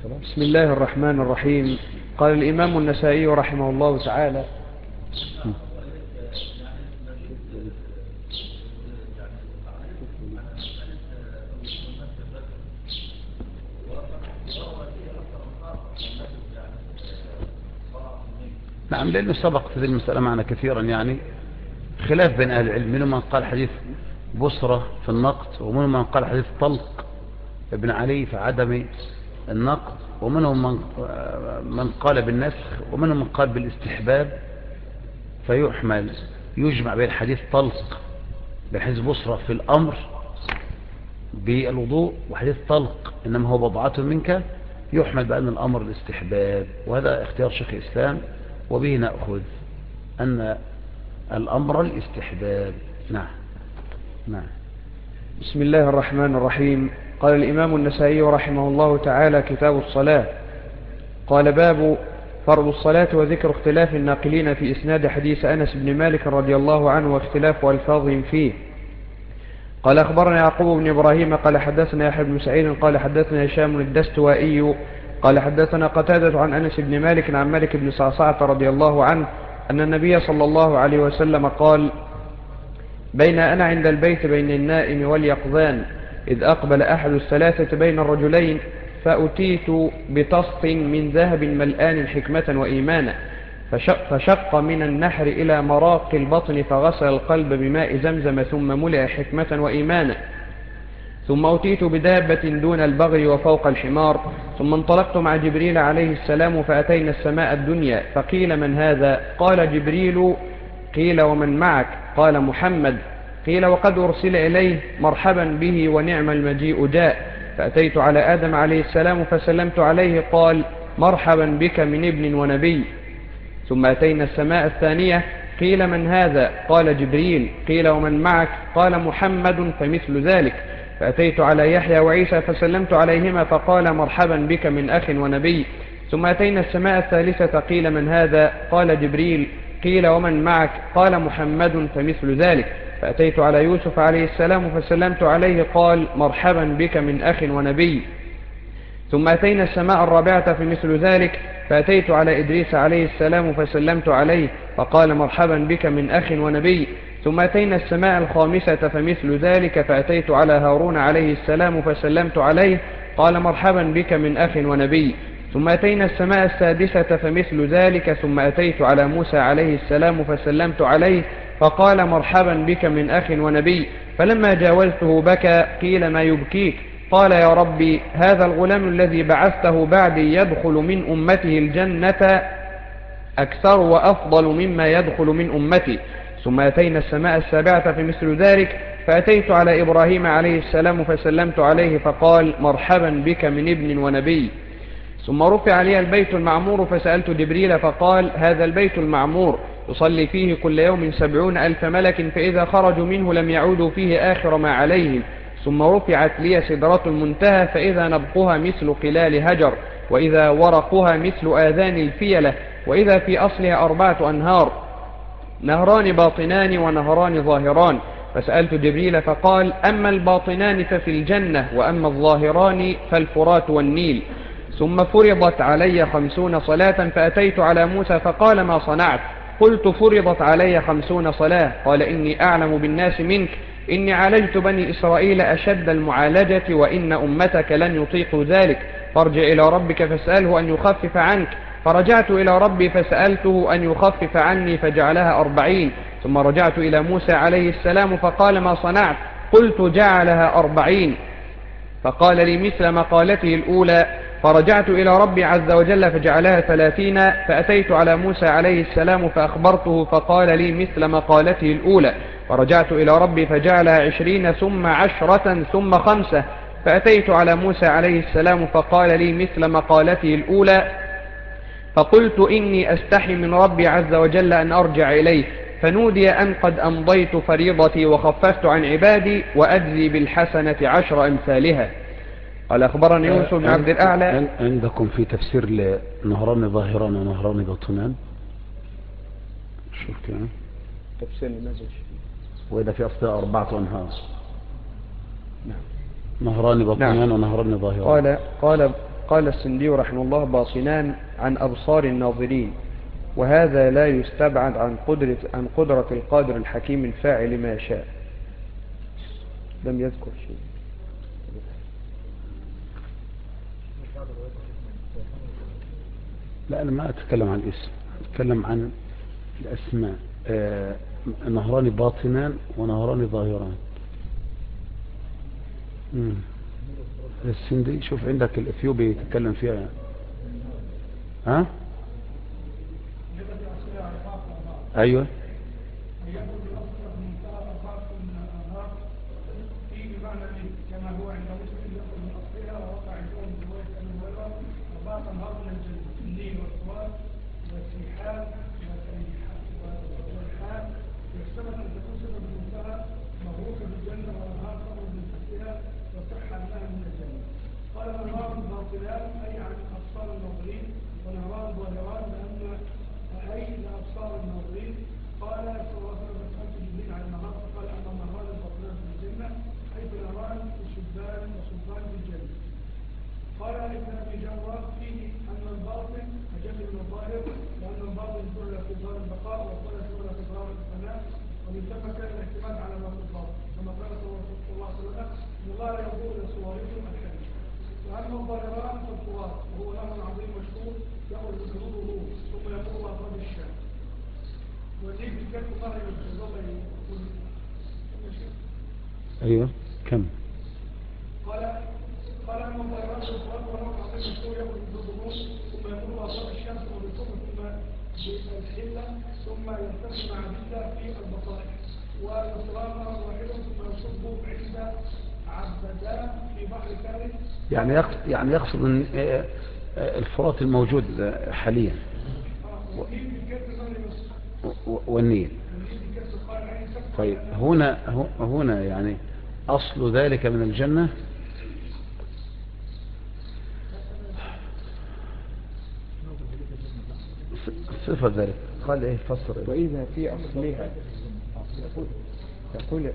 بسم الله الرحمن الرحيم. قال الإمام النسائي رحمه الله تعالى: نعم، لأنه سبق في هذه المسألة معنا كثيرا، يعني خلاف بين أهل العلم، منهم من قال حديث بصرة في النقد، ومنهم من قال حديث طلق ابن علي في عدم النقد، ومنهم من قال بالنسخ، ومنهم من قال بالاستحباب، فيحمل يجمع بين حديث طلق بحديث بصرة في الأمر بالوضوء، وحديث طلق إنما هو بضعة منك يحمل بأن الأمر الاستحباب. وهذا اختيار شيخ الإسلام، وبه نأخذ أن الأمر الاستحباب. نعم. بسم الله الرحمن الرحيم. قال الإمام النسائي رحمه الله تعالى: كتاب الصلاة. قال: باب فرض الصلاة وذكر اختلاف الناقلين في إسناد حديث أنس بن مالك رضي الله عنه واختلاف ألفاظهم فيه. قال: أخبرنا يعقوب بن إبراهيم قال حدثنا يحيى بن سعيد قال حدثنا هشام الدستوائي قال حدثنا قتادة عن أنس بن مالك عن مالك بن صعصعة رضي الله عنه أن النبي صلى الله عليه وسلم قال: بين أنا عند البيت بين النائم واليقظان إذ أقبل أحد الثلاثة بين الرجلين فأتيت بطست من ذهب ملآن حكمة وإيمانا فشق من النحر إلى مراق البطن فغسل القلب بماء زمزم ثم ملئ حكمة وإيمانا. ثم أتيت بدابة دون البغل وفوق الحمار. ثم انطلقت مع جبريل عليه السلام فأتينا السماء الدنيا فقيل: من هذا؟ قال: جبريل. قيل: ومن معك؟ قال: محمد. قيل: وقد أرسل إليه؟ مرحبا به ونعم المجيء جاء. فأتيت على آدم عليه السلام فسلمت عليه قال: مرحبا بك من ابن ونبي. ثم أتينا السماء الثانية. قيل: من هذا؟ قال: جبريل. قيل: ومن معك؟ قال: محمد. فمثل ذلك. فأتيت على يحيى وعيسى فسلمت عليهما فقال: مرحبا بك من أخ ونبي. ثم أتينا السماء الثالثة. قيل: من هذا؟ قال: جبريل. قيل: ومن معك؟ قال: محمد. فمثل ذلك. فأتيت على يوسف عليه السلام فسلمت عليه قال: مرحبا بك من أخ ونبي. ثم أتينا السماء الرابعة فمثل ذلك. فأتيت على إدريس عليه السلام فسلمت عليه فقال: مرحبا بك من أخ ونبي. ثم أتينا السماء الخامسة فمثل ذلك. فأتيت على هارون عليه السلام فسلمت عليه قال: مرحبا بك من أخ ونبي. ثم أتينا السماء السادسة فمثل ذلك. ثم أتيت على موسى عليه السلام فسلمت عليه فقال: مرحبا بك من أخ ونبي. فلما جاوزته بكى. قيل: ما يبكيك؟ قال: يا ربي، هذا الغلام الذي بعثته بعدي يدخل من أمته الجنة أكثر وأفضل مما يدخل من أمتي. ثم أتينا السماء السابعة فمثل ذلك. فأتيت على إبراهيم عليه السلام فسلمت عليه فقال: مرحبا بك من ابن ونبي. ثم رفع لي البيت المعمور فسألت جبريل فقال: هذا البيت المعمور يصلي فيه كل يوم 70,000 ملك، فإذا خرجوا منه لم يعودوا فيه آخر ما عليهم. ثم رفعت لي سدرة المنتهى فإذا نبقها مثل قلال هجر، وإذا ورقها مثل آذان الفيلة، وإذا في أصلها 4 أنهار، نهران باطنان ونهران ظاهران. فسألت جبريل فقال: أما الباطنان ففي الجنة، وأما الظاهران فالفرات والنيل. ثم فرضت علي 50 صلاة. فأتيت على موسى فقال: ما صنعت؟ قلت: فرضت علي 50 صلاة. قال: إني أعلم بالناس منك، إني عالجت بني إسرائيل أشد المعالجة، وإن أمتك لن يطيقوا ذلك، فارجع إلى ربك فاسأله أن يخفف عنك. فرجعت إلى ربي فسألته أن يخفف عني فجعلها 40. ثم رجعت إلى موسى عليه السلام فقال: ما صنعت؟ قلت: جعلها 40. فقال لي مثل مقالته الأولى. فرجعت إلى ربي عز وجل فجعلها 30. فأتيت على موسى عليه السلام فأخبرته فقال لي مثل مقالته الأولى. فرجعت إلى ربي فجعلها 20 ثم 10 ثم 5. فأتيت على موسى عليه السلام فقال لي مثل مقالته الأولى. فقلت: إني أستحي من ربي عز وجل أن أرجع إليه. فنودي أن قد أمضيت فريضتي وخففت عن عبادي وأجزي بالحسنة 10 أمثالها. قال: أخبرني يوسف بن عبد الأعلى. عندكم في تفسير لنهران ظاهران ونهران باطنان؟ شوف كده تفسير المزج. وإذا في أصلها 4 أنهار. نعم. نهران باطنان ونهران ظاهران. قال قال السندي رحمه الله: باطنان عن أبصار الناظرين، وهذا لا يستبعد عن قدرة القادر الحكيم الفاعل ما شاء. لم يذكر شيء. لا، أنا ما أتكلم عن الاسم، أتكلم عن الأسماء. نهران باطنان ونهران ظاهران. السندي شوف عندك الإثيوبي يتكلم فيها. ها؟ أيوة. كما هو عند مسلم يأخذ من أصلها ووقع عندهم من رواية أبي هريرة أربعة أنهار من الجنة: النيل والفرات والسيحاب والحاب. يحتمل أن تكون صفة المنتهى مغروسة بالجنة وأنهار تخرج من تحتها وصح أنها من الجنة. قال أنهار باطلان أي عن أبصار الناظرين، ونهران ظاهران أي لأبصار الناظرين. قال صلى الله عليه وسلم: سألت جبريل عن النهار فقال: أما النهار الباطلان في الجنة حيث نهران الشبان وصبان في الجنة. قال ابن أبي جمرة: فيه أن الباطن أجل من الظاهر، وأن الباطن جعل في ظاهر البقاء والظاهر جعل في ظاهر الفناء، ومن ثم كان الاعتماد على ما في الباطن، كما قال صلى الله عليه وسلم: إن الله لا ينظر إلى صوركم الحديث. وأما الظاهران فالفرات، وهو نهر عظيم مشهور يخرج من حدوده ثم يمر أطراف الشام. والنيل بالكلب نهر يجوز. أيوة. كم؟ قال أما الظاهران فالفرات ونهر عظيم مشهور يخرج من حدوده ثم يمر أطراف الشمس وبالثم ثم بالحلة ثم يرتفع مع جدة في البصائر. والفرات نهر واحد ثم يصب عند عبدان في بحر ثالث. يعني يقصد أن الفرات الموجود حاليا والنيل. طيب هنا يعني أصل ذلك من الجنة. صفة ذلك قال إيه؟ فسر إيه؟ وإذا في أصلها يقول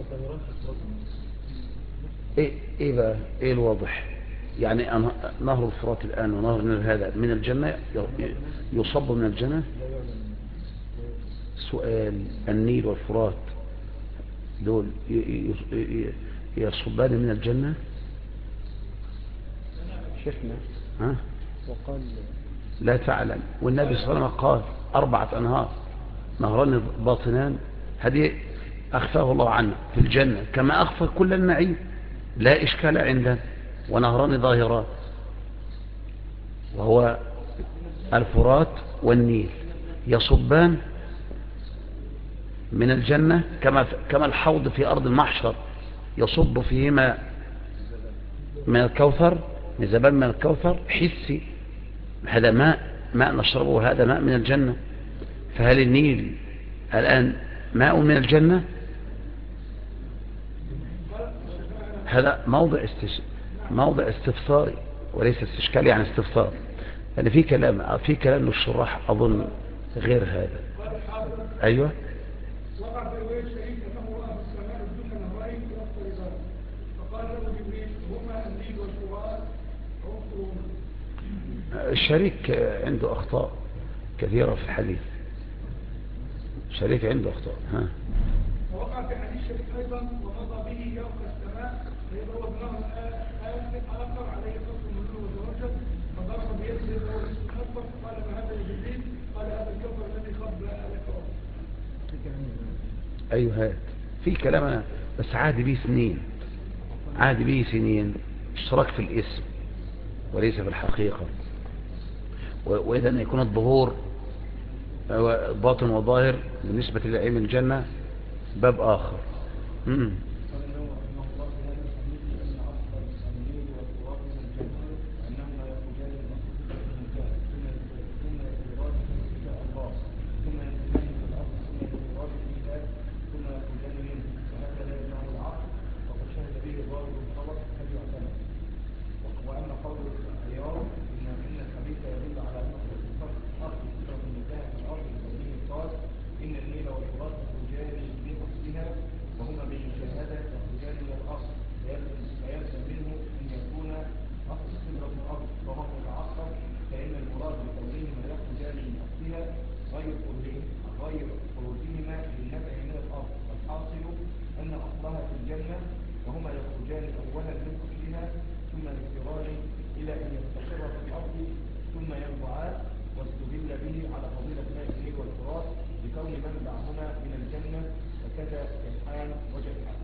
إيه بقى؟ إيه الواضح؟ يعني نهر الفرات الآن ونهر النيل هذا من الجنة، يصب من الجنة. سؤال: النيل والفرات دول يصبان من الجنة؟ شيخنا ها؟ وقال لا تعلم. والنبي صلى الله عليه وسلم قال 4 أنهار: نهران باطنان، هذه أخفاه الله عنه في الجنة كما أخفى كل النعيم، لا إشكال عندنا. ونهران ظاهران، وهو الفرات والنيل، يصبان من الجنة كما الحوض في أرض المحشر يصب فيهما من الكوثر، نزبان من الكوثر حسي. هذا ماء نشربه، وهذا ماء من الجنة. فهل النيل الآن ماء من الجنة؟ هذا موضع استفساري وليس استشكال، يعني استفسار. يعني في كلام للشراح أظن غير هذا. أيوة. وقع في رواية شريك أنه رأى في السماء الدنيا نهرين يقتربان، فقال له جبريل: هما النيل والفرات عنصرون. الشريك عنده أخطاء كثيرة في الحديث. شريك عنده أخطاء. ووقع في حديث شريك أيضا: ومضى به يوم السماء فيضرب ابنه آخر عليه قصر منه وتوجد، فضرب بيده وهو اسم أكبر. قال: ما هذا يا جبريل؟ قال: هذا الكفر الذي خب لك ربك. أيوة. هذا في كلام بس عاد به سنين اشتراك في الاسم وليس في الحقيقة. وإذا أن يكون الظهور باطن وظاهر بالنسبة للعلم الجنة باب آخر. وأما قول العياض إن الحديث يدل على أن الأرض سترة المتاع في الأرض، الذي قال: إن النيل والفرات تجاري بأصلها وهما من مشاهدات ثم ينبعان، واستدل به على فضيلة ماء النيل والفرات لكون منبعهما من الجنة، وكذا سيحان وجيحان.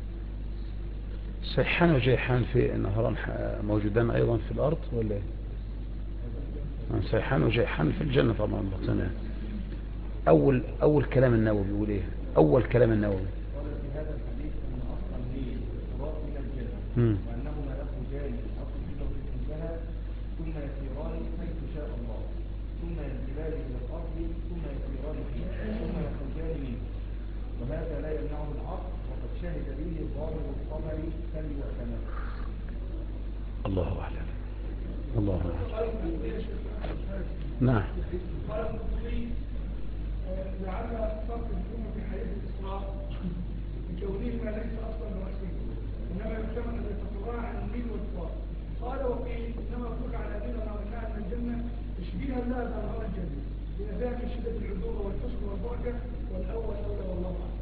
سيحان وجيحان في نهران موجودان أيضا في الأرض ولا إيه؟ سيحان وجيحان في الجنة طبعا. الله أول كلام النووي بيقول إيه؟ أول كلام النووي قال في هذا الحديث أن أصل النيل والفرات من الجنة، وأنهما يخرجان من أصل الجنة المنتهى، ثم يسيران حيث شاء الله، ثم ينزلان إلى الأرض، ثم يسيران فيه، ثم يخرجان منه، وهذا لا يمنعه العقل، وقد شهد به ظاهر القمر فليعتمد. الله أعلم. الله أعلم. نعم. قال القرطبي لعل فرق الأمة في حياة الإسراء بكونهما ليس أصلا رأسه، إنما يحتمل أن يتفرع عن النيل والفرات. قال وقيل إنما فرق على أبينا نهرنا من الجنة تشبيها لها بأنهار الجنة، لأداء من شدة العذوبة والحسن والبركة، والأول أولى والله أعلم.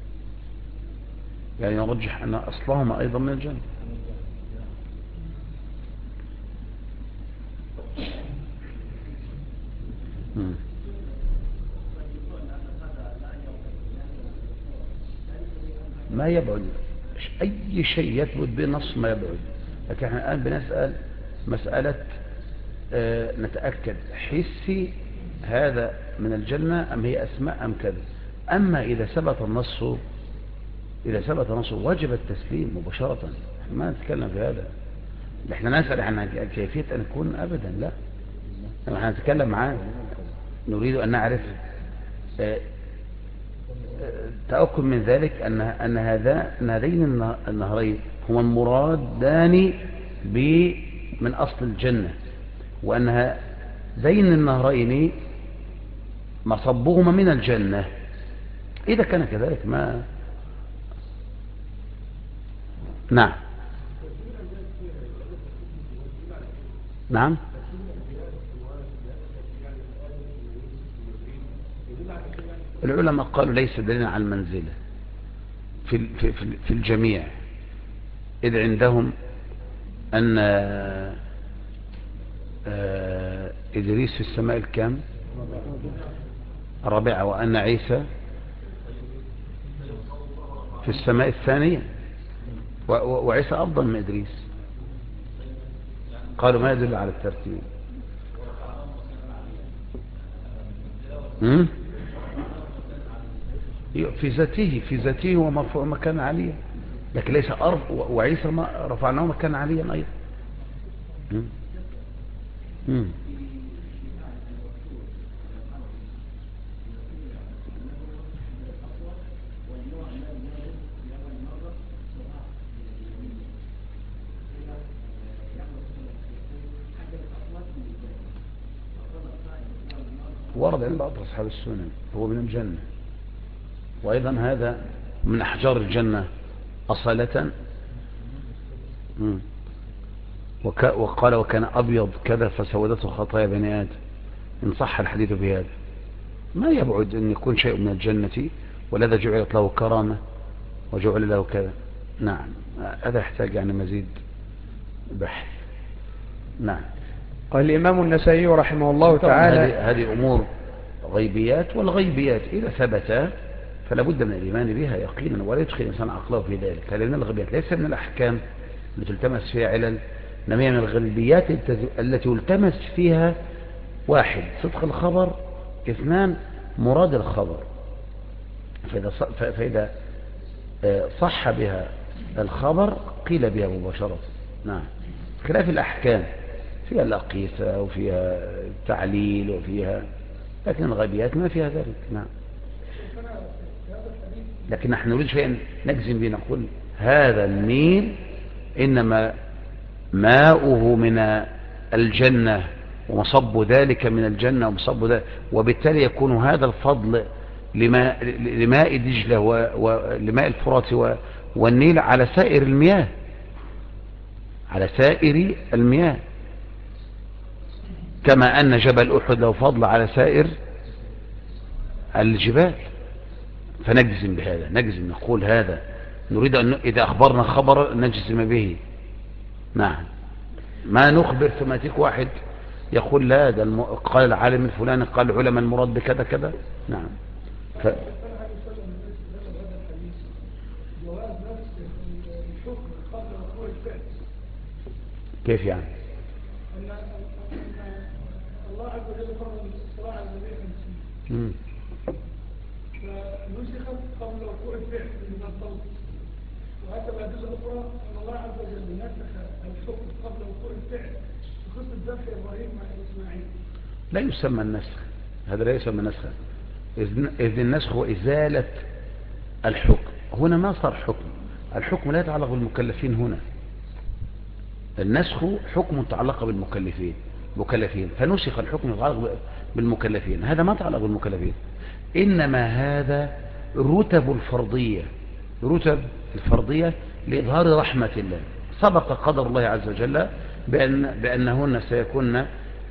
يعني يرجح أن أصلهما أيضا من الجنة. ما يبعد أي شيء يثبت بنص ما يبعد، لكن احنا الآن بنسأل مسألة نتأكد حسي هذا من الجنة أم هي أسماء أم كذا. أما إذا ثبت النص وجب التسليم مباشرة. ما نتكلم في هذا، احنا نسأل عن كيفية أن يكون أبدا لا، نحن نتكلم معاه نريد أن نعرف تأكد من ذلك أن هذين النهرين هما المرادان من أصل الجنة، وأن هذين النهرين مصبهما من الجنة. إذا كان كذلك ما نعم. نعم. العلماء قالوا ليس دليلا على المنزلة في الجميع، إذ عندهم أن إدريس في السماء الكام الرابعة، وأن عيسى في السماء الثانية، وعيسى أفضل من إدريس. قالوا ما يدل على الترتيب. في ذاته هو مرفوع مكان عاليا، لكن ليس وعيسى ما رفعناه مكان عاليا أيضا. ورد عند بعض أصحاب السنن هو من الجنة، وأيضا هذا من أحجار الجنة أصالة. وقال وكان أبيض كذا فسودته خطايا بني آدم، إن صح الحديث بهذا. ما يبعد أن يكون شيء من الجنة، ولذا جعلت له كرامة وجعل له كذا. نعم، هذا يحتاج يعني مزيد بحث. نعم. قال الإمام النسائي رحمه الله تعالى هذه أمور غيبيات، والغيبيات إذا ثبت فلا بد من الإيمان بها يقينا، ولا يدخل الإنسان عقله في ذلك. هذه من الغيبيات، ليس من الأحكام التي تلتمس فيها علل، إنما من الغيبيات التي يلتمس فيها: واحد، صدق الخبر; اثنان، مراد الخبر. فإذا صح بها الخبر قيل بها مباشرة. نعم. خلاف الأحكام فيها الأقيسة وفيها تعليل وفيها، لكن الغيبيات ما فيها ذلك. نعم. لكن نحن نريد شيئا نجزم به، نقول هذا النيل إنما ماؤه من الجنة، ومصب ذلك من الجنة، ومصب ذلك، وبالتالي يكون هذا الفضل لماء دجلة ولماء الفرات والنيل على سائر المياه، على سائر المياه، كما أن جبل أحد له فضل على سائر الجبال. فنجزم بهذا، نجزم نقول هذا، نريد أن إذا أخبرنا خبر نجزم به. نعم. ما نخبر ثم يأتيك واحد يقول لا ده قال العالم الفلاني قال العلماء المراد بكذا كذا. نعم. جواز نفس الحكم قبل وقوع الفعل. كيف يعني؟ أن الله عز وجل فرض الصلاة على النبي 50 فنسخت قبل وقوع الفعل من الطلب، وهكذا الأدلة الأخرى أن الله عز وجل نسخ الحكم قبل وقوع الفعل في قصة ذبح إبراهيم مع إسماعيل. لا يسمى النسخ، هذا لا يسمى نسخا، إذ النسخ هو إزالة الحكم. هنا ما صار حكم، الحكم لا يتعلق بالمكلفين. هنا النسخ حكم تعلق بالمكلفين، فنسخ الحكم يتعلق بالمكلفين، هذا ما تعلق بالمكلفين. إنما هذا رتب الفرضية لإظهار رحمة الله. سبق قدر الله عز وجل بأنهن سيكون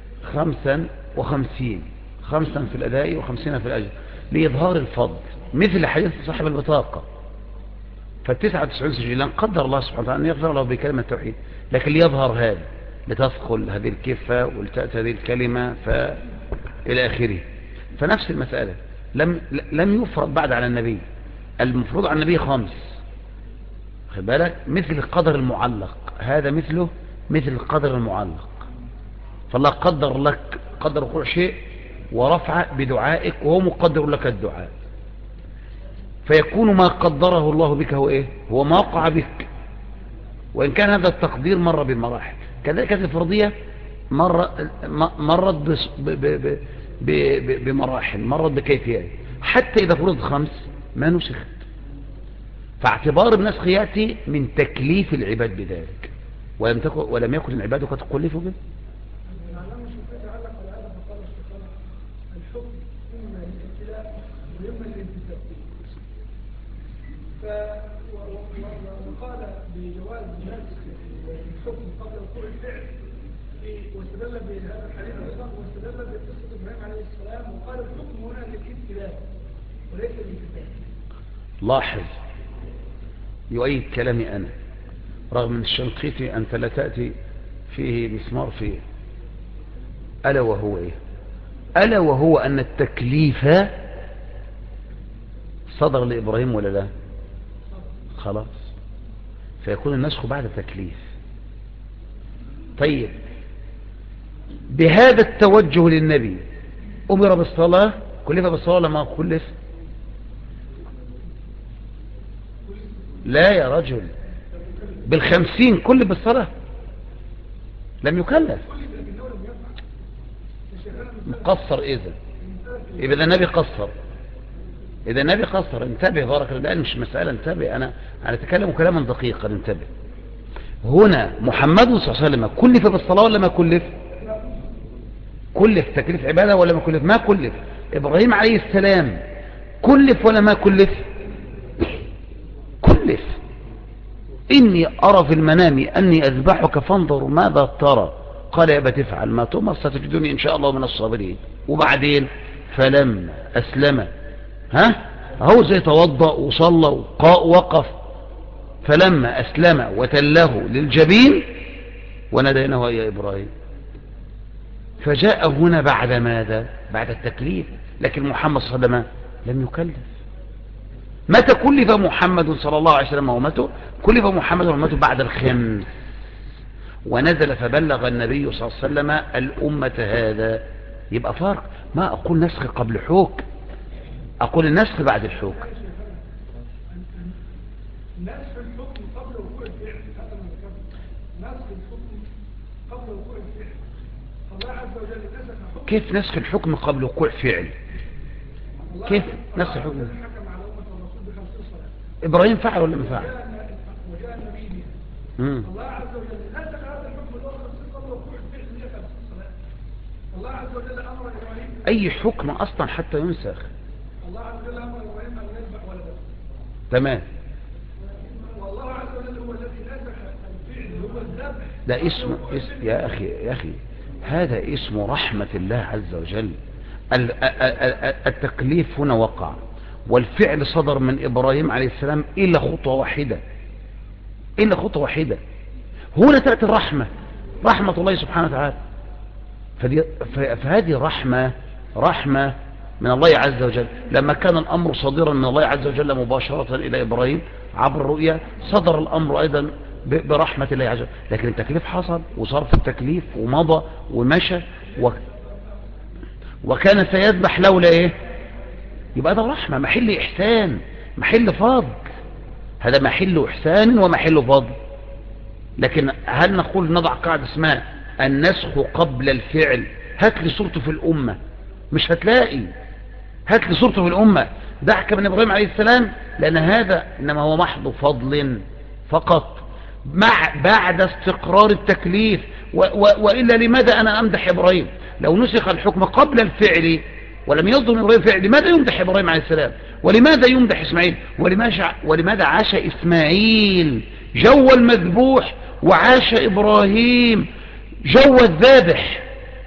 55 في الأداء و50 في الأجر لإظهار الفضل، مثل حديث صاحب البطاقة. ف99 سجلا قدر الله سبحانه وتعالى أن يغفر له بكلمة التوحيد، لكن ليظهر هذا، لتثقل هذه الكفة ولتأتي هذه الكلمة إلى آخره. فنفس المسألة لم يفرض بعد على النبي، المفروض على النبي 5. خد بالك، مثل القدر المعلق، هذا مثل القدر المعلق. فالله قدر لك قدر كل شيء ورفع بدعائك، وهو مقدر لك الدعاء، فيكون ما قدره الله بك هو ايه؟ هو ما وقع بك، وإن كان هذا التقدير مر بالمراحل. كذلك الفرضية مرت بمراحل، مرت بكيفيات، حتى إذا فرض 5 ما نسخت. فاعتبار النسخ يأتي من تكليف العباد بذلك، ولم يكن العباد قد تكلفوا به. الحكم إما للابتلاء وإما للانتفاع. وقال بجواز نسخ الحكم قبل وقوع الفعل، واستدل بهذا الحديث ايضا، واستدل بقصه ابراهيم عليه السلام، وقال الحكم هنا للابتلاء وليس للانتفاع. لاحظ، يؤيد كلامي أنا رغم من الشنقيطي أنت لا تأتي فيه مسمار فيه. ألا وهو إيه؟ ألا وهو أن التكليف صدر لإبراهيم ولا لا؟ خلاص، فيكون النسخ بعد تكليف. طيب، بهذا التوجه للنبي أمر بالصلاة، كلف بالصلاة لما كلف؟ لا يا رجل، 50 كلف بالصلاة، لم يكلف. مقصر إذا النبي قصر، انتبه بارك الله، مش مسألة انتبه، أنا أتكلم كلاما دقيقا، انتبه. هنا محمد صلى الله عليه وسلم كلف بالصلاة ولا ما كلف؟ كلف تكليف عبادة ولا ما كلف؟ ما كلف. إبراهيم عليه السلام كلف ولا ما كلف؟ كلف. إني أرى في المنام أني أذبحك فانظر ماذا ترى، قال يا أبت افعل ما تؤمر ستجدني إن شاء الله من الصابرين. وبعدين فلما أسلم، هو زي توضأ وصلى ووقف، فلما أسلم وتله للجبين وناديناه يا إبراهيم. فجاء هنا بعد ماذا؟ بعد التكليف. لكن محمد صلى الله عليه وسلم لم يكلف. متى كلف محمد صلى الله عليه وسلم وأمته؟ كلف محمد وأمته بعد 5، ونزل فبلغ النبي صلى الله عليه وسلم الأمة هذا. يبقى فرق، ما أقول نسخ قبل حكم، أقول النسخ بعد الحكم. نسخ الحكم قبل وقوع الفعل، هذا ما ذكرنا، نسخ الحكم قبل وقوع الفعل. الله عز وجل نسخ حكم. كيف نسخ الحكم قبل وقوع فعل؟ كيف نسخ الحكم؟ حكم على أمة الرسول ب50 صلاة. إبراهيم فعل ولا ما فعل؟ وجاء النبي بها. الله عز وجل نسخ هذا الحكم اللي هو 50 قبل وقوع الفعل اللي هي 50 صلاة. الله عز وجل أمر إبراهيم. أي حكم أصلا حتى ينسخ؟ الله عز وجل أمر إبراهيم أن يذبح ولده. تمام. والله عز وجل هو الذي نسخ الفعل، هو الذبح. ده اسم يا أخي هذا اسم رحمة الله عز وجل. التكليف هنا وقع، والفعل صدر من إبراهيم عليه السلام إلا خطوة واحدة. هنا تأتي الرحمة، رحمة الله سبحانه وتعالى. فهذه رحمة من الله عز وجل. لما كان الأمر صادرا من الله عز وجل مباشرة إلى إبراهيم عبر الرؤيا، صدر الأمر أيضا برحمة الله عز وجل. لكن التكليف حصل وصار في التكليف ومضى ومشى وكان سيذبح لولا إيه؟ يبقى ده رحمة، محل إحسان، محل فضل. هذا محل إحسان ومحل فضل. لكن هل نقول نضع قاعدة اسمها النسخ قبل الفعل؟ هات لي صورته في الأمة، مش هتلاقي. هات لي صورته في الأمة، دعك من إبراهيم عليه السلام، لأن هذا إنما هو محض فضل فقط بعد استقرار التكليف. وإلا لماذا أنا أمدح إبراهيم؟ لو نسخ الحكم قبل الفعل ولم يصدر من إبراهيم فعل، لماذا يمدح إبراهيم عليه السلام؟ ولماذا يمدح إسماعيل؟ ولماذا عاش إسماعيل جو المذبوح وعاش إبراهيم جو الذابح؟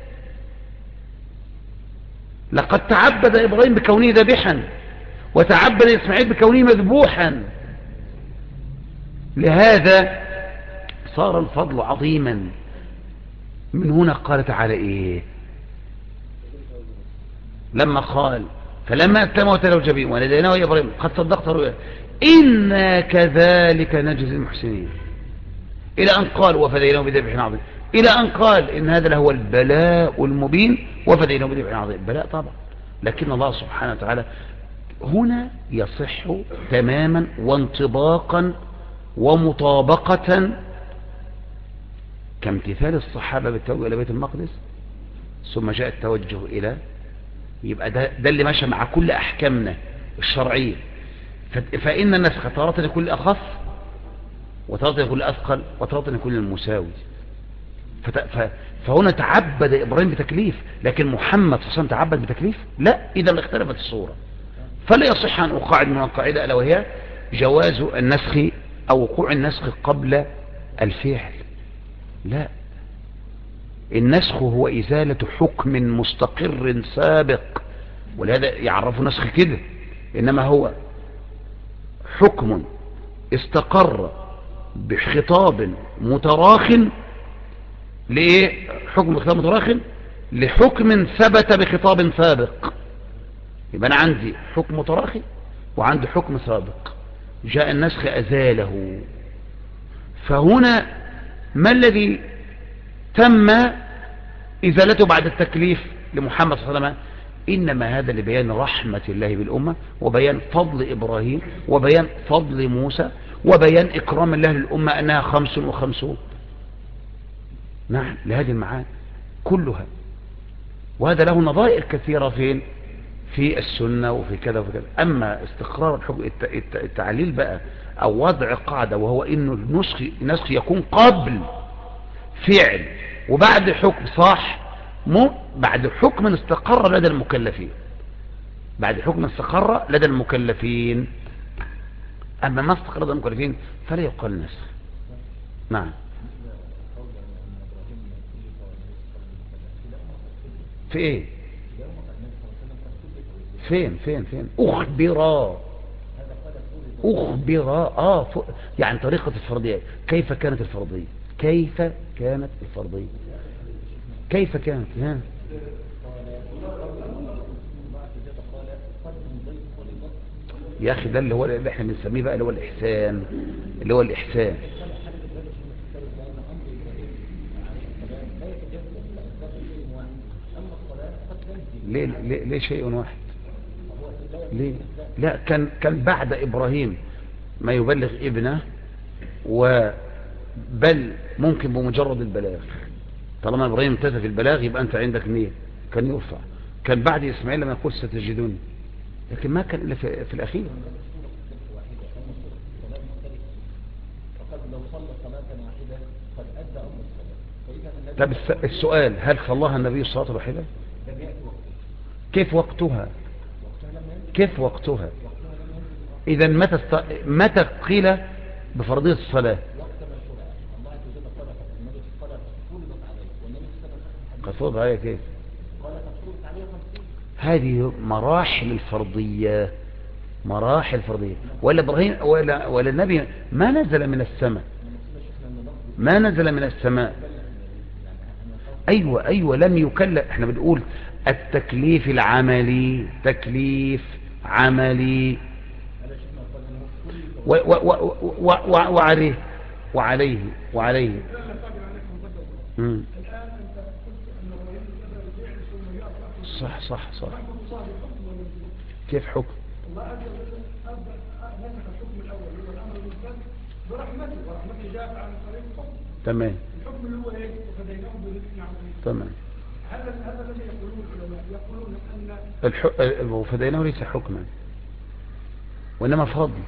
لقد تعبد إبراهيم بكونه ذبيحا، وتعبد إسماعيل بكونه مذبوحا. لهذا صار الفضل عظيما. من هنا قال تعالى إيه؟ لما قال فلما أتم وتلو الجبين وناديناه يا إبراهيم قد صدقت رؤيا إنا كذلك نجزي المحسنين، إلى أن قال وفديناه بذبح عظيم، إلى أن قال إن هذا لهو البلاء المبين وفديناه بذبح عظيم. بلاء طبعا، لكن الله سبحانه وتعالى هنا يصح تماما وانطباقا ومطابقة كامتثال الصحابة بالتوجه إلى بيت المقدس ثم جاء التوجه إلى، يبقى ده اللي ماشى مع كل أحكامنا الشرعية. فإن النسخ تارة يكون أخف وتارة يكون أثقل وتارة يكون المساوي. فهنا تعبد إبراهيم بتكليف، لكن محمد صلى الله عليه وسلم تعبد بتكليف؟ لا، إذا اختلفت الصورة. فلا يصح أن أقاعد من القاعدة ألا وهي جواز النسخ أو وقوع النسخ قبل الفعل. لا، النسخ هو إزالة حكم مستقر سابق، ولهذا يعرف نسخ كده. إنما هو حكم استقر بخطاب متراخ لإيه؟ حكم خطاب متراخ لحكم ثبت بخطاب سابق. يبقى أنا عندي حكم متراخي وعندي حكم سابق، جاء النسخ أزاله. فهنا ما الذي تم إزالته بعد التكليف لمحمد صلى الله عليه وسلم؟ إنما هذا لبيان رحمة الله بالأمة، وبيان فضل إبراهيم، وبيان فضل موسى، وبيان إكرام الله للأمة أنها 55. نعم، لهذه المعاني كلها. وهذا له نظائر كثيرة فين؟ في السنة وفي كذا وفي كذا. أما استقرار الحكم التعليل بقى أو وضع قاعدة، وهو إنه النسخ يكون قبل فعل وبعد حكم، صح؟ بعد حكم استقر لدى المكلفين، بعد حكم استقر لدى المكلفين. أما ما استقر لدى المكلفين فلا يقال نسخ. نعم. في ايه؟ فين أخبر يعني طريقة الفرضية. كيف كانت الفرضية؟ كيف كانت ها؟ يا أخي ده اللي هو اللي احنا بنسميه بقى اللي هو الإحسان. ليه شيء واحد؟ ليه؟ لا، كان بعد إبراهيم ما يبلغ ابنه، بل ممكن بمجرد البلاغ، طالما إبراهيم امتثل في البلاغ يبقى أنت عندك نية، كان يرفع. كان بعد إسماعيل لما يقول ستجدوني، لكن ما كان إلا في الأخير. طب السؤال، هل صلاها النبي الصلاة الواحدة؟ كيف وقتها؟ إذا متى قيل بفرضية الصلاة؟ قد فرض عليها كيف؟ هذه مراحل الفرضية، ولا إبراهيم ولا النبي ما نزل من السماء، أيوة لم يكلف. احنا بنقول التكليف العملي، تكليف عملي وعليه وعليه وعليه. مم. صح صح صح. كيف حكم؟ الله عز وجل نسخ الحكم الاول هو الامر الممتد ورحمته جاءت عن طريق الحكم. تمام. الحكم اللي هو ايه؟ وفديناه برزق عظيم. تمام. هذا الذي يقولون ان وفديناه ليس حكما وانما فضل.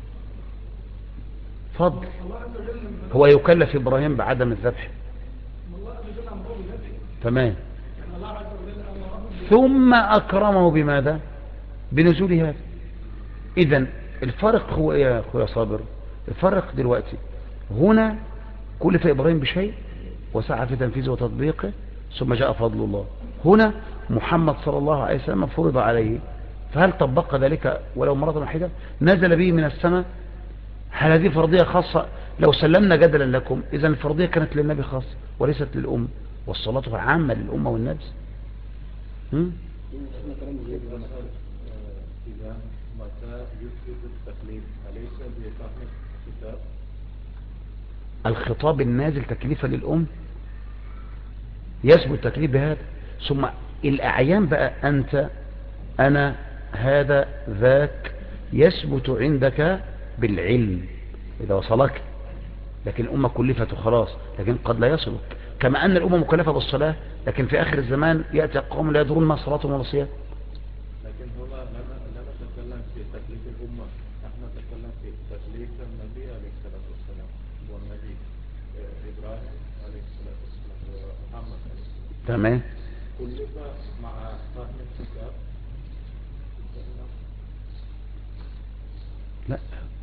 فضل. هو يكلف ابراهيم بعدم الذبح. تمام. ثم اكرمه بماذا؟ بنزول هذا. اذن الفرق هو ايه يا اخويا صابر؟ الفرق دلوقتي هنا كلف ابراهيم بشيء وسعى في تنفيذه وتطبيقه ثم جاء فضل الله. هنا محمد صلى الله عليه وسلم فرض عليه، فهل طبق ذلك ولو مرة واحدة؟ نزل به من السماء. هل هذه فرضية خاصة؟ لو سلمنا جدلا لكم إذا الفرضية كانت للنبي خاصة وليست للأمة، والصلاة عامة للأمة والنبي. إذا متى يثبت التكليف أليس بفهم الكتاب؟ الخطاب النازل تكليفا للأم يثبت التكليف بهذا. ثم الأعيان بقى أنت أنا هذا ذاك يثبت عندك بالعلم إذا وصلك، لكن الأمة كلفت خلاص، لكن قد لا يصلك. كما أن الأمة مكلفة بالصلاة لكن في آخر الزمان يأتي قوم لا يدرون ما صلاتهم ولا صيام. لكن هنا لا نتكلم في تكليف الأمة، نحن نتكلم في تكليف النبي عليه الصلاة والسلام والنبي إبراهيم عليه الصلاة والسلام ومحمد عليه الصلاة والسلام. تمام. كلف مع فهم الكتاب؟ لا.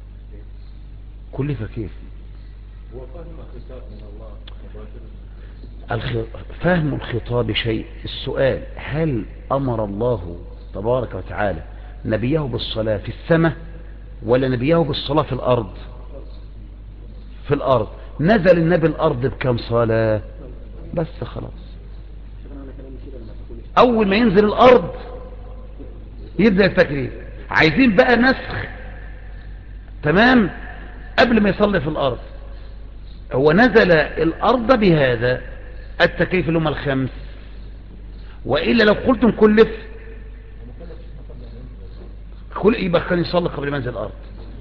كلف كيف؟ هو فهم الكتاب من الله مباشرة. فهم الخطاب شيء. السؤال هل أمر الله تبارك وتعالى نبيه بالصلاة في السماء ولا نبيه بالصلاة في الأرض؟ في الأرض. نزل النبي الأرض بكم صلاة بس خلاص. أول ما ينزل الأرض يبدأ التكليف. عايزين بقى نسخ تمام قبل ما يصلي في الأرض. هو نزل الأرض بهذا التكليف اللي هم الخمس، وإلا لو قلتم كلف يبقى كان يصلي قبل ما ينزل الأرض،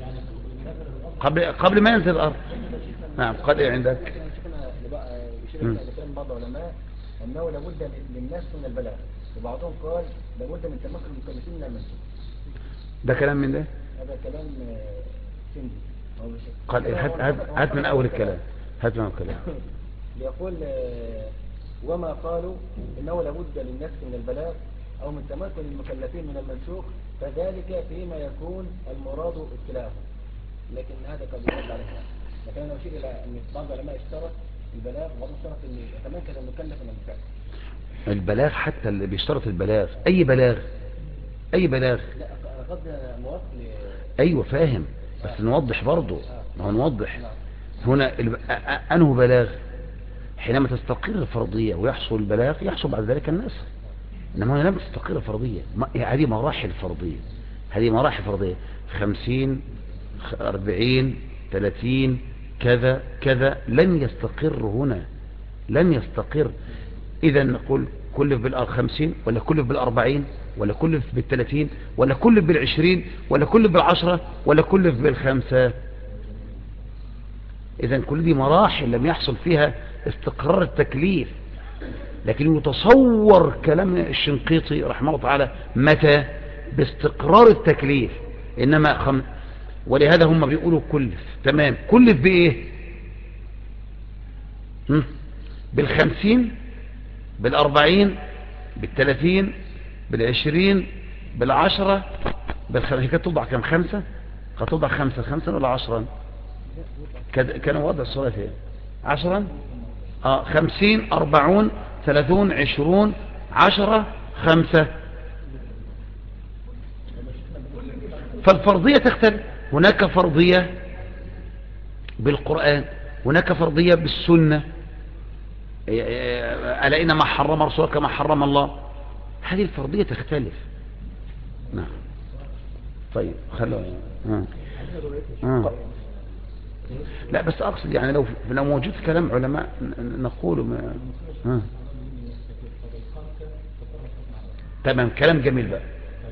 قبل ما ينزل الأرض. نعم. قال إيه عندك؟ كلام بعض العلماء أنه لابد للناس من البلاغ، وبعضهم قال لابد من تمكن المكلفين من المنسوخ. ده كلام من ده؟ هذا كلام سندي. قال إيه؟ هات من أول الكلام. هات من أول الكلام. يقول وما قالوا إنه لابد للناس من البلاغ أو من تمكن المكلفين من المنسوخ، فذلك فيما يكون المراد ابتلاءهم، لكن هذا قد يرد عليها. لكن أنا أشير إلى أن بعض العلماء اشترط البلاغ وبعضهم اشترط أن يتمكن المكلف من الفعل. البلاغ حتى اللي بيشترط البلاغ أي بلاغ؟ أي بلاغ؟ لا قد موافق أيوة فاهم، بس نوضح برضو. ما هو نوضح هنا أنه بلاغ حينما تستقر الفرضية ويحصل البلاغ يحصل بعد ذلك النسخ. إنما هنا لم تستقر الفرضية. هذه مراحل فرضية، هذه مراحل فرضية 50 40 30 كذا كذا. لن يستقر هنا، لن يستقر. إذا نقول كلف بال50 ولا كلف بال40 ولا كلف بال30 ولا كلف بال20 ولا كلف بال10 ولا كلف بال5. إذا كل دي مراحل لم يحصل فيها استقرار التكليف. لكن يتصور كلام الشنقيطي رحمه الله تعالى متى؟ باستقرار التكليف. إنما ولهذا هم بيقولوا كلف. تمام. كلف بإيه؟ بال50 بال40 بال30 بال20 بال10 هي كانت توضع كم؟ 5. كانت توضع 5 ولا 10؟ كان وضع الصلاة ايه؟ 10. 50 40 30 20 10 5. فالفرضية تختلف. هناك فرضية بالقرآن، هناك فرضية بالسنة. ألا إنما حرم رسوله كما حرم الله. هذه الفرضية تختلف. نعم. طيب خلوا لا بس أقصد يعني لو موجود كلام علماء نقوله ما تمام، كلام جميل بقى.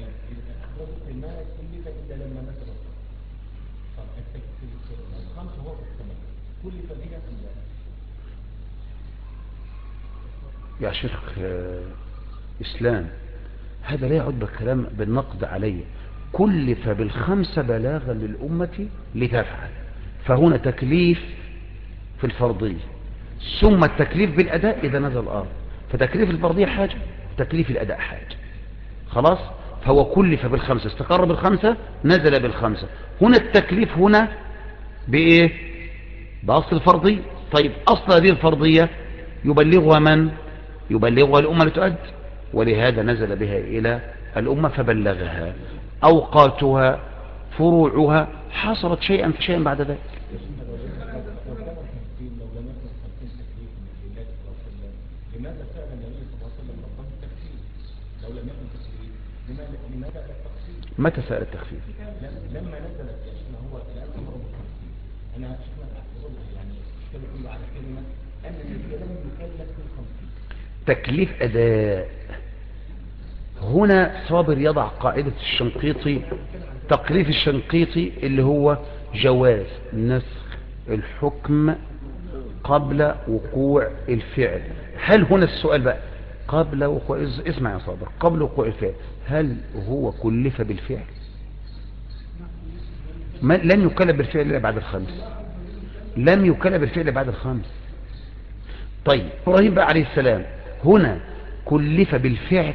يا شيخ إسلام، هذا لا يعد بالكلام بالنقد عليه. كلف بالخمسة بلاغا للأمة لتفعل، فهنا تكليف في الفرضية ثم التكليف بالأداء إذا نزل الأرض، فتكليف الفرضية حاجة تكليف الأداء حاجة. خلاص، فهو كلف بالخمسة، استقر بالخمسة، نزل بالخمسة. هنا التكليف هنا بإيه؟ بأصل الفرضية. طيب أصل هذه الفرضية يبلغها من؟ يبلغها الأمة لتؤد، ولهذا نزل بها إلى الأمة فبلغها. أوقاتها فروعها حصلت شيئا فشيئا بعد ذلك. لماذا فعل النبي صلى الله عليه وسلم ربما التخفيف؟ لو لم يكن تخفيف لماذا التخفيف؟ متى سأل التخفيف؟ لما نزلت يا شيخنا هو الآن أمر بالتخفيف. أنا شيخنا أقول يعني اشتبه على كلمة أن النبي لم يكلف بالخمسين. تكليف أداء. هنا صابر يضع قاعدة الشنقيطي، تكليف الشنقيطي اللي هو جواز نسخ الحكم قبل وقوع الفعل. هل هنا السؤال بقى قبل وقوع، اسمع يا صابر، قبل وقوع الفعل هل هو كلف بالفعل؟ لن يكلف بالفعل إلا بعد الخمس، لم يكلف بالفعل بعد الخمس. طيب إبراهيم بقى عليه السلام هنا كلف بالفعل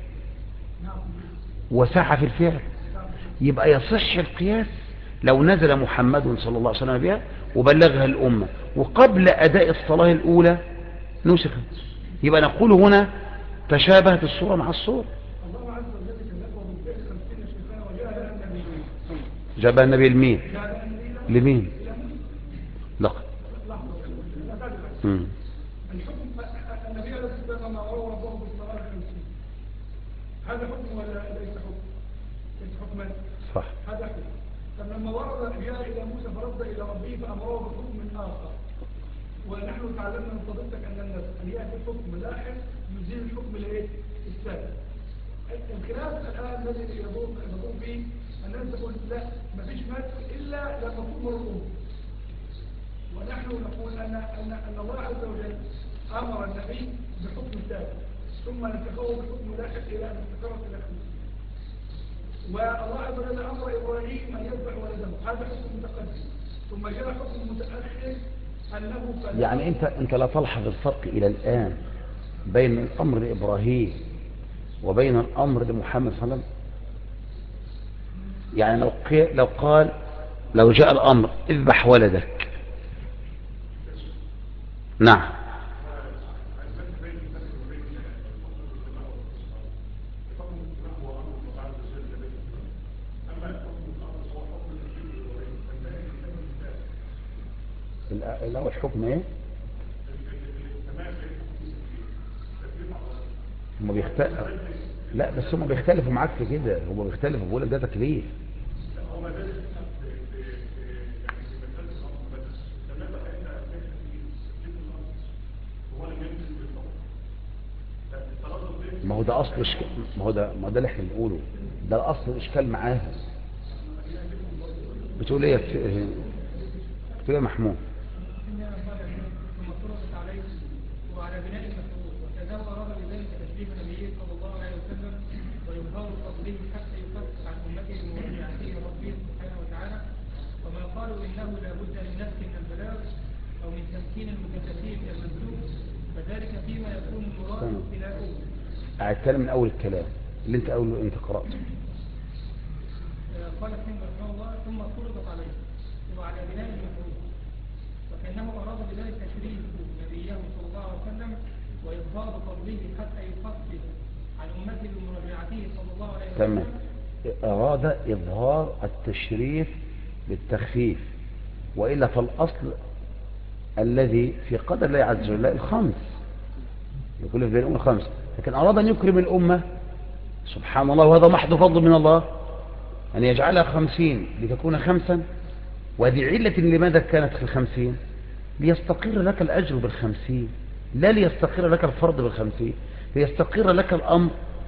وسعى في الفعل، يبقى يصح القياس لو نزل محمد صلى الله عليه وسلم بها وبلغها الأمة وقبل أداء الصلاة الأولى نسخت، يبقى نقول هنا تشابهت الصورة مع الصورة. جابها النبي لمين؟ لمين؟ لقد الحكم النبي عليه الصلاة والسلام ما روى ربه بالصلاة 50 هذا حكم ولا ليس حكم؟ ليس حكما؟ صح. هذا حكم. طب لما ورد جاء إلى موسى فرد إلى ربه فأمره بحكم آخر، ونحن تعلمنا من فضيلتك أن يأتي حكم لاحق يزيل الحكم الايه؟ السابق. الخلاف الآن الذي يدور فيه الناس تقول لا مفيش مسك إلا لما تؤمر الأمة، ونحن نقول أن الله عز وجل أمر النبي بحكم سابق ثم نتقوى بحكم لاحق إلى أن استقرت إلى 50، والله عز وجل أمر إبراهيم أن يذبح ولده، هذا حكم متقدم، ثم جاء حكم متأخر أنه يعني أنت لا تلحظ الفرق إلى الآن بين الأمر لإبراهيم وبين الأمر لمحمد صلى الله عليه وسلم؟ يعني لو قال لو جاء الأمر اذبح ولدك، نعم، الأول حكم ايه؟ لا بس هم بيختلفوا معاك في كده، هم بيختلفوا، بيقول لك ده تكليف. ما هو ده اصل ما هو ده اللي احنا بنقوله، ده اصل الاشكال معاهم. بتقول ايه بتقول ايه محمود؟ وعلى بناء المفعول، وكذا أراد بذلك تشريف النبي صلى الله عليه وسلم وإظهار فضله حتى يخفف عن أمته بمراجعته ربه سبحانه وتعالى، وما قالوا إنه لا بد من نسخ من البلاغ أو من تمكين المكلفين من المنسوخ، فذلك فيما يكون المراد ابتلاؤه. أتكلم من أول الكلام اللي أنت قرأته. قال الحمد رحمه الله ثم فرضت عليه وعلى بناء المفعول، وكأنه أراد بذلك تشريف نبيه صلى الله عليه وسلم وإظهار فضله حتى يخفف عن أمته بمراجعته صلى الله عليه وسلم. تمام، أراد إظهار التشريف بالتخفيف، وإلا فالأصل الذي في قدر الله عز وجل الخمس، يكلف بين الأمة 5، لكن أراد أن يكرم الأمة سبحان الله، وهذا محض فضل من الله أن يجعلها 50 لتكون 5. وهذه علة لماذا كانت في 50؟ ليستقر لك الأجر 50، لا ليستقر لك الفرض 50، ليستقر لك الأمر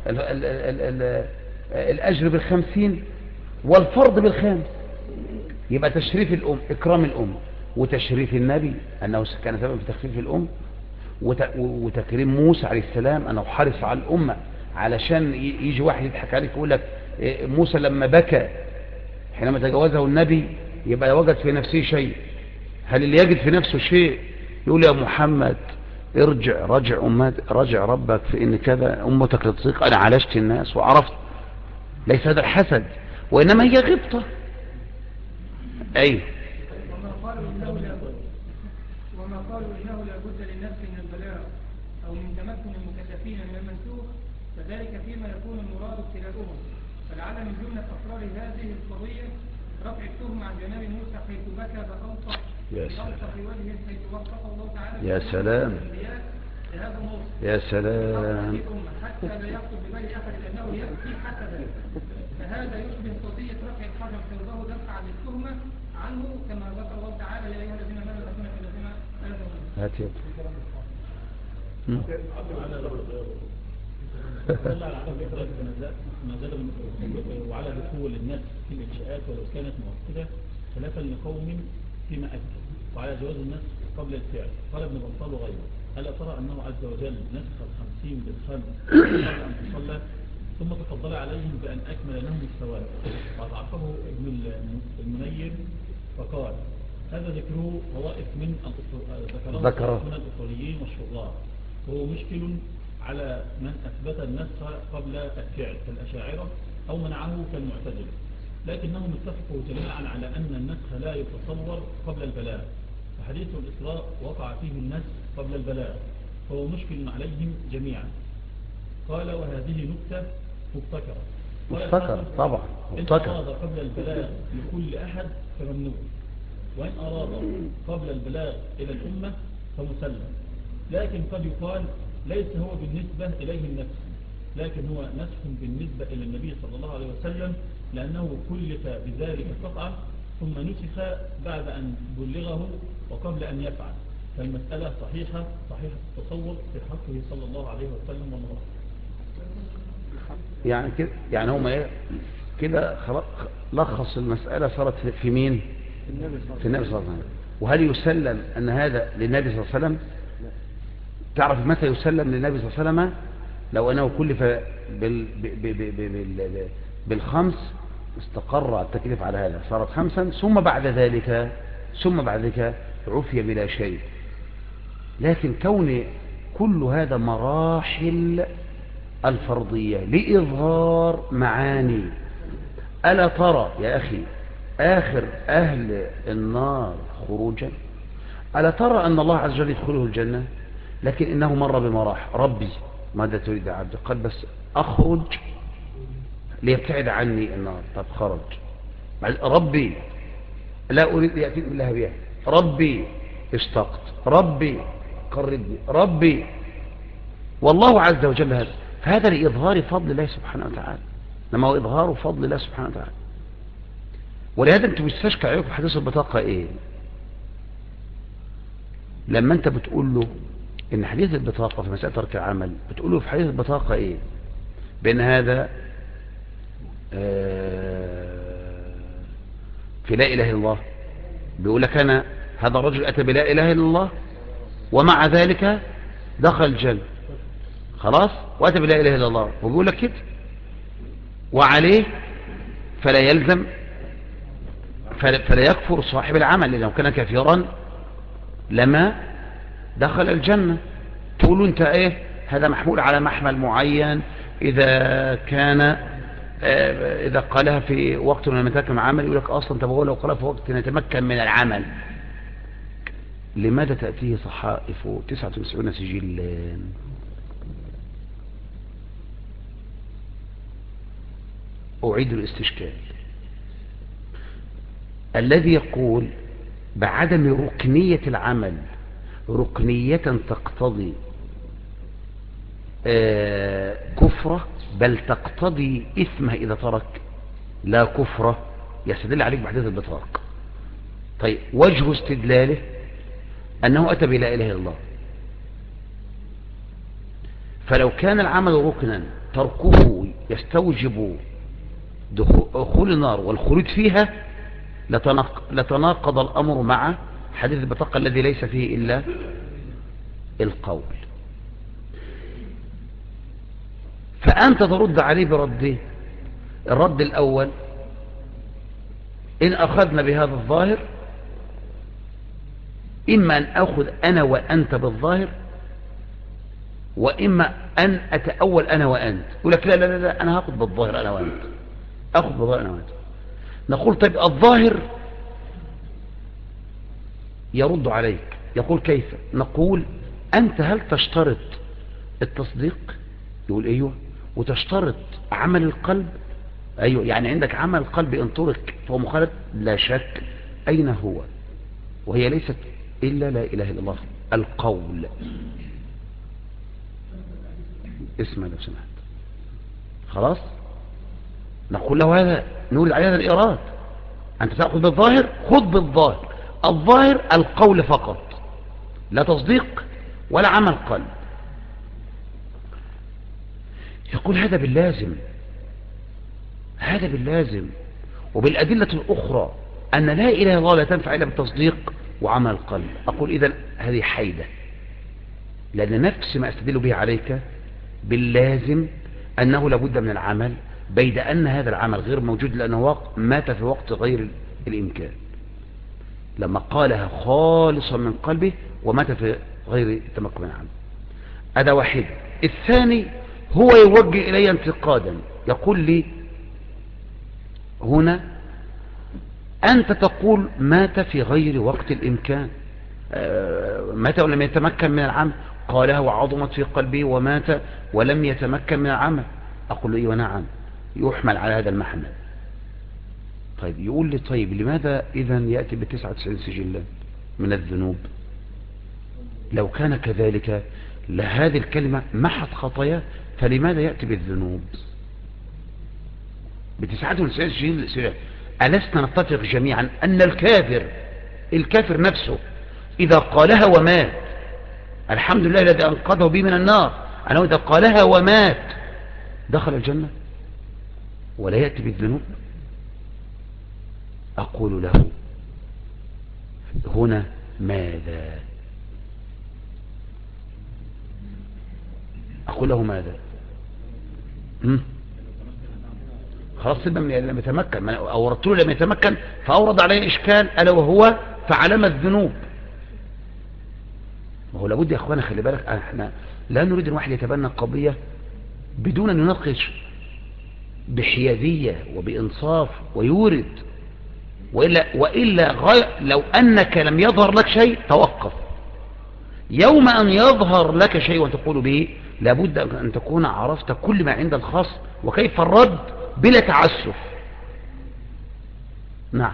الأجر 50 والفرض 5. يبقى تشريف الأم إكرام الأم، وتشريف النبي أنه كان سبب في تخفيف الأم، وتكريم موسى عليه السلام أنه حرص على الأمة، علشان يجي واحد يضحك عليك يقول لك موسى لما بكى حينما تجاوزه النبي يبقى وجد في نفسه شيء. هل اللي يجد في نفسه شيء يقول يا محمد رجع ربك في ان كذا امتك لتصيق، انا عالجت الناس وعرفت؟ ليس هذا الحسد، وانما هي غبطة. اي وما قالوا انه لا بد للنفس من البلاغ او من تمكن المكلفين من المنسوخ، فذلك فيما يكون المراد ابتلاؤهم. فلعل من جملة اسرار هذه القضية رفع التهم عن جناب موسى حيث بكى بأوصف في وجه حيث وصفه الله تعالى. يا سلام يا سلام. حتى لا يخطر ببال احد انه يبكي حتى ذلك، فهذا يشبه قضية رفع الحجر حوضه دفعا للتهمة عنه، كما ذكر الله تعالى يا ايها الذين امنوا لا تكونوا كالذين هات يد ما زال وعلى دخول الناس في الإنشاءات ولو كانت مؤكدة خلافا لقوم فيما أكد، وعلى جواز الناس قبل الفعل. قال ابن بطال وغيره: ألا ترى أنه عز وجل نسخ 50 بالخمس قبل أن تصلى، ثم تفضل عليهم بأن أكمل لهم الثواب؟ وأضعفه ابن المنير فقال: هذا ذكره طوائف من الأصوليين والشراح، وهو مشكل على من أثبت النسخ قبل الفعل كالأشاعرة أو منعه كالمعتزلة، لكنهم اتفقوا جميعا على أن النسخ لا يتصور قبل البلاغ، فحديث الإسراء وقع فيه النسخ قبل البلاغ، فهو مشكل عليهم جميعا. قال: وهذه نكتة مبتكرة طبعا إن أراد قبل البلاغ لكل أحد فممنوع، وإن أراد قبل البلاغ إلى الأمة فمسلم. لكن قد يقال ليس هو بالنسبة إليه النفس، لكن هو نسخ بالنسبة إلى النبي صلى الله عليه وسلم، لأنه كلف بذلك قطعا ثم نسخ بعد أن بلغه وقبل أن يفعل، فالمسألة صحيحة التصور في حقه صلى الله عليه وسلم والله. يعني كده، يعني هم ايه كده لخص المسألة صارت في مين؟ في النبي صلى الله عليه وسلم. وهل يسلم أن هذا للنبي صلى الله عليه وسلم؟ تعرف متى يسلم للنبي صلى الله عليه وسلم؟ لو أنه كلف بالخمس استقر التكليف على هذا، صارت 5، ثم بعد ذلك عفي بلا شيء. لكن كون كل هذا مراحل الفرضية لإظهار معاني. ألا ترى يا أخي آخر أهل النار خروجا؟ ألا ترى أن الله عز وجل يدخله الجنة، لكن إنه مر بمراحل. ربي ماذا تريد عبد؟ قال بس أخرج ليبتعد عني النار. طب خرج. ربي لا أريد يأتي بالله بها. ربي اشتقت. ربي قربني. ربي. والله عز وجل هذا، فهذا لإظهار فضل الله سبحانه وتعالى، لما هو إظهار فضل الله سبحانه وتعالى. ولهذا انتم بتستشكى عليكم حديث البطاقة ايه؟ لما انت بتقول له ان حديث البطاقة في مسألة ترك العمل، بتقول له في حديث البطاقة ايه؟ بين هذا في لا إله إلا الله، بيقول لك أنا هذا الرجل أتى بلا إله إلا الله ومع ذلك دخل الجنة، خلاص، وأتى بلا إله إلا الله، وبيقول لك كده، وعليه فلا يلزم فلا يكفر صاحب العمل، لأنه كان كافرا لما دخل الجنة. تقولوا انت ايه؟ هذا محمول على محمل معين، إذا قالها في وقت من المتاكم العمل يقول لك أصلا تبغوا لو قالها في وقت نتمكن من العمل. لماذا تأتيه صحائف 99 سجلا؟ أعيد الاستشكال. الذي يقول بعدم ركنية العمل، ركنية تقتضي كفرة بل تقتضي إثمه إذا ترك، لا كفرة يستدل عليك بحديث البطاق. طيب وجه استدلاله أنه أتى بلا إله إلا الله، فلو كان العمل ركنا تركه يستوجب دخول النار والخلود فيها لتناقض الأمر مع حديث البطاقة الذي ليس فيه إلا القول. فأنت ترد عليه بردين. الرد الأول: إن أخذنا بهذا الظاهر إما أن أخذ أنا وأنت بالظاهر، وإما أن أتأول أنا وأنت. يقول لك لا لا لا, لا أنا هأخذ بالظاهر أنا وأنت، أخذ بالظاهر أنا وأنت. نقول طيب الظاهر يرد عليك، يقول كيف؟ نقول أنت هل تشترط التصديق؟ يقول أيوه. وتشترط عمل القلب؟ أيوه. يعني عندك عمل القلب إن ترك فهو مخالف؟ لا شك. أين هو؟ وهي ليست إلا لا إله إلا الله القول. اسمع لو سمحت. خلاص نقول له هذا، نقول على هذا الإيراد. أنت تأخذ بالظاهر، خذ بالظاهر. الظاهر القول فقط، لا تصديق ولا عمل قلب. يقول هذا باللازم، هذا باللازم وبالأدلة الأخرى أن لا إله إلا الله لا تنفع إلا بالتصديق وعمل القلب. أقول إذن هذه حيدة، لأن نفس ما أستدل به عليك باللازم أنه لابد من العمل، بيد أن هذا العمل غير موجود لأنه مات في وقت غير الإمكان، لما قالها خالصا من قلبه ومات في غير التمكن من العمل. هذا واحد. الثاني هو يوجه إلي انتقادا، يقول لي هنا أنت تقول مات في غير وقت الإمكان، مات ولم يتمكن من العمل. قالها وعظمت في قلبه ومات ولم يتمكن من العمل. أقول له إيه ونعم، يحمل على هذا المحمل. طيب يقول لي طيب لماذا إذن يأتي ب99 سجلا من الذنوب؟ لو كان كذلك لهذه الكلمة محت خطاياه، فلماذا يأتي بالذنوب ب99 سجلا؟ ألسنا نتفق جميعا أن الكافر نفسه إذا قالها ومات، الحمد لله الذي أنقذه به من النار، أنه إذا قالها ومات دخل الجنة ولا يأتي بالذنوب؟ أقول له هنا ماذا؟ أقول له ماذا؟ خلاص سيبنا من لم يتمكن، أوردت له لم يتمكن فأورد عليه إشكال ألا وهو فعلم الذنوب. وهو لابد يا أخوانا خلي بالك، احنا لا نريد أن واحد يتبنى قضية بدون أن يناقش بحيادية وبإنصاف ويورد، وإلا لو أنك لم يظهر لك شيء توقف. يوم أن يظهر لك شيء وتقول به لابد أن تكون عرفت كل ما عند الخاص وكيف الرد بلا تعسف. نعم.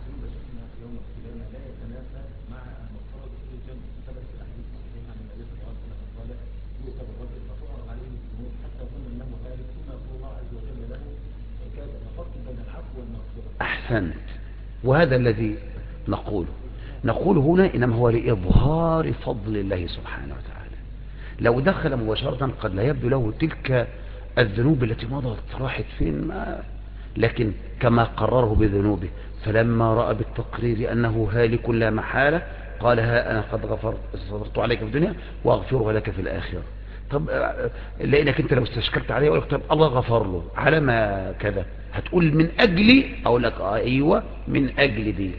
أحسنت. وهذا الذي نقول هنا إنما هو لإظهار فضل الله سبحانه وتعالى. لو دخل مباشرة قد لا يبدو له تلك الذنوب التي مضت راحت فين، لكن كما قرره بذنوبه، فلما رأى بالتقرير أنه هالك لا محالة قال ها أنا قد غفرت عليك في الدنيا وأغفرها لك في الآخرة. طب لأنك أنت لو استشكلت عليه وقلت طب الله غفر له على ما كذا، هتقول من أجلي، أقول لك أيوة من أجل دي.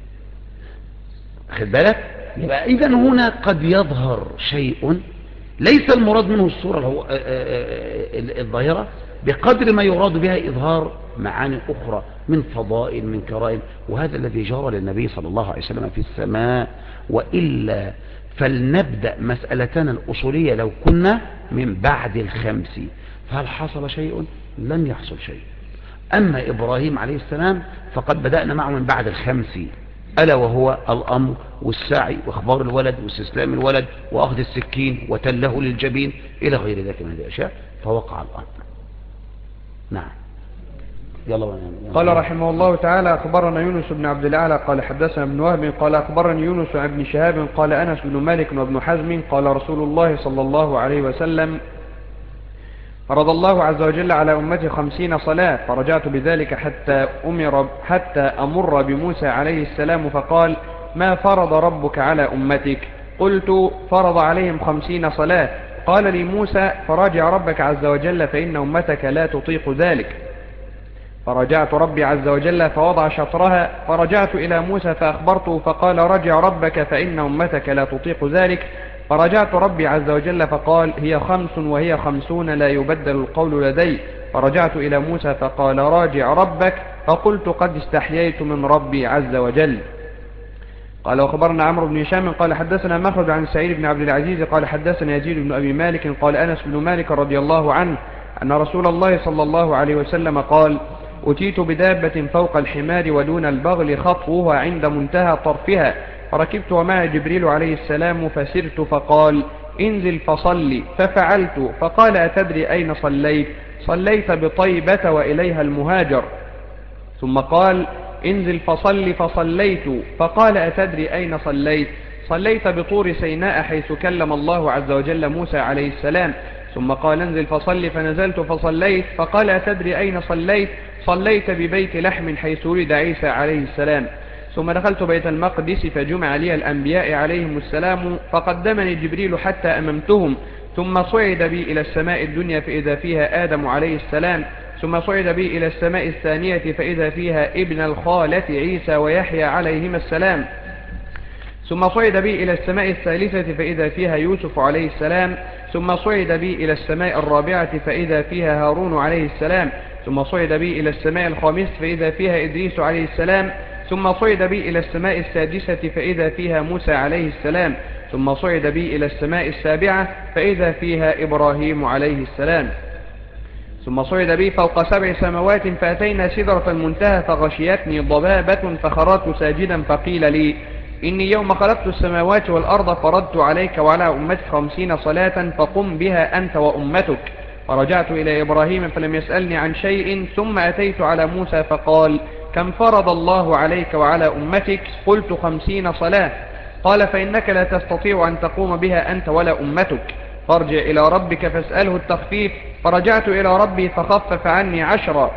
خد بالك؟ يبقى إذن هنا قد يظهر شيء ليس المراد منه الصورة الظاهرة بقدر ما يراد بها إظهار معاني أخرى من فضائل من كرائم، وهذا الذي جرى للنبي صلى الله عليه وسلم في السماء. وإلا فلنبدأ مسألتنا الأصولية لو كنا من بعد 5، فهل حصل شيء؟ لم يحصل شيء. أما إبراهيم عليه السلام فقد بدأنا معه من بعد 5، ألا وهو الأمر والسعي وإخبار الولد واستسلام الولد وأخذ السكين وتله للجبين إلى غير ذلك من الأشياء، فوقع الأمر. نعم. يلا. قال رحمه الله تعالى: أخبرنا يونس بن عبد الأعلى قال حدثنا ابن وهب قال أخبرني يونس عن ابن شهاب قال أنس بن مالك وابن حزم قال رسول الله صلى الله عليه وسلم: فرض الله عز وجل على أمتي 50 صلاة، فرجعت بذلك حتى أمر بموسى عليه السلام فقال: ما فرض ربك على أمتك؟ قلت: فرض عليهم 50 صلاة. قال لي موسى: فراجع ربك عز وجل فإن أمتك لا تطيق ذلك. فرجعت ربي عز وجل فوضع شطرها، فرجعت إلى موسى فأخبرته فقال: رجع ربك فإن أمتك لا تطيق ذلك. فرجعت ربي عز وجل فقال: هي 5 وهي 50 لا يبدل القول لدي. فرجعت إلى موسى فقال: راجع ربك. فقلت: قد استحييت من ربي عز وجل. قال: وخبرنا عمرو بن هشام قال حدثنا مخرج عن سعيد بن عبد العزيز قال حدثنا يزيد بن أبي مالك قال أنس بن مالك رضي الله عنه أن رسول الله صلى الله عليه وسلم قال: أتيت بدابة فوق الحمار ودون البغل خطوها عند منتهى طرفها، فركبت ومع جبريل عليه السلام فسرت فقال: انزل فصلي، ففعلت. فقال: أتدري أين صليت؟ صليت بطيبة وإليها المهاجر. ثم قال: انزل فصلي، فصليت. فقال: أتدري أين صليت؟ صليت بطور سيناء حيث كلم الله عز وجل موسى عليه السلام. ثم قال: انزل فصلي، فنزلت فصليت. فقال: أتدري أين صليت؟ صليت ببيت لحم حيث ولد عيسى عليه السلام. ثم دخلت بيت المقدس فجمع لي الأنبياء عليهم السلام، فقدمني جبريل حتى أممتهم، ثم صعد بي إلى السماء الدنيا فإذا فيها آدم عليه السلام، ثم صعد بي إلى السماء الثانية فإذا فيها ابن الخالة عيسى ويحيى عليهما السلام، ثم صعد بي إلى السماء الثالثة فإذا فيها يوسف عليه السلام، ثم صعد بي إلى السماء الرابعة فإذا فيها هارون عليه السلام، ثم صعد بي إلى السماء الخامسة فإذا فيها إدريس عليه السلام، ثم صعد بي إلى السماء السادسة فإذا فيها موسى عليه السلام، ثم صعد بي إلى السماء السابعة فإذا فيها إبراهيم عليه السلام، ثم صعد بي فوق 7 سماوات فأتينا سدرة المنتهى فغشيتني ضبابة فخررت ساجدا فقيل لي: إني يوم خلقت السماوات والأرض فرضت عليك وعلى أمتك 50 صلاة فقم بها أنت وأمتك. فرجعت إلى إبراهيم فلم يسألني عن شيء، ثم أتيت على موسى فقال: كم فرض الله عليك وعلى أمتك؟ قلت: 50 صلاة. قال: فإنك لا تستطيع أن تقوم بها أنت ولا أمتك، فارجع إلى ربك فاسأله التخفيف. فرجعت إلى ربي فخفف عني 10.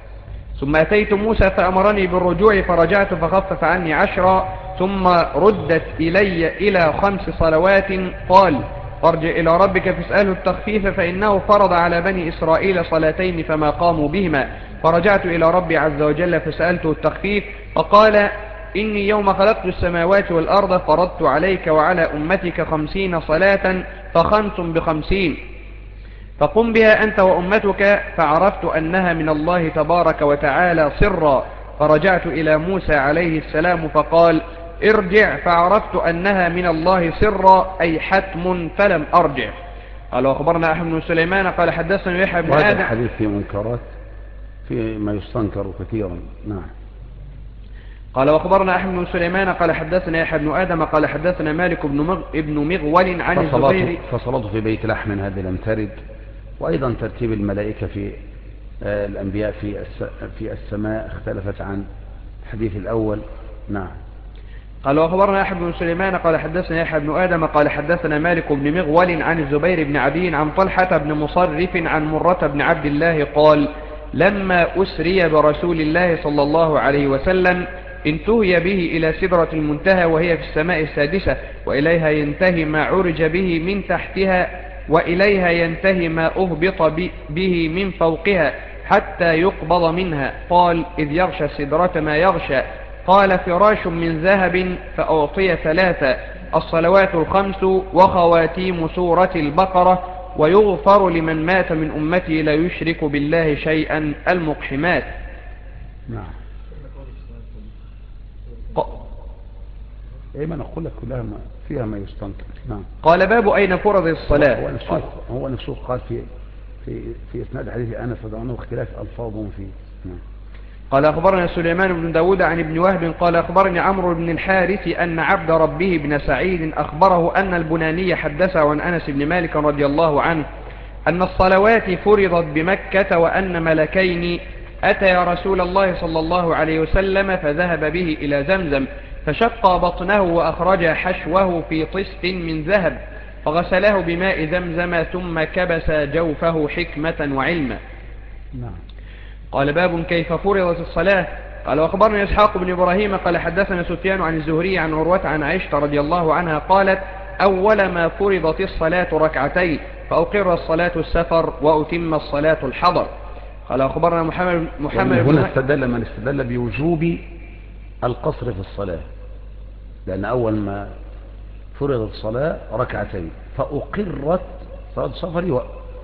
ثم أتيت موسى فأمرني بالرجوع فرجعت فخفف عني 10، ثم ردت إلي إلى 5 صلوات. قال: فارجع إلى ربك فاسأله التخفيف فإنه فرض على بني إسرائيل صلاتين فما قاموا بهما. فرجعت إلى ربي عز وجل فسألته التخفيف فقال: إني يوم خلقت السماوات والأرض فرضت عليك وعلى أمتك 50 صلاة ف5 ب50 فقم بها أنت وأمتك. فعرفت أنها من الله تبارك وتعالى سرا. فرجعت إلى موسى عليه السلام فقال: ارجع. فعرفت أنها من الله سرا أي حتم، فلم أرجع. قال: وأخبرنا أحمد بن سليمان قال حدثنا يحيى بن آدم. وهذا الحديث في منكرات في ما يستنكر كثيرا. نعم. قال: وأخبرنا أحمد بن سليمان قال حدثنا يحيى بن آدم قال حدثنا مالك بن مغول عن الزبير. فصلاته في بيت لحم هذه لم ترد. وأيضا ترتيب الملائكة في الأنبياء في السماء اختلفت عن الحديث الأول. نعم. قال: وأخبرنا أحمد بن سليمان قال حدثنا يحيى بن آدم قال حدثنا مالك بن مغول عن الزبير بن عدي عن طلحة بن مصرف عن مرة بن عبد الله قال: لما أسري برسول الله صلى الله عليه وسلم انتهي به إلى سدرة المنتهى وهي في السماء السادسة، وإليها ينتهي ما عرج به من تحتها، وإليها ينتهي ما أهبط به من فوقها حتى يقبض منها. قال: إذ يغشى السدرة ما يغشى. قال: فراش من ذهب فأعطي 3 الصلوات 5 وخواتيم سورة البقرة، ويغفر لمن مات من أمتي لا يشرك بالله شيئا المقحمات. نعم. ايه ما نقول لك كلها ما فيها ما يستنكر. نعم. قال: باب أين فرض الصلاة. هو نفسه قال في إسناد حديث أنس رضي الله عنه اختلاف ألفاظهم فيه. نعم. قال أخبرنا سليمان بن داود عن ابن وهب قال أخبرني عمرو بن الحارث أن عبد ربه بن سعيد أخبره أن البناني حدثه عن أنس بن مالك رضي الله عنه أن الصلوات فرضت بمكة وأن ملكين أتيا رسول الله صلى الله عليه وسلم فذهب به إلى زمزم فشق بطنه وأخرج حشوه في طست من ذهب فغسله بماء زمزم ثم كبس جوفه حكمة وعلما. نعم. قال باب كيف فرضت الصلاة. قال وأخبرنا إسحاق بن إبراهيم قال حدثنا سفيان عن الزهري عن عروة عن عائشة رضي الله عنها قالت أول ما فرضت الصلاة ركعتين فأقر الصلاة السفر وأتم الصلاة الحضر. قال أخبرنا محمد هنا استدل من استدل بوجوب القصر في الصلاة، لأن أول ما فرضت الصلاة ركعتين فأقرت صلاة السفر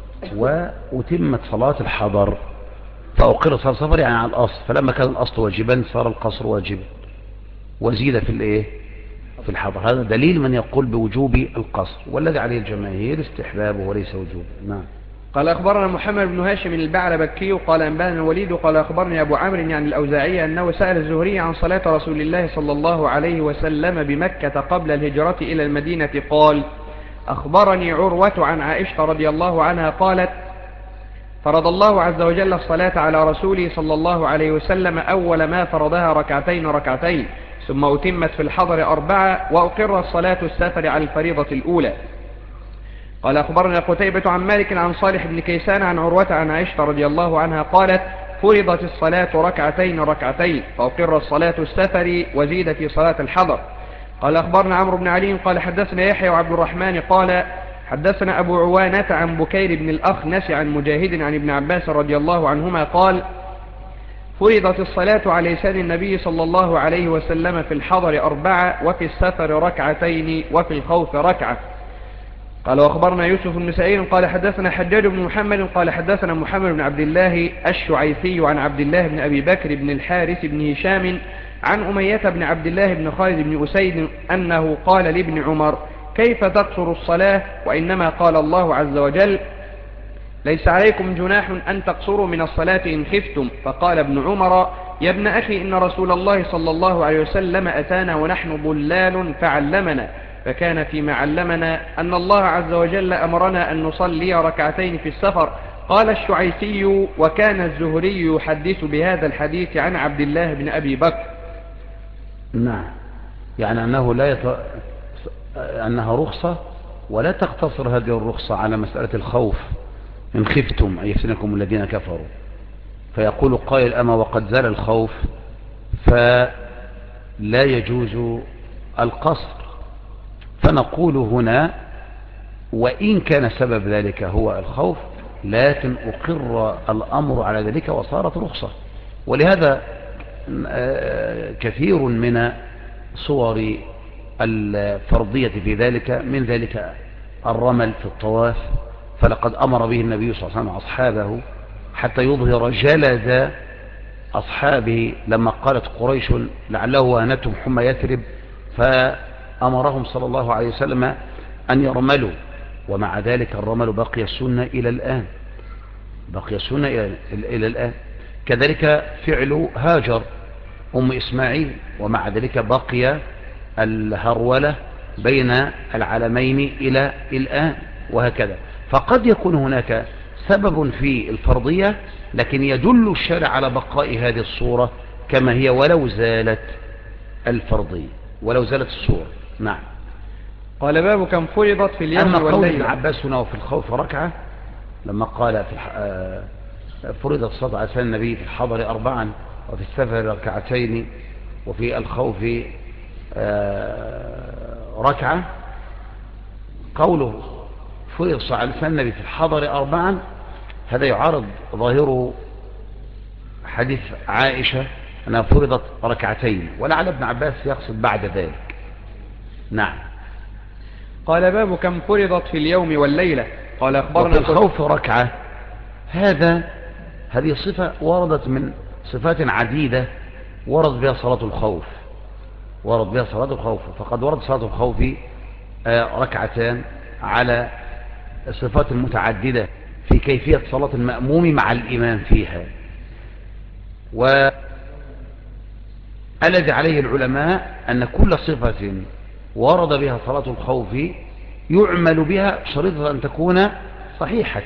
وأتمت صلاة الحضر. فأقر صلاة السفر يعني على الأصل، فلما كان الأصل واجبا صار القصر واجبا وزيد في الإيه في الحضر. هذا دليل من يقول بوجوب القصر، والذي عليه الجماهير استحبابه وليس وجوبه. نعم. قال أخبرنا محمد بن هاشم البعلبكي قال أنبانا الوليد قال أخبرني أبو عمرو يعني الأوزاعي أنه سأل الزهري عن صلاة رسول الله صلى الله عليه وسلم بمكة قبل الهجرة إلى المدينة قال أخبرني عروة عن عائشة رضي الله عنها قالت فرض الله عز وجل الصلاة على رسوله صلى الله عليه وسلم أول ما فرضها ركعتين ثم أتمت في الحضر 4 وأقر الصلاة السفر على الفريضة الأولى. قال أخبرنا قتيبة عن مالك عن صالح بن كيسان عن عروة عن عائشة رضي الله عنها قالت فرضت الصلاة ركعتين فأقر الصلاة السفر وزيد في صلاة الحضر. قال أخبرنا عمرو بن علي قال حدثنا يحيى وعبد الرحمن قال حدثنا أبو عوانة عن بكير بن الأخنس عن مجاهد عن ابن عباس رضي الله عنهما قال فرضت الصلاة على لسان النبي صلى الله عليه وسلم في الحضر 4 وفي السفر ركعتين وفي الخوف ركعة. قال وأخبرنا يوسف النسائي قال حدثنا حجاج بن محمد قال حدثنا محمد بن عبد الله الشعيثي عن عبد الله بن أبي بكر بن الحارث بن هشام عن أمية بن عبد الله بن خالد بن أسيد أنه قال لابن عمر كيف تقصر الصلاة وإنما قال الله عز وجل ليس عليكم جناح أن تقصروا من الصلاة إن خفتم. فقال ابن عمر يا ابن أخي إن رسول الله صلى الله عليه وسلم أتانا ونحن ضلال فعلمنا، فكان فيما علمنا أن الله عز وجل أمرنا أن نصلي ركعتين في السفر. قال الشعيثي وكان الزهري يحدث بهذا الحديث عن عبد الله بن أبي بكر. نعم، يعني أنه أنها رخصة ولا تقتصر هذه الرخصة على مسألة الخوف إن خفتم أن يفتنكم الذين كفروا. فيقول قائل أما وقد زال الخوف فلا يجوز القصر. فنقول هنا وإن كان سبب ذلك هو الخوف لكن أقر الأمر على ذلك وصارت رخصة. ولهذا كثير من صور الفرضية في ذلك من ذلك الرمل في الطواف، فلقد أمر به النبي صلى الله عليه وسلم أصحابه حتى يظهر جلد أصحابه لما قالت قريش لعله وهنتهم حمى يثرب، فأمرهم صلى الله عليه وسلم أن يرملوا. ومع ذلك الرمل بقي السنة إلى الآن، بقي السنة إلى الآن. كذلك فعل هاجر أم إسماعيل، ومع ذلك بقي الهرولة بين العالمين إلى الآن، وهكذا. فقد يكون هناك سبب في الفرضية لكن يدل الشارع على بقاء هذه الصورة كما هي ولو زالت الفرضية ولو زالت الصورة. نعم. قال باب كم فرضت في اليوم والليلة. أما قول ابن عباس هنا وفي الخوف ركعة لما قال فرضت الصلاة على لسان النبي في الحضر 4 وفي السفر ركعتين وفي الخوف ركعة، قوله فرض الصلاة على لسان النبي في الحضر 4 هذا يعارض ظاهره حديث عائشة أنها فرضت ركعتين، ولعل ابن عباس يقصد بعد ذلك. نعم. قال باب كم فرضت في اليوم والليلة. قال أخبرنا الخوف ركعة، هذه صفة وردت من صفات عديدة ورد بها صلاة الخوف، فقد ورد صلاة الخوف ركعتان على صفات متعددة في كيفية صلاة المأموم مع الإمام فيها. الذي عليه العلماء أن كل صفة ورد بها صلاة الخوف يعمل بها شريطة أن تكون صحيحة،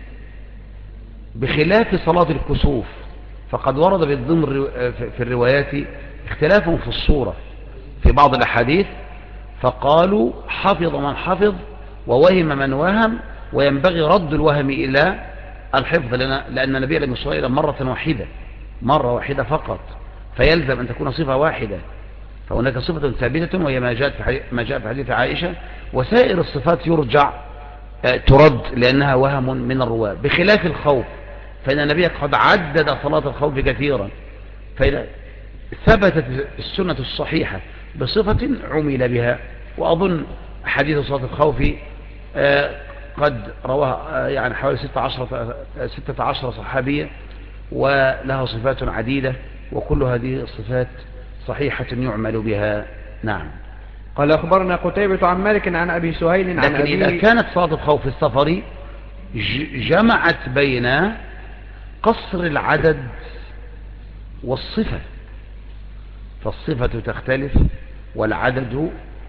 بخلاف صلاة الكسوف فقد ورد بالضمن في الروايات اختلاف في الصورة في بعض الأحاديث، فقالوا حفظ من حفظ ووهم من وهم، وينبغي رد الوهم إلى الحفظ، لأن النبي لم يصلي إلى مرة واحدة فقط، فيلزم أن تكون صفة واحدة. فهناك صفة ثابتة وهي ما جاء في حديث عائشة، وسائر الصفات يرجع ترد لأنها وهم من الرواة، بخلاف الخوف فإن النبي قد عدد صلاة الخوف كثيرا، فإذا ثبتت السنة الصحيحة بصفة عمل بها. وأظن حديث صلاة الخوف قد رواها يعني حوالي 16 صحابية ولها صفات عديدة، وكل هذه الصفات صحيحة يعمل بها. نعم. قال أخبرنا قتيبة عن مالك عن أبي سهيل عن لكن أبي. إذا كانت صلاة الخوف في السفر جمعت بين قصر العدد والصفة، فالصفة تختلف والعدد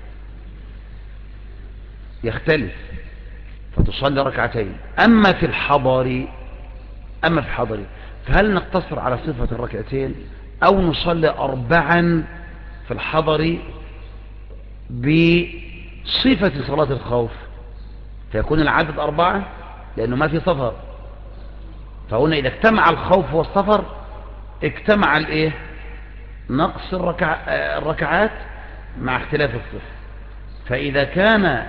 يختلف فتصلي ركعتين. أما في الحضر فهل نقتصر على صفة الركعتين أو نصلي 4 في الحضر بصفة صلاة الخوف فيكون العدد 4 لأنه ما في سفر. فهنا إذا اجتمع الخوف والسفر اجتمع نقص الركعات مع اختلاف الصفة. فإذا كان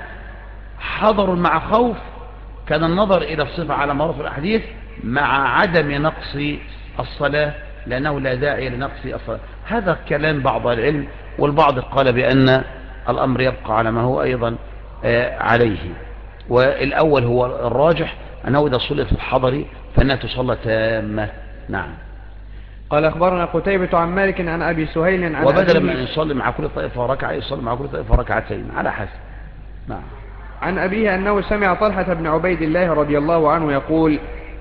حضر مع خوف كان النظر إلى الصفة على مرات الأحاديث مع عدم نقص الصلاة، لأنه لا داعي لنقص الصلاة. هذا كلام بعض العلم، والبعض قال بأن الأمر يبقى على ما هو أيضا عليه، والأول هو الراجح أنه إذا صلت في الحضر فإنها تصلى تامة. نعم. قال أخبرنا قتيبة عن مالك عن أبي سهيل عن وبدلا أبيه من أن يصلي مع كل طائفة ركعة يصلي مع كل طائفة ركعتين على حسب. نعم. عن أبيه أنه سمع طلحة بن عبيد الله رضي الله عنه يقول: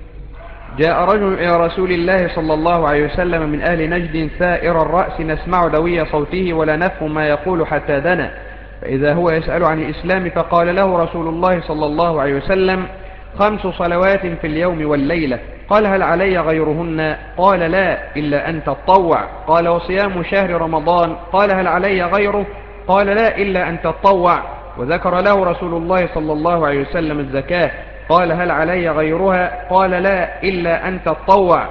جاء رجل إلى رسول الله صلى الله عليه وسلم من أهل نجد ثائر الرأس نسمع دوي صوته ولا نفهم ما يقول حتى دنا، فإذا هو يسأل عن الإسلام فقال له رسول الله صلى الله عليه وسلم: 5 صلوات في اليوم والليلة. قال: هل علي غيرهن؟ قال: لا إلا أن تطوع. قال: وصيام شهر رمضان؟ قال: هل علي غيره؟ قال: لا إلا أن تطوع. وذكر له رسول الله صلى الله عليه وسلم الزكاة. قال: هل علي غيرها؟ قال: لا إلا أن تطوع.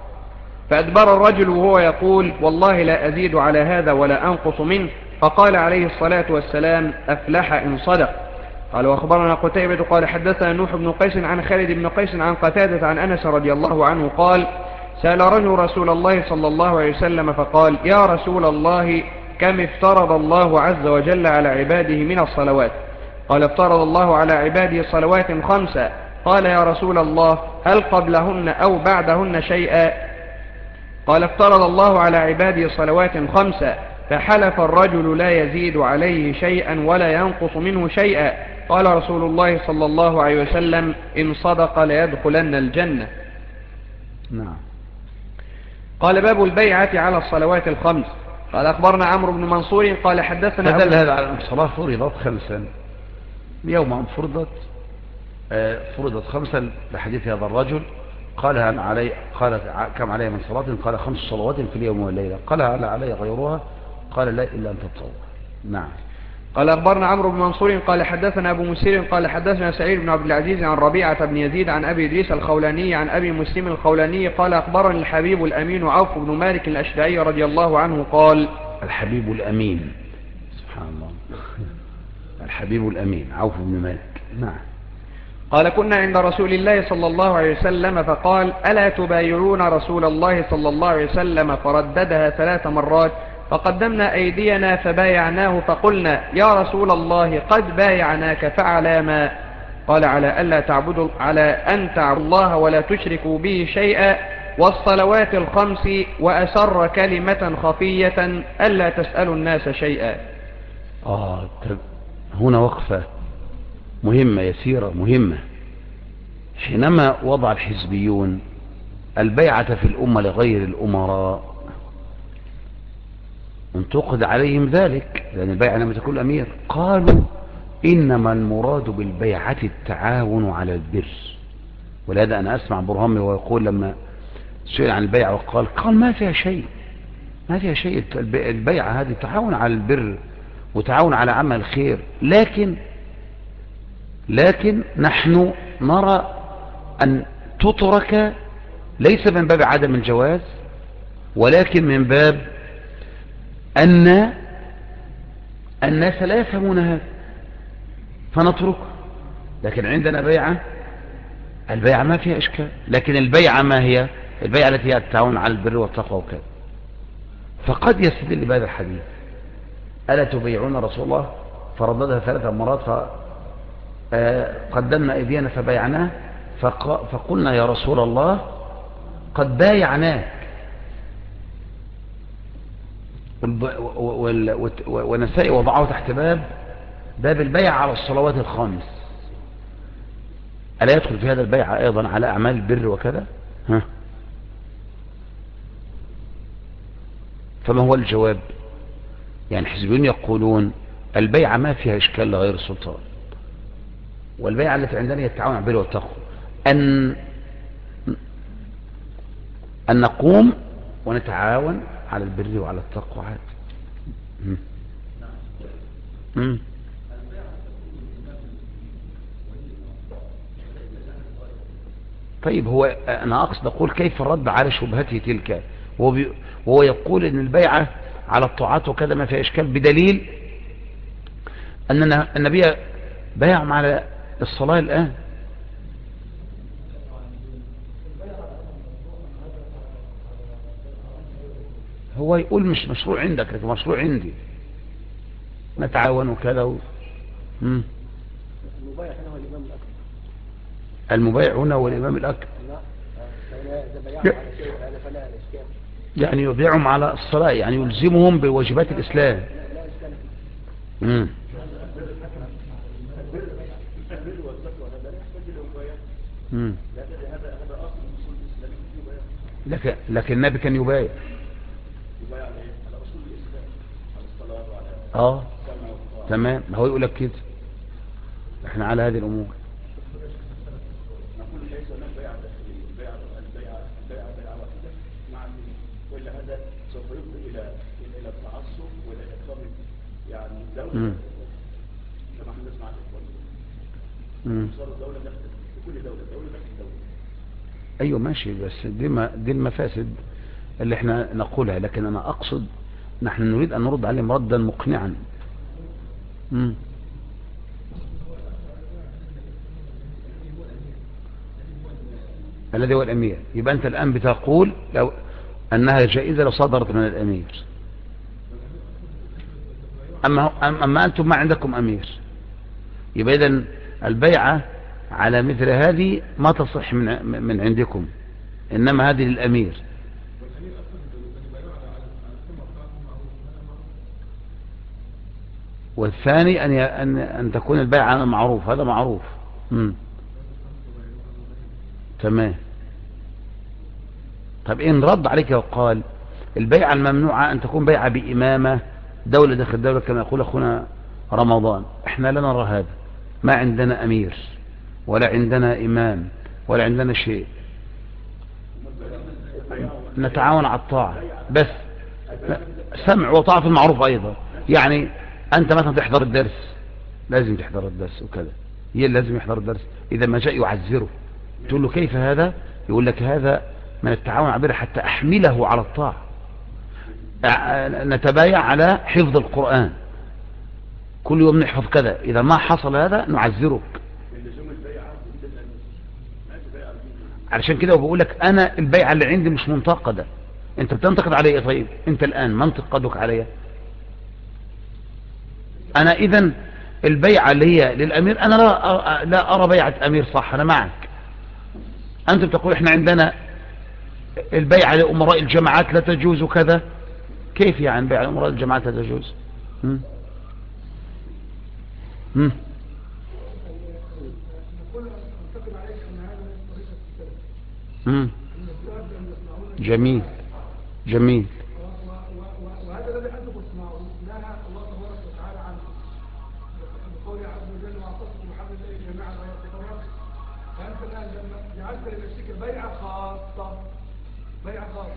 فأدبر الرجل وهو يقول: والله لا أزيد على هذا ولا أنقص منه. فقال عليه الصلاة والسلام: أفلح إن صدق. قال: وأخبرنا قتيبة قال حدثنا نوح بن قيس عن خالد بن قيس عن قتادة عن أنس رضي الله عنه قال: سأل رجل رسول الله صلى الله عليه وسلم فقال: يا رسول الله، كم افترض الله عز وجل على عباده من الصلوات؟ قال: افترض الله على عباده صلوات 5. قال: يا رسول الله، هل قبلهن أو بعدهن شيئا؟ قال: افترض الله على عباده صلوات 5. فحلف الرجل لا يزيد عليه شيئا ولا ينقص منه شيئا. قال رسول الله صلى الله عليه وسلم: إن صدق ليدخلن الجنة. نعم. قال: باب البيعة على الصلوات 5. قال: أخبرنا عمرو بن منصور قال حدثنا فدل هذا على أن الصلاة فرضت 5 يوم أن فرضت 5 لحديث هذا الرجل. قال: هل علي؟ قال: كم علي من صلاة؟ قال: 5 صلوات في اليوم والليلة. قال: هل علي غيرها؟ قال: لا إلا أن تتطوع. نعم. قال: أخبرنا عمرو بن منصور قال حدثنا أبو مسير قال حدثنا سعيد بن عبد العزيز عن ربيعة بن يزيد عن أبي إدريس الخولاني عن أبي مسلم الخولاني قال: أخبرني الحبيب الأمين عوف بن مالك الأشجعي رضي الله عنه قال: الحبيب الأمين، سبحان الله، الحبيب الأمين عوف بن مالك. نعم. قال: كنا عند رسول الله صلى الله عليه وسلم فقال: ألا تبايعون رسول الله صلى الله عليه وسلم؟ فرددها 3 مرات. فقدمنا أيدينا فبايعناه فقلنا: يا رسول الله، قد بايعناك، فعلى ما؟ قال: على أن تعبدوا الله ولا تشركوا به شيئا، والصلوات 5، وأسر كلمة خفية: ألا تسألوا الناس شيئا. هنا وقفة مهمة يسيرة مهمة. حينما وضع الحزبيون البيعة في الأمة لغير الأمراء انتقد عليهم ذلك، لأن البيعة لما تكون أمير. قالوا إنما المراد بالبيعة التعاون على البر. ولهذا أنا أسمع برهامي ويقول لما سئل عن البيعة قال ما فيها شيء، ما فيها شيء، البيعة هذه تعاون على البر وتعاون على عمل الخير، لكن نحن نرى أن تترك ليس من باب عدم الجواز، ولكن من باب أن الناس لا يفهمون هذا فنتركه. لكن عندنا بيعة، البيعة ما فيها إشكال، لكن البيعة ما هي؟ البيعة التي هي التعاون على البر والتقوى وكذا. فقد يستدل بهذا الحديث: ألا تبيعون رسول الله؟ فرددها 3 مرات، فقدمنا أيدينا فبايعناه، فقلنا يا رسول الله قد بايعناك. ونسائي وضعه تحت باب البيع على الصلوات الخامس. ألا يدخل في هذا البيع أيضا على أعمال البر وكذا؟ فما هو الجواب؟ يعني الحزبيون يقولون البيعة ما فيها إشكال لغير السلطان، والبيعة التي عندنا هي التعاون على البر والتقوى، أن نقوم ونتعاون على البر وعلى التقوى عادي. طيب، هو أنا أقصد أقول كيف الرد على شبهته تلك؟ وهو يقول إن البيعة على الطاعات وكذا ما فيها إشكال، بدليل أن النبي بايعهم على الصلاة الآن. هو يقول مش مشروع عندك لكن مشروع عندي، نتعاون وكذا المبايع هنا هو الإمام الأكبر. المبايع هنا هو الإمام الأكبر. لا، إذا بايعهم على شيء هذا فلا إشكال. يعني يبيعهم على الصلاة، يعني يلزمهم بواجبات الإسلام. لا إشكال. لكن النبي كان يبايع على اصول الاسلام، على الصلاه وعلى تمام. ما هو يقول لك كده، احنا على هذه الامور نقول ليس هناك بيع داخلي، البيع واحده مع ولا هذا سوف يفضي الى التعصب والى اقامه يعني دوله كما احنا نسمع صار الدوله داخل في كل دوله داخل دوله. ايوه ماشي، بس دي المفاسد اللي احنا نقولها، لكن انا اقصد نحن نريد ان نرد عليهم ردا مقنعا. الذي هو الامير. يبقى انت الان بتقول لو انها جائزة لو صدرت من الامير، اما انتم ما عندكم امير، يبقى اذن البيعة على مثل هذه ما تصح من عندكم، انما هذه للامير. والثاني أن تكون البيعة على المعروف، هذا معروف. تمام. طب إن رد عليك وقال البيعة الممنوعة أن تكون بيعة بإمامة دولة داخل دولة كما يقول أخونا رمضان، إحنا لا نرى هذا، ما عندنا أمير ولا عندنا إمام ولا عندنا شيء، نتعاون على الطاعة بس، سمع وطاعة في المعروف أيضا. يعني أنت مثلا تحضر الدرس، لازم تحضر الدرس وكذا، هي لازم يحضر الدرس، إذا ما جاء يعذره، تقول له كيف هذا؟ يقول لك هذا من التعاون على البر حتى أحمله على الطاعة. نتبايع على حفظ القرآن، كل يوم نحفظ كذا، إذا ما حصل هذا نعذرك. علشان كده وبقول لك أنا البيعة اللي عندي مش منتقدة. أنت بتنتقد علي طيب؟ أنت الآن ما انتقدك علي أنا. إذن البيعة اللي هي للأمير أنا لا أرى بيعة أمير، صح؟ أنا معك. أنت بتقول إحنا عندنا البيعة لأمراء الجماعات لا تجوز كذا. كيف يعني بيعة لأمراء الجماعات لا تجوز؟ جميل وهذا الذي حدث خاصة بيعة خاصة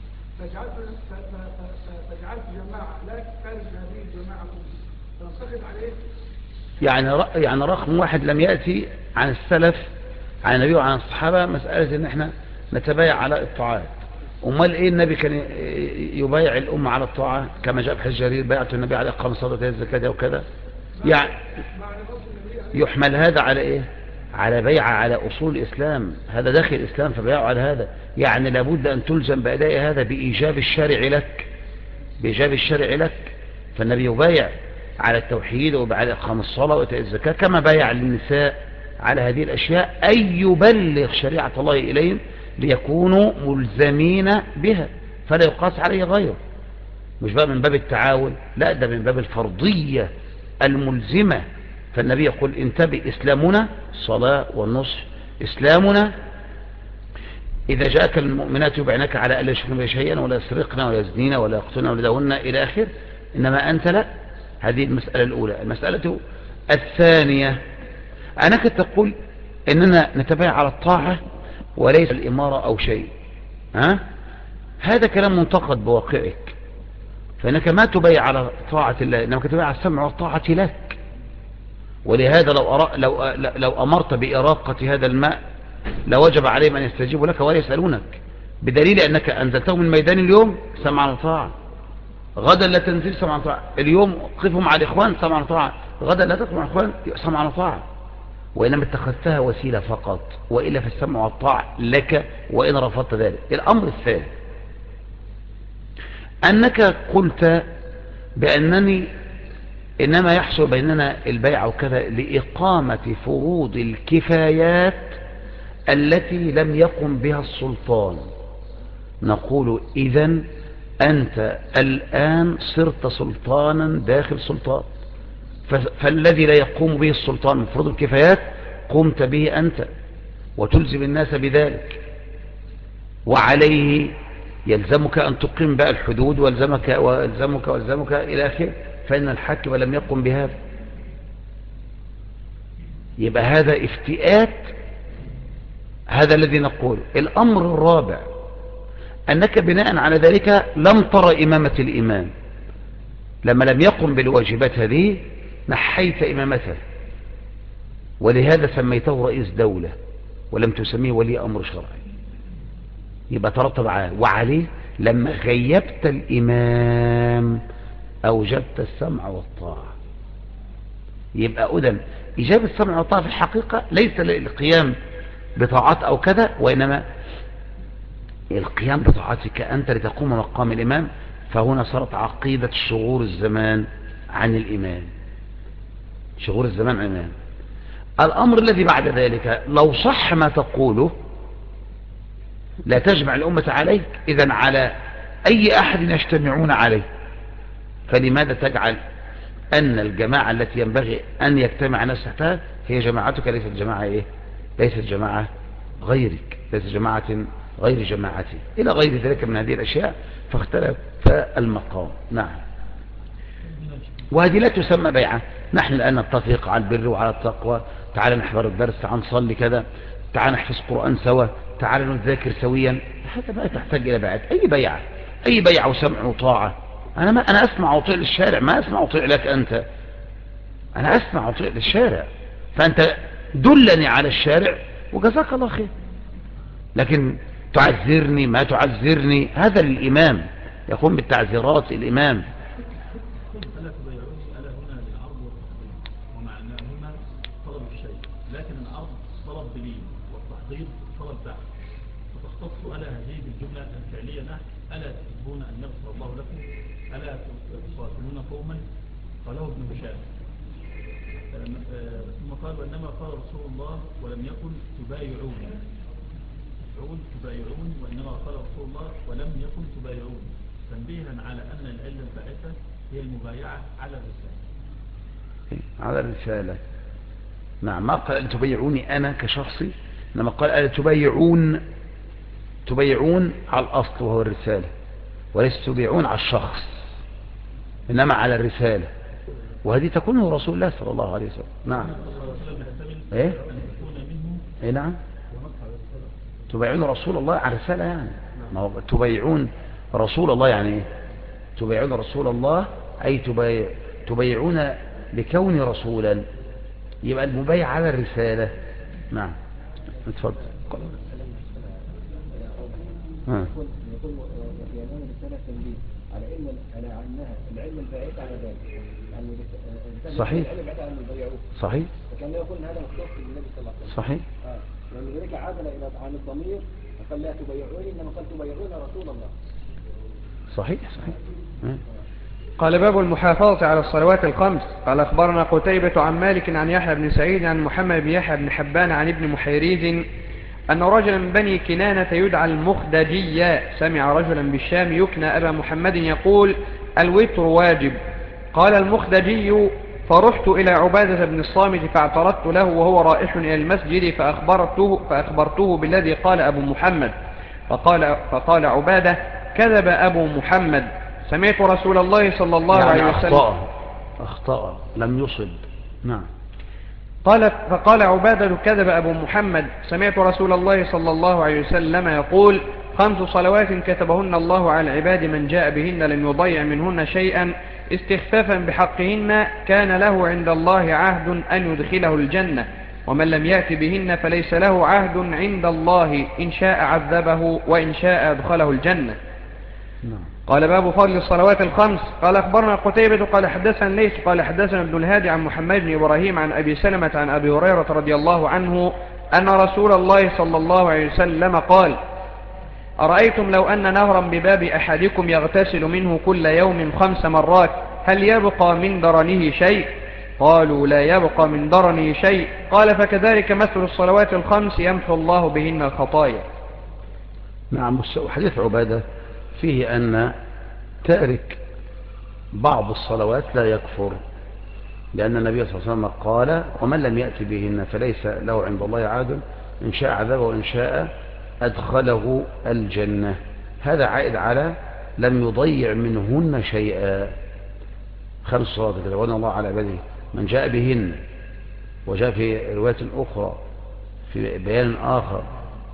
فجعلت جماعة لا تخرج هذه الجماعة تنتقد عليه. يعني رقم واحد لم يأتي عن السلف عن النبي وعن الصحابة مسألة ان احنا نتبايع على الطاعات. امال ايه النبي كان يبايع الامة على الطاعة كما جاء في حديث جرير بايعته النبي على اقام الصلاة والزكاة وكذا. يعني يحمل هذا على ايه؟ على بيعة على اصول الاسلام، هذا داخل الاسلام فبيعوا على هذا. يعني لابد ان تلزم بأداء هذا بإيجاب الشارع لك، بإيجاب الشارع لك. فالنبي يبايع على التوحيد وعلى إقام الصلاة وإيتاء الزكاة كما بايع للنساء على هذه الأشياء، أن يبلغ شريعة الله إليهم ليكونوا ملزمين بها فلا يقاس عليه غيره. مش بقى من باب التعاون، لا، ده من باب الفرضية الملزمة. فالنبي يقول انتبه، إسلامنا الصلاة والنصح، إسلامنا إذا جاءك المؤمنات يبعنك على ألا يشركن بها شيئا ولا يسرقن ولا يزنين ولا يقتلن ولا يدعون إلى آخر، إنما أنت لا. هذه المسألة الأولى. المسألة الثانية أنك تقول إننا نتبايع على الطاعة وليس الإمارة أو شيء، هذا كلام منتقد بواقعك. فإنك ما تبايع على طاعة الله، إنما تبايع على السمع والطاعة لك. ولهذا لو أمرت بإراقة هذا الماء لوجب عليهم أن يستجيبوا لك ولا يسألونك، بدليل أنك أنزلتهم من ميدان اليوم سمعا وطاعة، غدا لا تنزل سمعا وطاعة، اليوم قفوا مع الإخوان سمعا وطاعة، غدا لا تقف مع الإخوان سمعا وطاعة. وإنما اتخذتها وسيلة فقط، وإلا في السمع والطاعة لك وإن رفضت ذلك. الأمر الثالث أنك قلت بأنني إنما يحصل بيننا البيع وكذا لإقامة فروض الكفايات التي لم يقم بها السلطان. نقول إذن أنت الآن صرت سلطانا داخل سلطان، فالذي لا يقوم به السلطان من فروض الكفايات قمت به أنت وتلزم الناس بذلك، وعليه يلزمك أن تقيم بقى الحدود والزمك إلى آخره. فإن الحاكم لم يقم بهذا، يبقى هذا افتئات. هذا الذي نقول. الأمر الرابع أنك بناء على ذلك لم ترى إمامة الإمام، لما لم يقم بالواجبات هذه نحيت إمامته، ولهذا سميته رئيس دولة ولم تسميه ولي أمر شرعي. يبقى ترتب وعليه لما غيبت الإمام أوجبت السمع والطاعة. يبقى أذن إجابة السمع والطاعة في الحقيقة ليس للقيام بطاعات أو كذا، وإنما القيام بطاعتك أنت لتقوم مقام الإمام. فهنا صارت عقيدة شغور الزمان عن الإمام، شغور الزمان عن الإمام. الأمر الذي بعد ذلك لو صح ما تقوله لا تجمع الأمة عليك، إذن على أي أحد يجتمعون عليه. فلماذا تجعل أن الجماعة التي ينبغي أن يجتمع الناس تحتها هي جماعتك، ليست جماعة إيه؟ ليست جماعة غيرك، ليست جماعة غير جماعتي، إلى غير ذلك من هذه الأشياء. فاختلف المقام. نعم. وهذه لا تسمى بيعة. نحن الآن نتفق على البر وعلى التقوى، تعال نحضر الدرس، تعال نصلي كذا، تعال نحفظ قرآن سوا، تعال نذاكر سويا. هذا ما تحتاج إلى بيعة. أي بيعة؟ أي بيعة وسمع وطاعة؟ أنا أسمع وطيع للشارع، ما أسمع وطيع لك أنت. أنا أسمع وطيع للشارع، فأنت دلني على الشارع وجزاك الله خير. لكن تعذرني ما تعذرني، هذا للإمام يقوم بالتعذيرات. الإمام ألا تبايعوني ألا هنا للعرض والتحضير، ومعناهما طلب الشيء، لكن العرض طلب دليل والتحضير طلب بحث. فتختص ألا هذه بالجملة الفعلية نحو ألا تحبون أن يغفر الله لكم، ألا تقاتلون قوما، قاله ابن هشام. ثم قال وإنما قال رسول الله ولم يقل تبايعون، تبايعون، وإنما قال رسول الله ولم يقل تبايعون، تنبيها على أن العلة الباعثة هي المبايعة على الرسالة. على الرسالة. نعم. ما قال تبايعوني أنا كشخصي، إنما قال ألا تبايعون على الأصل وهو الرسالة، وليس تبايعون على الشخص إنما على الرسالة، وهذه تكون رسول الله صلى الله عليه وسلم. نعم. ايه نعم. تبايعون رسول الله على رسالة يعني. ما هو تبايعون رسول الله يعني ايه؟ تبايعون رسول الله أي تبايعون لكون رسولا، يبقى المبايع على الرسالة. نعم اتفضل. يقول في أمام الرسالة تنبيه على أنها العلم البعيد عن ذلك، يعني صحيح العلم البعيد عن البيعوه. صحيح فكان يقول هذا مختص بالنبي صلى الله عليه وسلم. صحيح. لأن ذلك عادل عن الضمير فقال لا تبيعوني، إنما قال تبيعون رسول الله. صحيح صحيح. قال باب المحافظة على الصلوات الخمس. قال أخبرنا قتيبة عن مالك عن يحيى بن سعيد عن محمد بن يحيى بن حبان عن ابن محيريز أن رجلا من بني كنانة يدعى المخدجي سمع رجلا بالشام يكنى أبا محمد يقول الوتر واجب. قال المخدجي فرحت إلى عبادة بن الصامت فاعترضت له وهو رائح إلى المسجد فأخبرته بالذي قال أبو محمد فقال عبادة كذب أبو محمد سمعت رسول الله صلى الله يعني عليه وسلم أخطأ لم يصب. نعم. فقال عبادة كذب أبو محمد سمعت رسول الله صلى الله عليه وسلم يقول 5 صلوات كتبهن الله على العباد من جاء بهن لم يضيع منهن شيئا استخفافا بحقهن كان له عند الله عهد أن يدخله الجنة ومن لم يأت بهن فليس له عهد عند الله إن شاء عذبه وإن شاء أدخله الجنة. قال باب فضل الصلوات الخمس. قال أخبرنا قتيبة قال حدثنا ليث قال حدثنا ابن الهادي عن محمد بن إبراهيم عن أبي سلمة عن أبي هريرة رضي الله عنه أن رسول الله صلى الله عليه وسلم قال أرأيتم لو أن نهرا بباب أحدكم يغتسل منه كل يوم 5 مرات هل يبقى من درنه شيء؟ قالوا لا يبقى من درنه شيء. قال فكذلك مثل الصلوات الخمس يمحو الله بهن الخطايا. نعم. حديث عبادة فيه أن تارك بعض الصلوات لا يكفر، لأن النبي صلى الله عليه وسلم قال ومن لم يأتي بهن فليس له عند الله عهد إن شاء عذبه وإن شاء أدخله الجنة. هذا عائد على لم يضيع منهن شيئا. 5 صلوات كتبهن الله على عباده من جاء بهن، وجاء في رواية أخرى في بيان آخر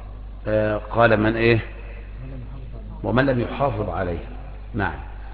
قال من إيه ومن لم يحافظ عليه. نعم.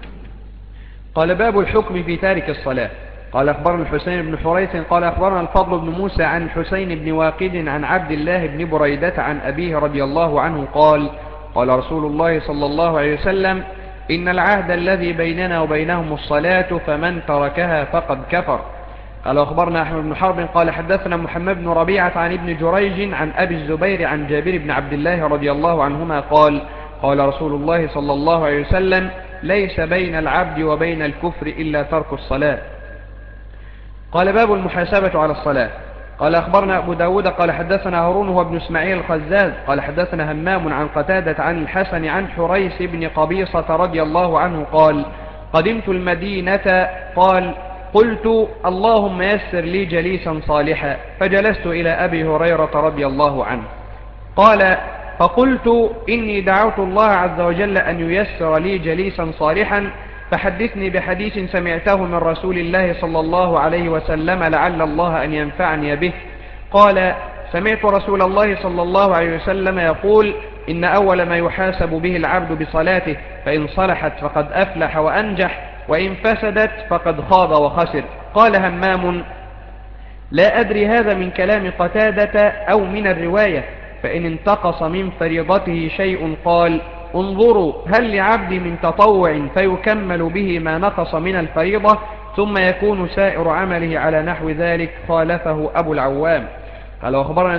قال باب الحكم في تارك الصلاة. قال أخبرنا الحسين بن حريث قال أخبرنا الفضل بن موسى عن حسين بن واقد عن عبد الله بن بريدة عن أبيه رضي الله عنه قال قال رسول الله صلى الله عليه وسلم إن العهد الذي بيننا وبينهم الصلاة فمن تركها فقد كفر. قال أخبرنا أحمد بن حرب قال حدثنا محمد بن ربيعة عن ابن جريج عن أبي الزبير عن جابر بن عبد الله رضي الله عنهما قال قال رسول الله صلى الله عليه وسلم ليس بين العبد وبين الكفر إلا ترك الصلاة. قال باب المحاسبة على الصلاة. قال أخبرنا أبو داود قال حدثنا هارون هو ابن اسماعيل الخزاز قال حدثنا همام عن قتادة عن الحسن عن حريث بن قبيصة رضي الله عنه قال قدمت المدينة قال قلت اللهم يسر لي جليسا صالحا فجلست إلى أبي هريرة رضي الله عنه قال فقلت إني دعوت الله عز وجل أن ييسر لي جليسا صالحا فحدثني بحديث سمعته من رسول الله صلى الله عليه وسلم لعل الله أن ينفعني به. قال سمعت رسول الله صلى الله عليه وسلم يقول إن أول ما يحاسب به العبد بصلاته فإن صلحت فقد أفلح وأنجح وإن فسدت فقد خاب وخسر. قال همام لا أدري هذا من كلام قتادة أو من الرواية فإن انتقص من فريضته شيء قال انظروا هل لعبد من تطوع فيكمل به ما نقص من الفريضة ثم يكون سائر عمله على نحو ذلك. خالفه أبو العوام. قال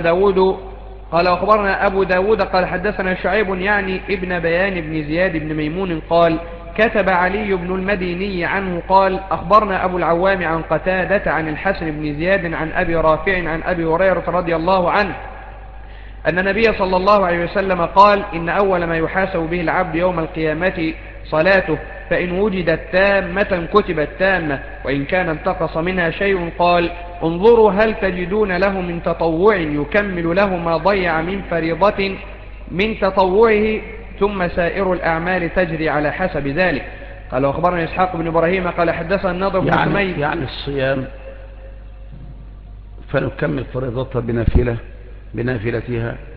أخبرنا أبو داود قال حدثنا شعيب يعني ابن بيان بن زياد بن ميمون قال كتب علي بن المديني عنه قال أخبرنا أبو العوام عن قتادة عن الحسن بن زياد عن أبي رافع عن أبي هريرة رضي الله عنه أن النبي صلى الله عليه وسلم قال إن أول ما يحاسب به العبد يوم القيامة صلاته فإن وجدت تامة كتبت تامة وإن كان انتقص منها شيء قال انظروا هل تجدون له من تطوع يكمل له ما ضيع من فريضة من تطوعه ثم سائر الأعمال تجري على حسب ذلك. قال أخبرنا إسحاق بن إبراهيم قال حدثنا النضر بن حميد يعني الصيام فنكمل فريضتها بنافلتها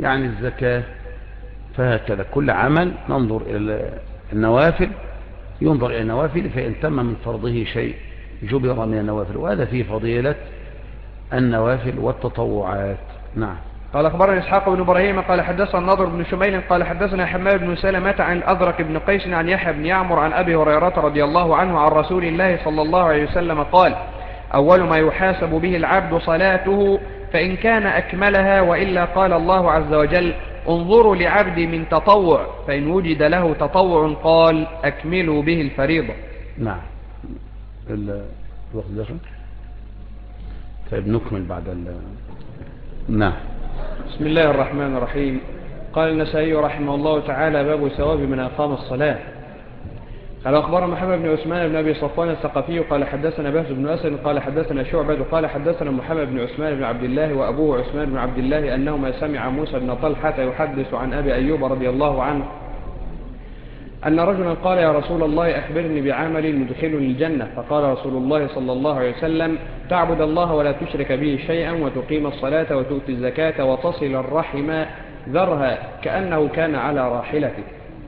يعني الزكاة، فهكذا كل عمل ننظر إلى النوافل، ينظر إلى النوافل، فإن تم من فرضه شيء جبر من النوافل، وهذا فيه فضيلة النوافل والتطوعات. نعم. قال أخبرنا إسحاق بن إبراهيم قال حدثنا النضر بن شميل قال حدثنا حماد بن سلمة عن الأزرق بن قيس عن يحيى بن يعمر عن أبي هريرة رضي الله عنه عن رسول الله صلى الله عليه وسلم قال: أول ما يحاسب به العبد صلاته، فإن كان أكملها، وإلا قال الله عز وجل: انظروا لعبدي من تطوع، فإن وجد له تطوع قال: أكملوا به الفريضة. نعم. الوقت دخل. طيب نكمل بعد نعم. بسم الله الرحمن الرحيم. قال النسائي رحمه الله تعالى: باب ثواب من أقام الصلاة. قال أخبرنا محمد بن عثمان بن أبي صفوان الثقفي قال حدثنا بهز بن أسد قال حدثنا شعبة قال حدثنا محمد بن عثمان بن عبد الله وأبوه عثمان بن عبد الله أنهما سمع موسى بن طلحة يحدث عن أبي أيوب رضي الله عنه أن رجلا قال: يا رسول الله أخبرني بعمل مدخل الجنة. فقال رسول الله صلى الله عليه وسلم: تعبد الله ولا تشرك به شيئا، وتقيم الصلاة وتؤتي الزكاة وتصل الرحم ذرها كأنه كان على راحلته.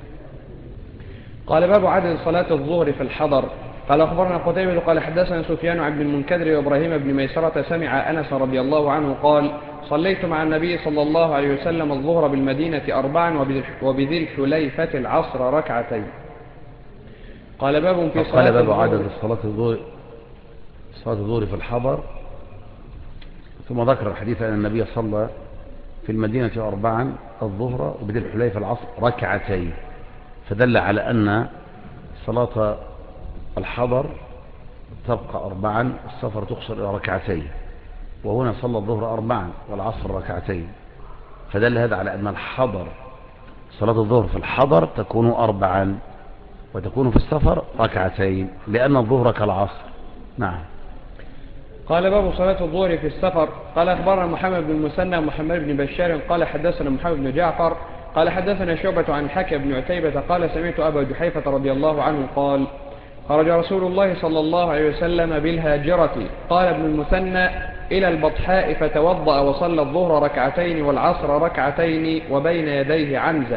قال: باب عدد صلاة الظهر في الحضر. قال أخبرنا قتيبة قال حدثنا سفيان عن ابن المنكدر وإبراهيم بن ميسرة سمع أنس رضي الله عنه قال: صليت مع النبي صلى الله عليه وسلم الظهر بالمدينة 4 وبذي الحليفة العصر ركعتين. قال: باب في صلاة باب عدد صلاة الظهر في الحضر، ثم ذكر الحديث أن النبي صلى في المدينة 4 الظهر وبذي الحليفة العصر ركعتين، فدل على أن صلاة الحضر تبقى 4، السفر تقصر إلى ركعتين، وهنا صلى الظهر 4 والعصر ركعتين، فدل هذا على أن الحضر صلاة الظهر في الحضر تكون 4 وتكون في السفر ركعتين، لأن الظهر كالعصر. نعم. قال: باب صلاة الظهر في السفر. قال أخبرنا محمد بن المثنى ومحمد بن بشار قال حدثنا محمد بن جعفر قال حدثنا شعبة عن حكي بن عتيبة قال: سمعت أبا جحيفة رضي الله عنه قال: خرج رسول الله صلى الله عليه وسلم بالهاجرة، قال ابن المثنى، إلى البطحاء فتوضأ وصلى الظهر ركعتين والعصر ركعتين وبين يديه عنزة.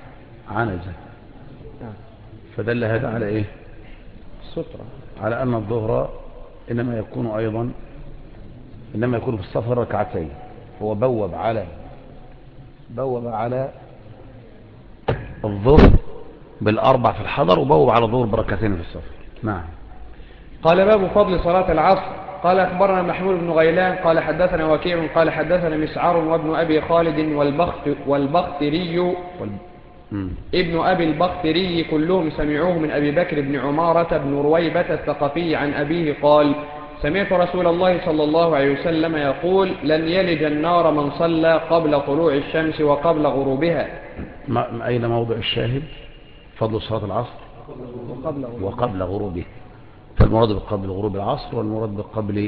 فدل هذا على إيه؟ السترة، على أن الظهر إنما يكون في السفر ركعتين. هو بوب على الظهر بال4 في الحضر، وبوب على الظهر بركعتين في السفر. نعم. قال: باب فضل صلاة العصر. قال أخبرنا محمود بن غيلان قال حدثنا وكيع قال حدثنا مسعر وابن أبي خالد والبختري ابن أبي البختري كلهم سمعوه من أبي بكر بن عمارة بن رويبة الثقفي عن أبيه قال: سمعت رسول الله صلى الله عليه وسلم يقول: لن يلج النار من صلى قبل طلوع الشمس وقبل غروبها. أين موضع الشاهد؟ فضل صلاة العصر وقبل غروبه، فالمراد بقبل غروب العصر، والمراد بقبل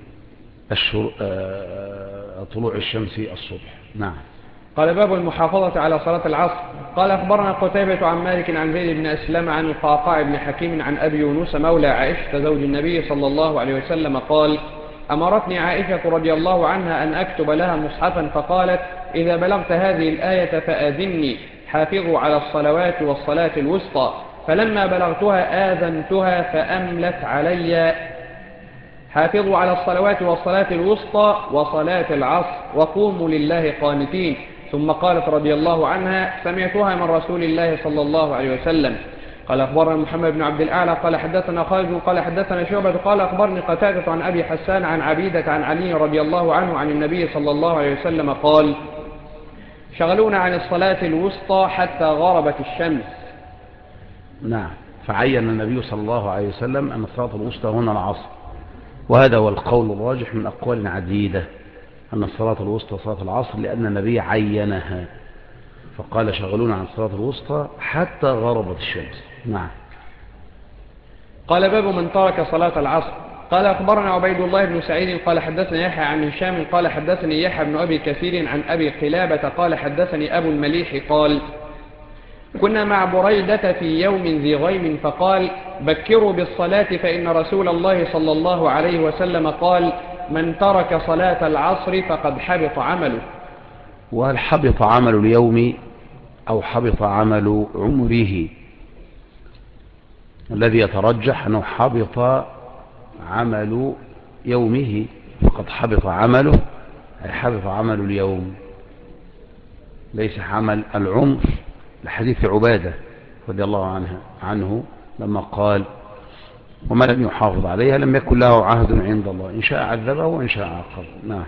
طلوع الشمس الصبح. نعم. قال: باب المحافظة على صلاة العصر. قال أخبرنا قتيبة عن مالك عن زيد بن أسلم عن القعقاع بن حكيم عن أبي يونس مولى عائشة زوج النبي صلى الله عليه وسلم قال: أمرتني عائشة رضي الله عنها أن أكتب لها مصحفا، فقالت: إذا بلغت هذه الآية فآذني، حافظوا على الصلوات والصلاة الوسطى. فلما بلغتها آذنتها فأملت علي: حافظوا على الصلوات والصلاة الوسطى وصلاة العصر وقوموا لله قانتين. ثم قالت رضي الله عنها: سمعتها من رسول الله صلى الله عليه وسلم. قال أخبرنا محمد بن عبد الأعلى قال حدثنا خالد قال حدثنا شعبة قال أخبرني قتادة عن أبي حسان عن عبيدة عن علي رضي الله عنه عن النبي صلى الله عليه وسلم قال: شغلونا عن الصلاة الوسطى حتى غربت الشمس. نعم. فعين النبي صلى الله عليه وسلم أن الصلاة الوسطى هنا العصر، وهذا هو القول الراجح من أقوال عديدة، أن الصلاة الوسطى صلاة العصر، لأن النبي عينها فقال: شغلونا عن الصلاة الوسطى حتى غربت الشمس. نعم. قال: باب من ترك صلاة العصر. قال أخبرنا عبيد الله بن سعيد قال حدثني يحيى عن هشام قال حدثني يحيى بن أبي كثير عن أبي قلابة قال حدثني أبو المليح قال: كنا مع بريدة في يوم ذي غيم فقال: بكروا بالصلاة فإن رسول الله صلى الله عليه وسلم قال: من ترك صلاة العصر فقد حبط عمله. وهل حبط عمل اليوم أو حبط عمل عمره؟ الذي يترجح أنه حبط عمل يومه، فقد حبط عمله أي حبط عمل اليوم، ليس عمل العمر، لحديث عبادة رضي الله عنه لما قال وما لم يحافظ عليها لم يكن له عهد عند الله إن شاء عذبه وإن شاء عاقبه. نعم.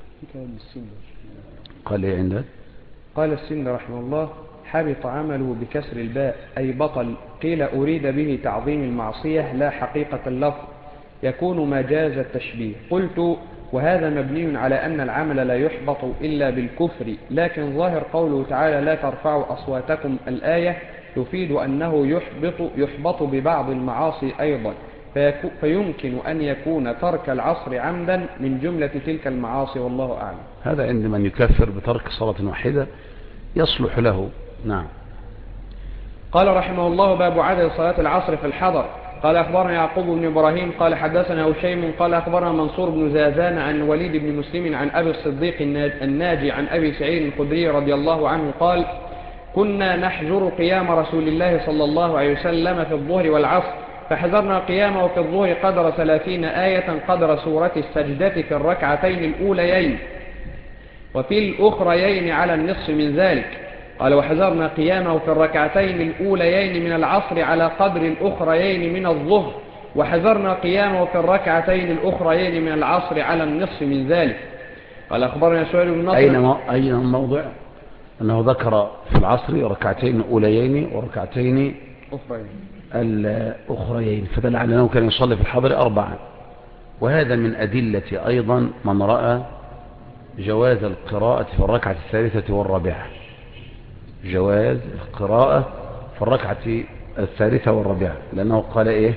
قال إيه عندك؟ قال السند رحمه الله: حبط عمله بكسر الباء أي بطل. قيل أريد به تعظيم المعصية لا حقيقة اللفظ، يكون مجاز التشبيه. قلت: وهذا مبني على أن العمل لا يحبط إلا بالكفر، لكن ظاهر قوله تعالى لا ترفعوا أصواتكم الآية تفيد أنه يحبط ببعض المعاصي أيضا، فيمكن أن يكون ترك العصر عمدا من جملة تلك المعاصي، والله أعلم. هذا عند من يكفر بترك صلاة واحدة يصلح له. نعم. قال رحمه الله: باب عدد صلاة العصر في الحضر. قال أخبرنا يعقوب بن إبراهيم قال حدثنا هشيم قال أخبرنا منصور بن زازان عن وليد بن مسلم عن أبي الصديق الناجي عن أبي سعيد الخدري رضي الله عنه قال: كنا نحجر قيام رسول الله صلى الله عليه وسلم في الظهر والعصر، فحذرنا قيامه في الظهر قدر 30 آية قدر سورة السجدة في الركعتين الأوليين، وفي الأخريين على النصف من ذلك. قال: وحذرنا قيامه في الركعتين الأوليين من العصر على قدر الأخريين من الظهر، وحذرنا قيامه في الركعتين الأخريين من العصر على النصف من ذلك. قال: أخبرنا سهيل بن نصر. أين الموضع؟ أنه ذكر في العصر ركعتين أوليين وركعتين الأخريين، فدل على أنه كان يصلي في الحضر 4. وهذا من أدلة أيضا من رأى جواز القراءة في الركعة الثالثة والرابعة، جواز القراءة في الركعة الثالثة والرابعة، لأنه قال إيه؟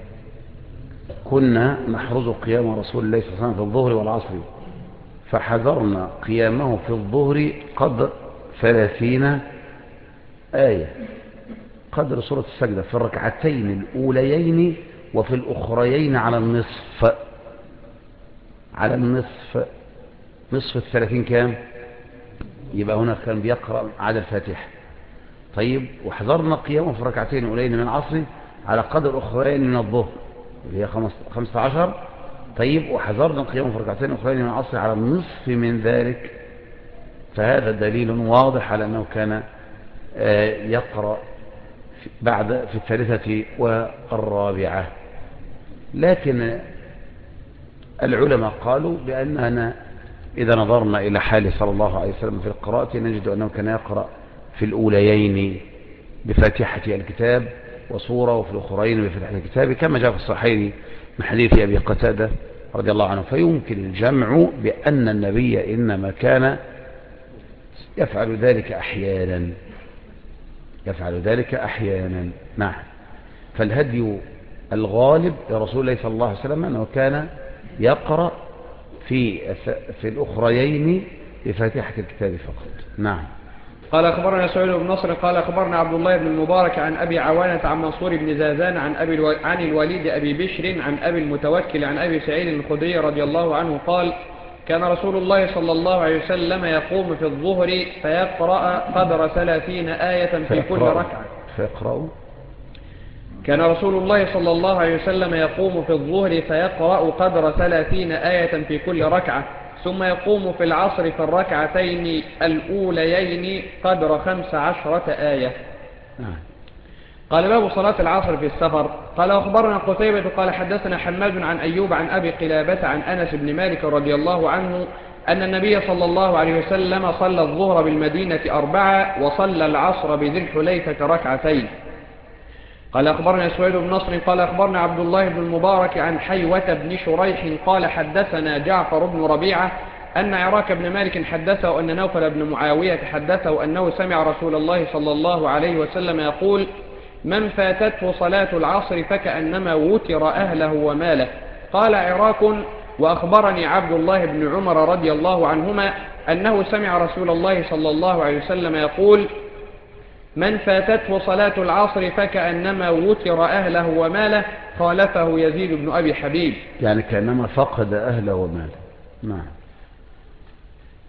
كنا نحرز قيام رسول الله صلى الله عليه وسلم في الظهر والعصر، فحذرنا قيامه في الظهر قدر 30 آية قدر سورة السجدة في الركعتين الأوليين وفي الأخريين على النصف. على النصف، نصف 30 كام؟ يبقى هنا كان بيقرأ عدد الفاتحة. طيب، وحذرنا قيامه في الركعتين الأوليين من العصر على قدر أخرين من الظهر اللي هي 15. طيب، وحذرنا قيامه في الركعتين الأخرين من العصر على النصف من ذلك. فهذا دليل واضح على أنه كان يقرأ في الثالثة والرابعة. لكن العلماء قالوا بأننا إذا نظرنا إلى حاله صلى الله عليه وسلم في القراءة نجد أنه كان يقرأ في الأوليين بفاتحة الكتاب وصورة، وفي الأخرين بفاتحة الكتاب، كما جاء في الصحيحين من حديث أبي قتادة رضي الله عنه. فيمكن الجمع بأن النبي إنما كان يفعل ذلك أحيانا، يفعل ذلك أحيانا. نعم. فالهدي الغالب لرسول الله صلى الله عليه وسلم أنه كان يقرأ في الأخريين بفاتحة الكتاب فقط. نعم. قال: أخبرنا سعيد بن نصر قال أخبرنا عبد الله بن المبارك عن أبي عوانة عن منصور بن زازان عن الوليد أبي بشر عن أبي المتوكل عن أبي سعيد الخدري رضي الله عنه قال: كان رسول الله صلى الله عليه وسلم يقوم في الظهر فيقرأ قدر 30 آية في كل ركعة. كان رسول الله صلى الله عليه وسلم يقوم في الظهر فيقرأ قدر 30 آية في كل ركعة، ثم يقوم في العصر في الركعتين الأوليين قدر 15 آية. قال: باب صلاة العصر في السفر. قال: أخبرنا قتيبة قال حدثنا حماد عن أيوب عن أبي قلابة عن أنس بن مالك رضي الله عنه أن النبي صلى الله عليه وسلم صلى الظهر بالمدينة 4 وصلى العصر بذي الحليفة ركعتين. قال: أخبرنا سويد بن نصر قال أخبرنا عبد الله بن المبارك عن حيوة بن شريح قال حدثنا جعفر بن ربيعة أن عراك بن مالك حدثه أن نوفل بن معاوية حدثه أنه سمع رسول الله صلى الله عليه وسلم يقول: من فاتته صلاة العصر فكأنما وتر أهله وماله. قال عراك: وأخبرني عبد الله بن عمر رضي الله عنهما أنه سمع رسول الله صلى الله عليه وسلم يقول: من فاتته صلاة العصر فكأنما وتر أهله وماله. خالفه يزيد بن أبي حبيب، يعني كأنما فقد أهله وماله. نعم.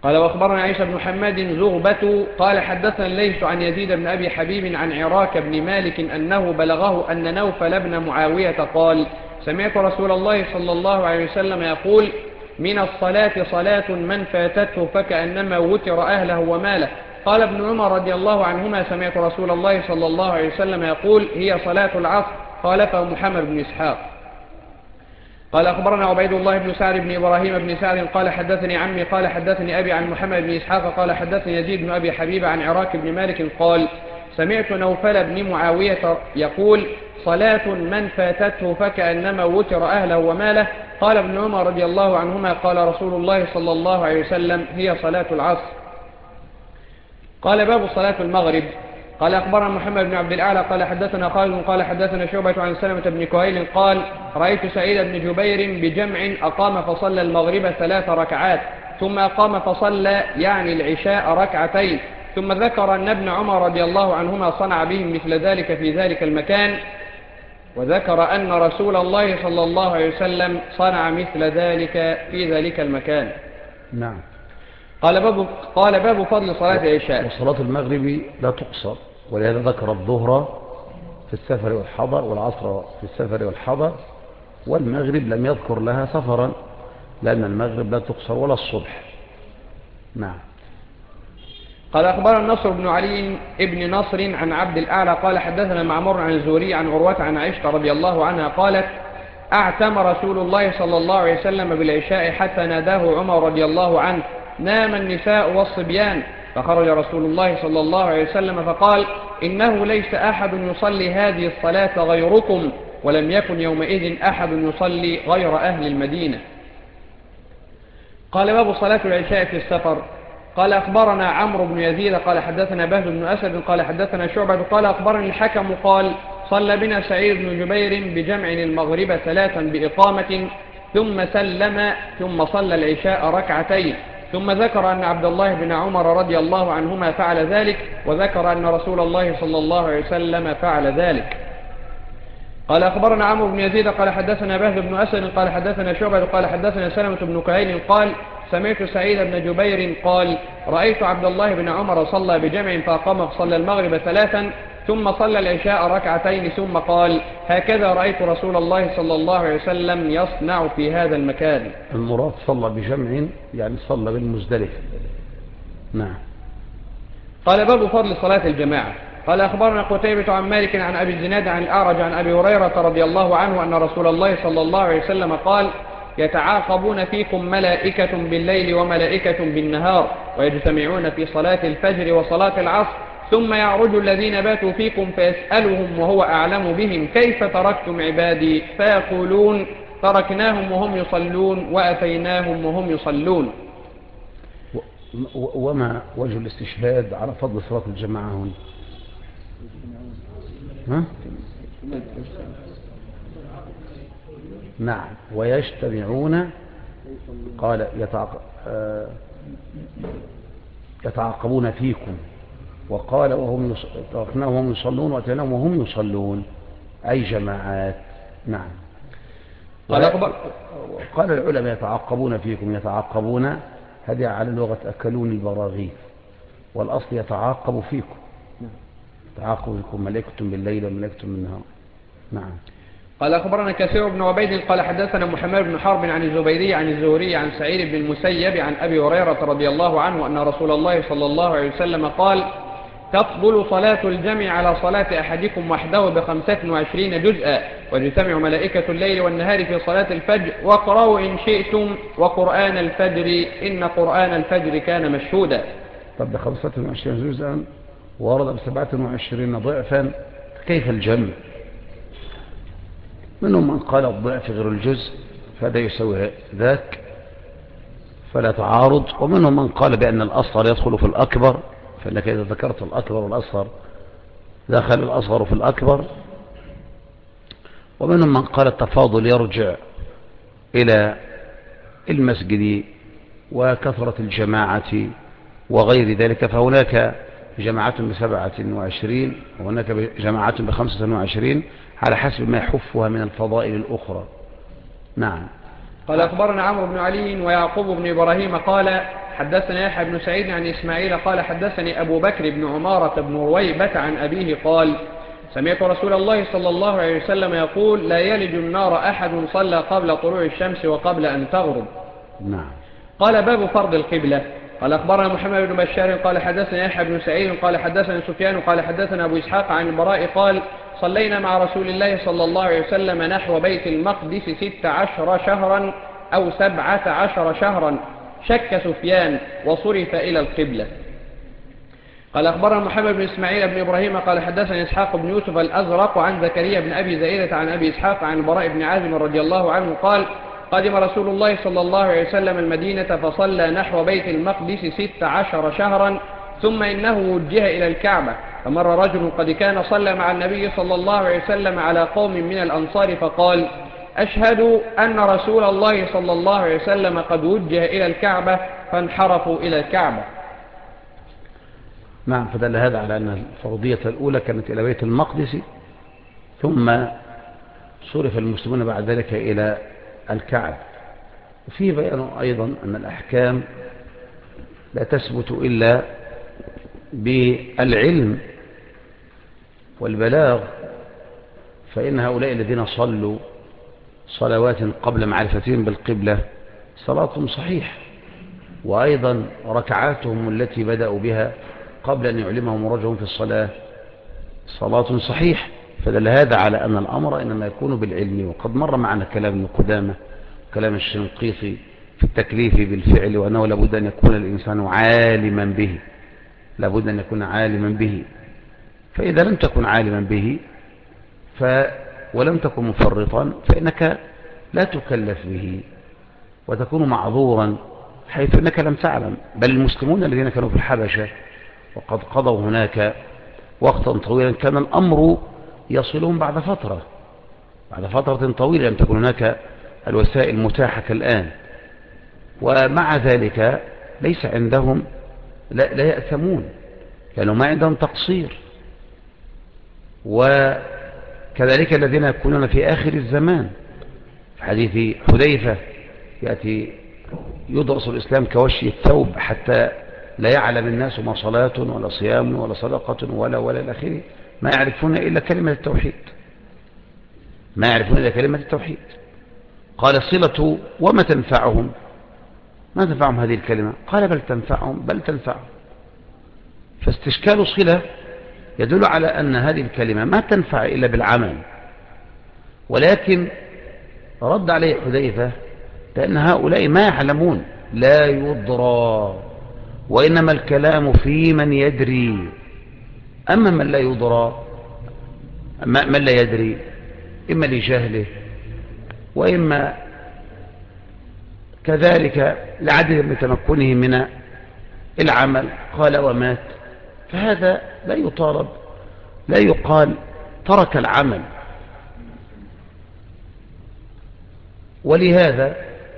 قال وأخبرنا عيسى بن محمد زغبة قال حدثنا الليث عن يزيد بن أبي حبيب عن عراك بن مالك أنه بلغه أن نوفل بن معاوية قال سمعت رسول الله صلى الله عليه وسلم يقول من الصلاة صلاة من فاتته فكأنما وتر أهله وماله. قال ابن عمر رضي الله عنهما سمعت رسول الله صلى الله عليه وسلم يقول هي صلاة العصر. خالفه محمد بن إسحاق. قال أخبرنا عبيد الله بن سعد بن إبراهيم بن سعد قال حدثني عمي قال حدثني أبي عن محمد بن إسحاق قال حدثني يزيد بن أبي حبيب عن عراك بن مالك قال سمعت نوفل بن معاوية يقول صلاة من فاتته فكأنما وتر أهله وماله. قال ابن عمر رضي الله عنهما قال رسول الله صلى الله عليه وسلم هي صلاة العصر. قال باب صلاة المغرب. قال أخبرنا محمد بن عبد الأعلى قال حدثنا خالد قال حدثنا شعبة عن سلمة بن كهيل قال رأيت سعيد بن جبير بجمع أقام فصلى المغرب 3 ركعات ثم أقام فصلى يعني العشاء ركعتين ثم ذكر أن ابن عمر رضي الله عنهما صنع بهم مثل ذلك في ذلك المكان وذكر أن رسول الله صلى الله عليه وسلم صنع مثل ذلك في ذلك المكان. نعم. قال باب فضل صلاة العشاء. وصلاة المغرب لا تقصر ولهذا ذكر الظهر في السفر والحضر والعصر في السفر والحضر والمغرب لم يذكر لها سفرا لأن المغرب لا تقصر ولا الصبح. نعم. قال أخبرنا النصر بن علي ابن نصر عن عبد الأعلى قال حدثنا معمر عن الزهري عن عروة عن عائشة رضي الله عنها قالت أعتم رسول الله صلى الله عليه وسلم بالعشاء حتى ناداه عمر رضي الله عنه نام النساء والصبيان فخرج رسول الله صلى الله عليه وسلم فقال إنه ليس أحد يصلي هذه الصلاة غيركم ولم يكن يومئذ أحد يصلي غير أهل المدينة. قال باب صلاة العشاء في السفر. قال أخبرنا عمرو بن يزيد قال حدثنا بهز بن أسد قال حدثنا شعبة قال أخبرني الحكم قال صلى بنا سعيد بن جبير بجمع المغرب 3 بإقامة ثم سلم ثم صلى العشاء ركعتين ثم ذكر أن عبد الله بن عمر رضي الله عنهما فعل ذلك وذكر أن رسول الله صلى الله عليه وسلم فعل ذلك. قال أخبرنا عمرو بن يزيد قال حدثنا بهز بن أسد قال حدثنا شعبة قال حدثنا سلمة بن كهيل قال سمعت سعيد بن جبير قال رأيت عبد الله بن عمر صلى بجمع فأقام فصلى المغرب 3 ثم صلى العشاء ركعتين ثم قال هكذا رأيت رسول الله صلى الله عليه وسلم يصنع في هذا المكان. المراد صلى بجمع يعني صلى بالمزدلفة. نعم. قال باب فضل صلاة الجماعة. قال أخبرنا قتيبة عن مالك عن أبي الزناد عن الأعرج عن أبي هريرة رضي الله عنه أن رسول الله صلى الله عليه وسلم قال يتعاقبون فيكم ملائكة بالليل وملائكة بالنهار ويجتمعون في صلاة الفجر وصلاة العصر ثم يعرج الذين باتوا فيكم فيسألهم وهو أعلم بهم كيف تركتم عبادي فيقولون تركناهم وهم يصلون وأتيناهم وهم يصلون. وما وجه الاستشهاد على فضل صلاة الجماعة هنا؟ ها؟ نعم. ويجتمعون قال يتعاقبون فيكم وقال وهم تركناهم وهم يصلون وأتيناهم وهم يصلون أي جماعات. نعم. قال العلماء يتعاقبون فيكم يتعاقبون هذه على لغة أكلون البراغيث والأصل يتعاقب فيكم تعاقب فيكم ملائكة بالليل وملائكة بالنهار. نعم. قال أخبرنا كثير بن عبيد قال حدثنا محمد بن حرب عن الزبيدي عن الزهري عن سعيد بن المسيب عن أبي هريرة رضي الله عنه أن رسول الله صلى الله عليه وسلم قال تفضل صلاة الجمع على صلاة أحدكم وحده ب25 جزءا ويجتمع ملائكة الليل والنهار في صلاة الفجر واقرأوا إن شئتم وقرآن الفجر إن قرآن الفجر كان مشهودا. طب 25 جزءا ورد ب27 ضعفا كيف الجمع؟ منهم من قال الضعف غير الجزء فهذا يسوي ذاك فلا تعارض ومنهم من قال بأن الأصغر يدخل في الأكبر فإنك إذا ذكرت الأكبر والأصغر دخل الأصغر في الأكبر ومنهم من قال التفاضل يرجع إلى المسجد وكثرة الجماعة وغير ذلك فهناك جماعة ب27 وهناك جماعة ب25 على حسب ما يحفها من الفضائل الأخرى. نعم. قال أخبرنا عمرو بن علي ويعقوب بن إبراهيم قال حدثنا يحيى بن سعيد عن إسماعيل قال حدثني أبو بكر بن عمارة بن رويبة عن أبيه قال سمعت رسول الله صلى الله عليه وسلم يقول لا يلج النار أحد صلى قبل طلوع الشمس وقبل أن تغرب. نعم. قال باب فرض القبلة. قال أخبرنا محمد بن بشار قال حدثنا يحيى بن سعيد قال حدثنا سفيان قال حدثنا أبو إسحاق عن البراء قال صلينا مع رسول الله صلى الله عليه وسلم نحو بيت المقدس 16 شهرا أو 17 شهرا شك سفيان وصرف إلى القبلة. قال أخبرنا محمد بن إسماعيل بن إبراهيم قال حدثنا إسحاق بن يوسف الأزرق عن زكريا بن أبي زائدة عن أبي إسحاق عن البراء بن عازم رضي الله عنه قال قدم رسول الله صلى الله عليه وسلم المدينة فصلى نحو بيت المقدس 16 شهرا ثم إنه وجه إلى الكعبة فمر رجل قد كان صلى مع النبي صلى الله عليه وسلم على قوم من الأنصار فقال أشهد أن رسول الله صلى الله عليه وسلم قد وجه إلى الكعبة فانحرفوا إلى الكعبة. نعم. فدل هذا على أن الفرضية الأولى كانت إلى بيت المقدس ثم صرف المسلمون بعد ذلك إلى الكعبة. وفيه بيان أيضا أن الأحكام لا تثبت إلا بالعلم والبلاغ، فإن هؤلاء الذين صلوا صلوات قبل معرفتهم بالقبلة صلاتهم صحيح، وأيضا ركعاتهم التي بدأوا بها قبل أن يعلمهم رجل في الصلاة صلاة صحيح. فدل هذا على أن الأمر إنما يكون بالعلم. وقد مر معنا كلام ابن قدامة كلام الشنقيطي في التكليف بالفعل، وأنه لابد أن يكون الإنسان عالما به، لابد أن يكون عالما به. فإذا لم تكن عالما به ولم تكن مفرطا فإنك لا تكلف به وتكون معذورا، حيث أنك لم تعلم. بل المسلمون الذين كانوا في الحبشة وقد قضوا هناك وقتا طويلا كان الأمر يصلهم بعد فترة طويلة، لم تكن هناك الوسائل متاحة كالآن، ومع ذلك ليس عندهم لا يأثمون لأنه ما عندهم تقصير. وكذلك الذين يكونون في آخر الزمان في حديث حذيفة يأتي يدرس الإسلام كوشي الثوب حتى لا يعلم الناس ما صلاة ولا صيام ولا صدقة ولا الآخر، ما يعرفون إلا كلمة التوحيد، ما يعرفون إلا كلمة التوحيد. قال صلة وما تنفعهم، ما تنفعهم هذه الكلمة؟ قال بل تنفعهم. فاستشكال صلة يدل على أن هذه الكلمة ما تنفع إلا بالعمل. ولكن رد عليه حذيفة لأن هؤلاء ما يعلمون، لا يدرى، وإنما الكلام في من يدري. أما من لا يدرى، من لا يدري إما لجهله وإما كذلك لعدم تمكنه من العمل قال ومات، فهذا لا يطالب، لا يقال ترك العمل. ولهذا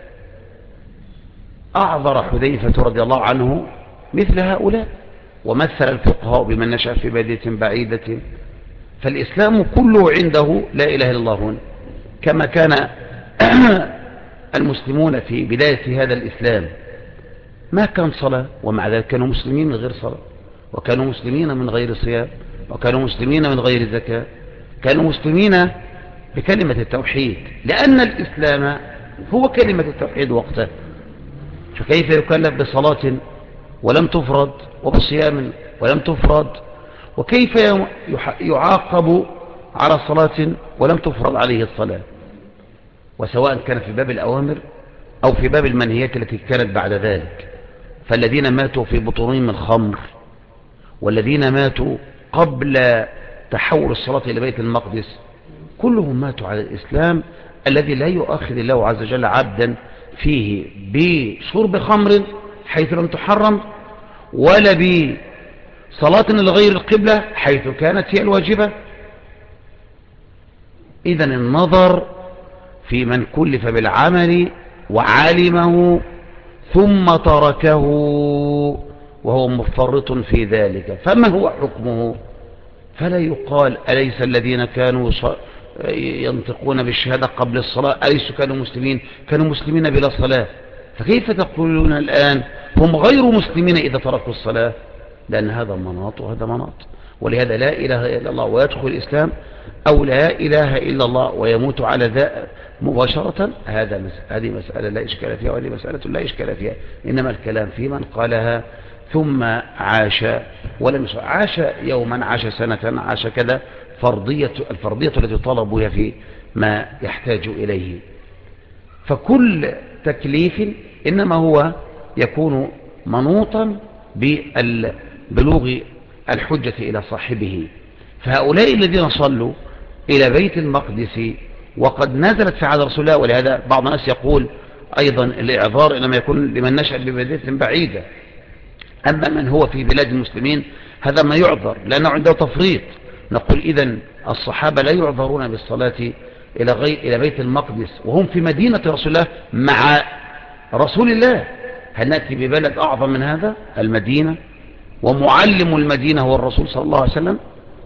أعذر حذيفة رضي الله عنه مثل هؤلاء، ومثل الفقهاء بمن نشأ في بادية بعيدة. فالإسلام كله عنده لا إله إلا الله، كما كان المسلمون في بداية هذا الإسلام ما كان صلاة، ومع ذلك كانوا مسلمين من غير صلاة، وكانوا مسلمين من غير صيام، وكانوا مسلمين من غير زكاة، كانوا مسلمين بكلمة التوحيد، لأن الإسلام هو كلمة التوحيد وقته. فكيف يكلف بصلاة ولم تفرض، وبصيام ولم تفرض، وكيف يعاقب على صلاة ولم تفرض عليه الصلاة؟ وسواء كان في باب الأوامر أو في باب المنهيات التي كانت بعد ذلك. فالذين ماتوا في بطونهم الخمر، والذين ماتوا قبل تحول الصلاة إلى بيت المقدس، كلهم ماتوا على الإسلام الذي لا يؤاخذ الله عز وجل عبدا فيه بشرب خمر حيث لم تحرم، ولا بصلاة لغير القبلة حيث كانت هي الواجبة. إذن النظر في من كلف بالعمل وعلمه ثم تركه وهو مفرط في ذلك، فما هو حكمه؟ فلا يقال أليس الذين كانوا ينطقون بالشهادة قبل الصلاة أليسوا كانوا مسلمين؟ كانوا مسلمين بلا صلاة، فكيف تقولون الآن هم غير مسلمين إذا تركوا الصلاة، لأن هذا مناط وهذا مناط. ولهذا لا إله إلا الله ويدخل الإسلام، أو لا إله إلا الله ويموت على ذا مباشرة، هذه مسألة لا إشكال فيها، وهذه مسألة لا إشكال فيها. إنما الكلام في من قالها ثم عاش ولم يصل، عاش يوما، عاش سنة، عاش كذا، الفرضية التي طلبوا هي في ما يحتاج إليه. فكل تكليف إنما هو يكون منوطا ببلوغ الحجة إلى صاحبه. فهؤلاء الذين صلوا إلى بيت المقدس وقد نزلت في عهد رسول الله، ولهذا بعض الناس يقول أيضا الإعذار إنما يكون لمن نشأ ببلدة بعيدة، أما من هو في بلاد المسلمين هذا ما يعذر لأنه عنده تفريط. نقول إذن الصحابة لا يعذرون بالصلاة إلى بيت المقدس وهم في مدينة رسول الله مع رسول الله. هل نأتي ببلد أعظم من هذا؟ المدينة، ومعلم المدينة هو الرسول صلى الله عليه وسلم.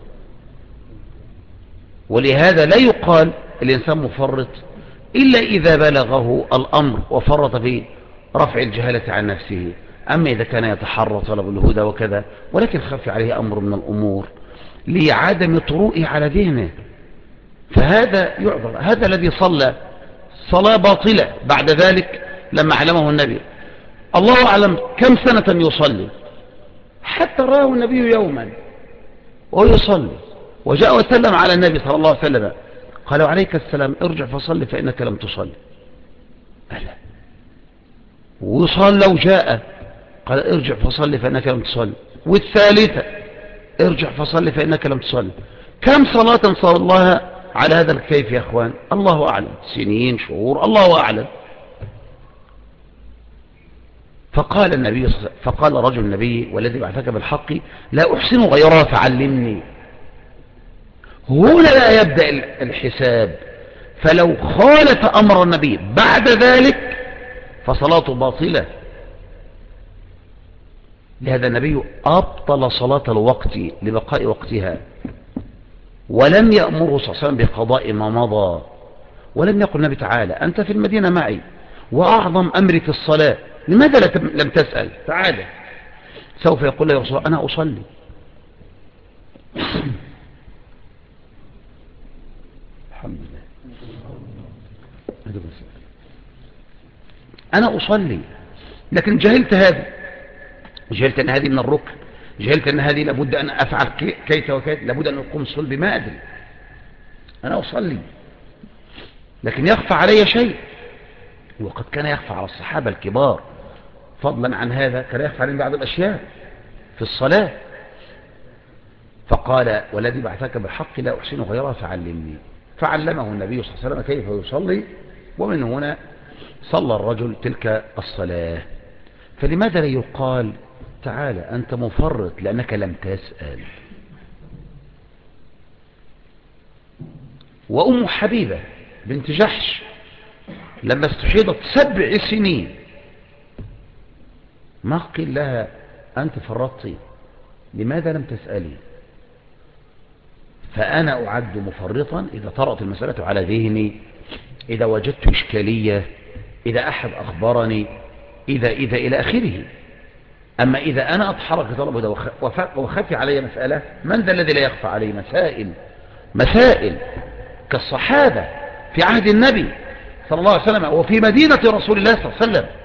ولهذا لا يقال الإنسان مفرط إلا إذا بلغه الأمر وفرط في رفع الجهالة عن نفسه. أما إذا كان يتحرى طلب الهدى وكذا، ولكن خف عليه أمر من الأمور لعدم طروئه على دينه، فهذا يعذر. هذا الذي صلى صلاة باطلة بعد ذلك لما علمه النبي، الله أعلم كم سنة يصلي، حتى راه النبي يوما ويصلي وجاء وسلم على النبي صلى الله عليه وسلم، قالوا عليك السلام، ارجع فصل فإنك لم تصلي. ألا وصلى وجاء قال ارجع فصل فإنك لم تصلي، والثالثة ارجع فصل فإنك لم تصلي. كم صلاة صلاها على هذا الكيف يا أخوان؟ الله أعلم، سنين، شهور، الله أعلم. فقال رجل النبي والذي بعثك بالحق لا أحسن غيرها فعلمني. هنا لا يبدأ الحساب، فلو خالف أمر النبي بعد ذلك فصلاته باطلة. لهذا النبي أبطل صلاة الوقت لبقاء وقتها، ولم يأمره صلى الله عليه وسلم بقضاء ما مضى، ولم يقل النبي تعالى أنت في المدينة معي وأعظم أمري في الصلاة، لماذا لم تسأل؟ تعالى سوف يقول له يا رسول الله أنا أصلي. الحمد لله أنا أصلي، لكن جهلت هذا، جهلت أن هذه من الركن، جهلت أن هذه لابد أن أفعل كيت وكيت، لابد أن أقوم صلبي، ما أدري، أنا أصلي. لكن يخفى علي شيء، وقد كان يخفى على الصحابة الكبار، فضلا عن هذا كان يخفى عليهم بعض الأشياء في الصلاة. فقال والذي بعثك بالحق لا أحسن غيرها فعلمني، فعلمه النبي صلى الله عليه وسلم كيف يصلي، ومن هنا صلى الرجل تلك الصلاة. فلماذا لا يقال تعالى أنت مفرط لأنك لم تسأل؟ وأم حبيبة بنت جحش لما استحيضت 7 سنين ما قيل لها أنت فرطتي، لماذا لم تسألي؟ فأنا أعد مفرطا إذا طرأت المسألة على ذهني، إذا وجدت إشكالية، إذا أحد أخبرني، إذا إلى آخره. أما إذا أنا أتحرك طلب هذا وخفي علي مسألة، من ذا الذي لا يخفى عليه مسائل كالصحابة في عهد النبي صلى الله عليه وسلم وفي مدينة رسول الله صلى الله عليه وسلم،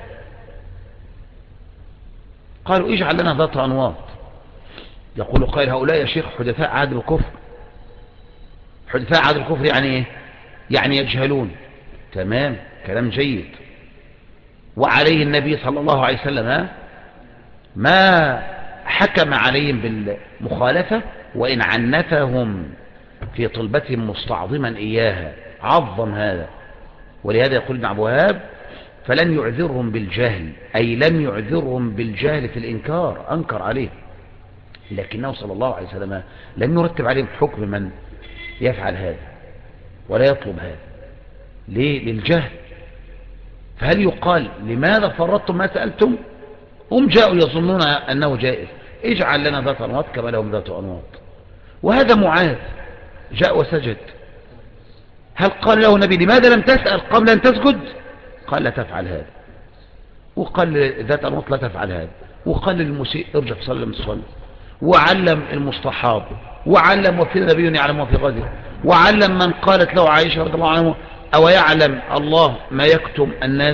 قالوا اجعل لنا ذات أنواط. يقول قائل هؤلاء يا شيخ حدثاء عهد الكفر. حدثاء عهد الكفر يعني ايه؟ يعني يجهلون. تمام، كلام جيد. وعليه النبي صلى الله عليه وسلم ما حكم عليهم بالمخالفة، وإن عنفهم في طلبتهم مستعظما إياها عظم هذا. ولهذا يقول ابن عبد الوهاب فلن يعذرهم بالجهل، أي لم يعذرهم بالجهل في الإنكار، أنكر عليه، لكنه صلى الله عليه وسلم لم يرتب عليهم حكم من يفعل هذا ولا يطلب هذا. ليه؟ للجهل. فهل يقال لماذا فرطتم ما سألتم؟ هم جاءوا يظنون أنه جائز، اجعل لنا ذات أنواط كما لهم ذات أنواط. وهذا معاذ جاء وسجد، هل قال له النبي لماذا لم تسأل قبل أن تسجد؟ قال لا تفعل هذا. وقال ذات الوقت لا تفعل هذا، وقال للمسيء ارجع صلى من صلى، وعلم المستحاض، وعلم وفي نبي يعلم وفي غده، وعلم من قالت له عائشة رضي الله عنه أو يعلم الله ما يكتم الناس،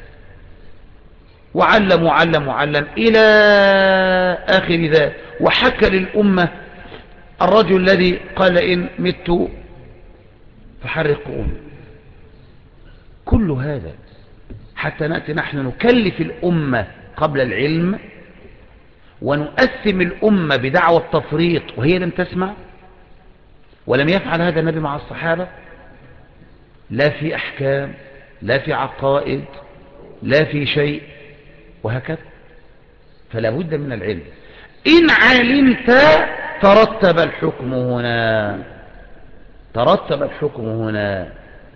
وعلم وعلم وعلم إلى آخر ذلك. وحكى للأمة الرجل الذي قال إن مت فحرقون. كل هذا حتى نأتي نحن نكلف الأمة قبل العلم ونؤثم الأمة بدعوى التفريط وهي لم تسمع. ولم يفعل هذا النبي مع الصحابة، لا في أحكام، لا في عقائد، لا في شيء، وهكذا. فلا بد من العلم. إن علمت ترتب الحكم هنا، ترتب الحكم هنا.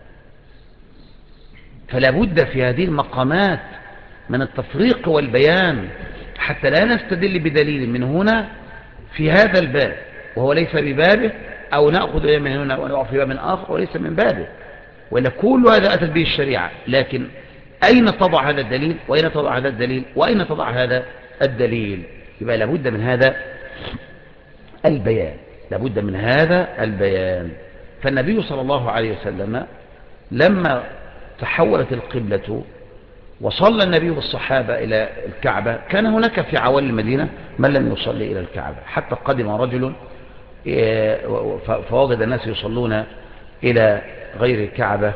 فلا بد في هذه المقامات من التفريق والبيان حتى لا نستدل بدليل من هنا في هذا الباب وهو ليس ببابه، أو نأخذ من هنا ونقف في باب آخر وليس من بابه. ولا كل هذا أتت به الشريعة، لكن أين تضع هذا الدليل وأين تضع هذا الدليل وأين تضع هذا الدليل؟ يبقى لابد من هذا البيان، لابد من هذا البيان. فالنبي صلى الله عليه وسلم لما تحولت القبلة وصلى النبي والصحابة إلى الكعبة، كان هناك في عوالي المدينة من لم يصلي إلى الكعبة، حتى قدم رجل فوجد الناس يصلون إلى غير الكعبة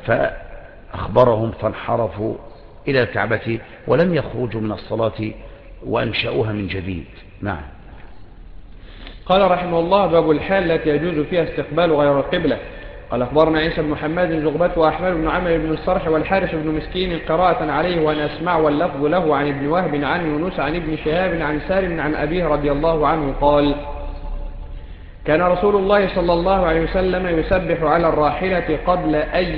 فأخبرهم فانحرفوا إلى الكعبة ولم يخرجوا من الصلاة وأنشأوها من جديد. نعم. قال رحمه الله: باب الحال التي يجوز فيها استقبال غير القبلة. قال أخبرنا عيسى بن محمد زغبة وأحمد بن عمرو بن الصرح والحارث بن مسكين قراءة عليه وأن أسمع، واللفظ له عن ابن وهب عن يونس عن ابن شهاب عن سالم عن أبيه رضي الله عنه قال: كان رسول الله صلى الله عليه وسلم يسبح على الراحلة قبل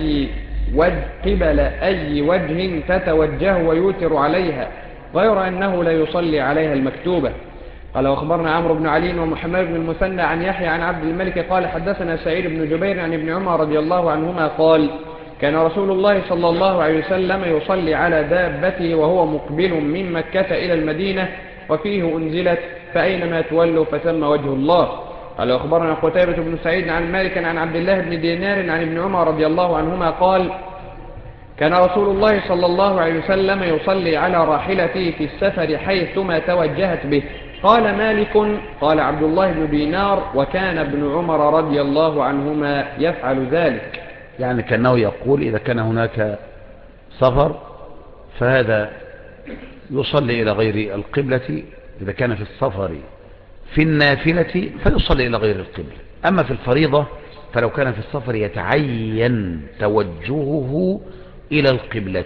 قبل أي وجه تتوجه ويوتر عليها، غير أنه لا يصلي عليها المكتوبة. قال وأخبرنا عمرو بن علي ومحمد بن المثنى عن يحيى عن عبد الملك قال حدثنا سعيد بن جبير عن ابن عمر رضي الله عنهما قال: كان رسول الله صلى الله عليه وسلم يصلي على دابته وهو مقبل من مكة إلى المدينة، وفيه أنزلت فأينما تولوا فثم وجه الله. قال أخبرنا قتيبة بن سعيد عن مالك عن عبد الله بن دينار عن ابن عمر رضي الله عنهما قال: كان رسول الله صلى الله عليه وسلم يصلي على راحلته في السفر حيثما توجهت به. قال مالك: قال عبد الله بن دينار: وكان ابن عمر رضي الله عنهما يفعل ذلك. يعني كأنه يقول إذا كان هناك سفر فهذا يصلي إلى غير القبلة، إذا كان في السفر في النافلة فيصلي إلى غير القبلة. أما في الفريضة فلو كان في السفر يتعين توجهه إلى القبلة.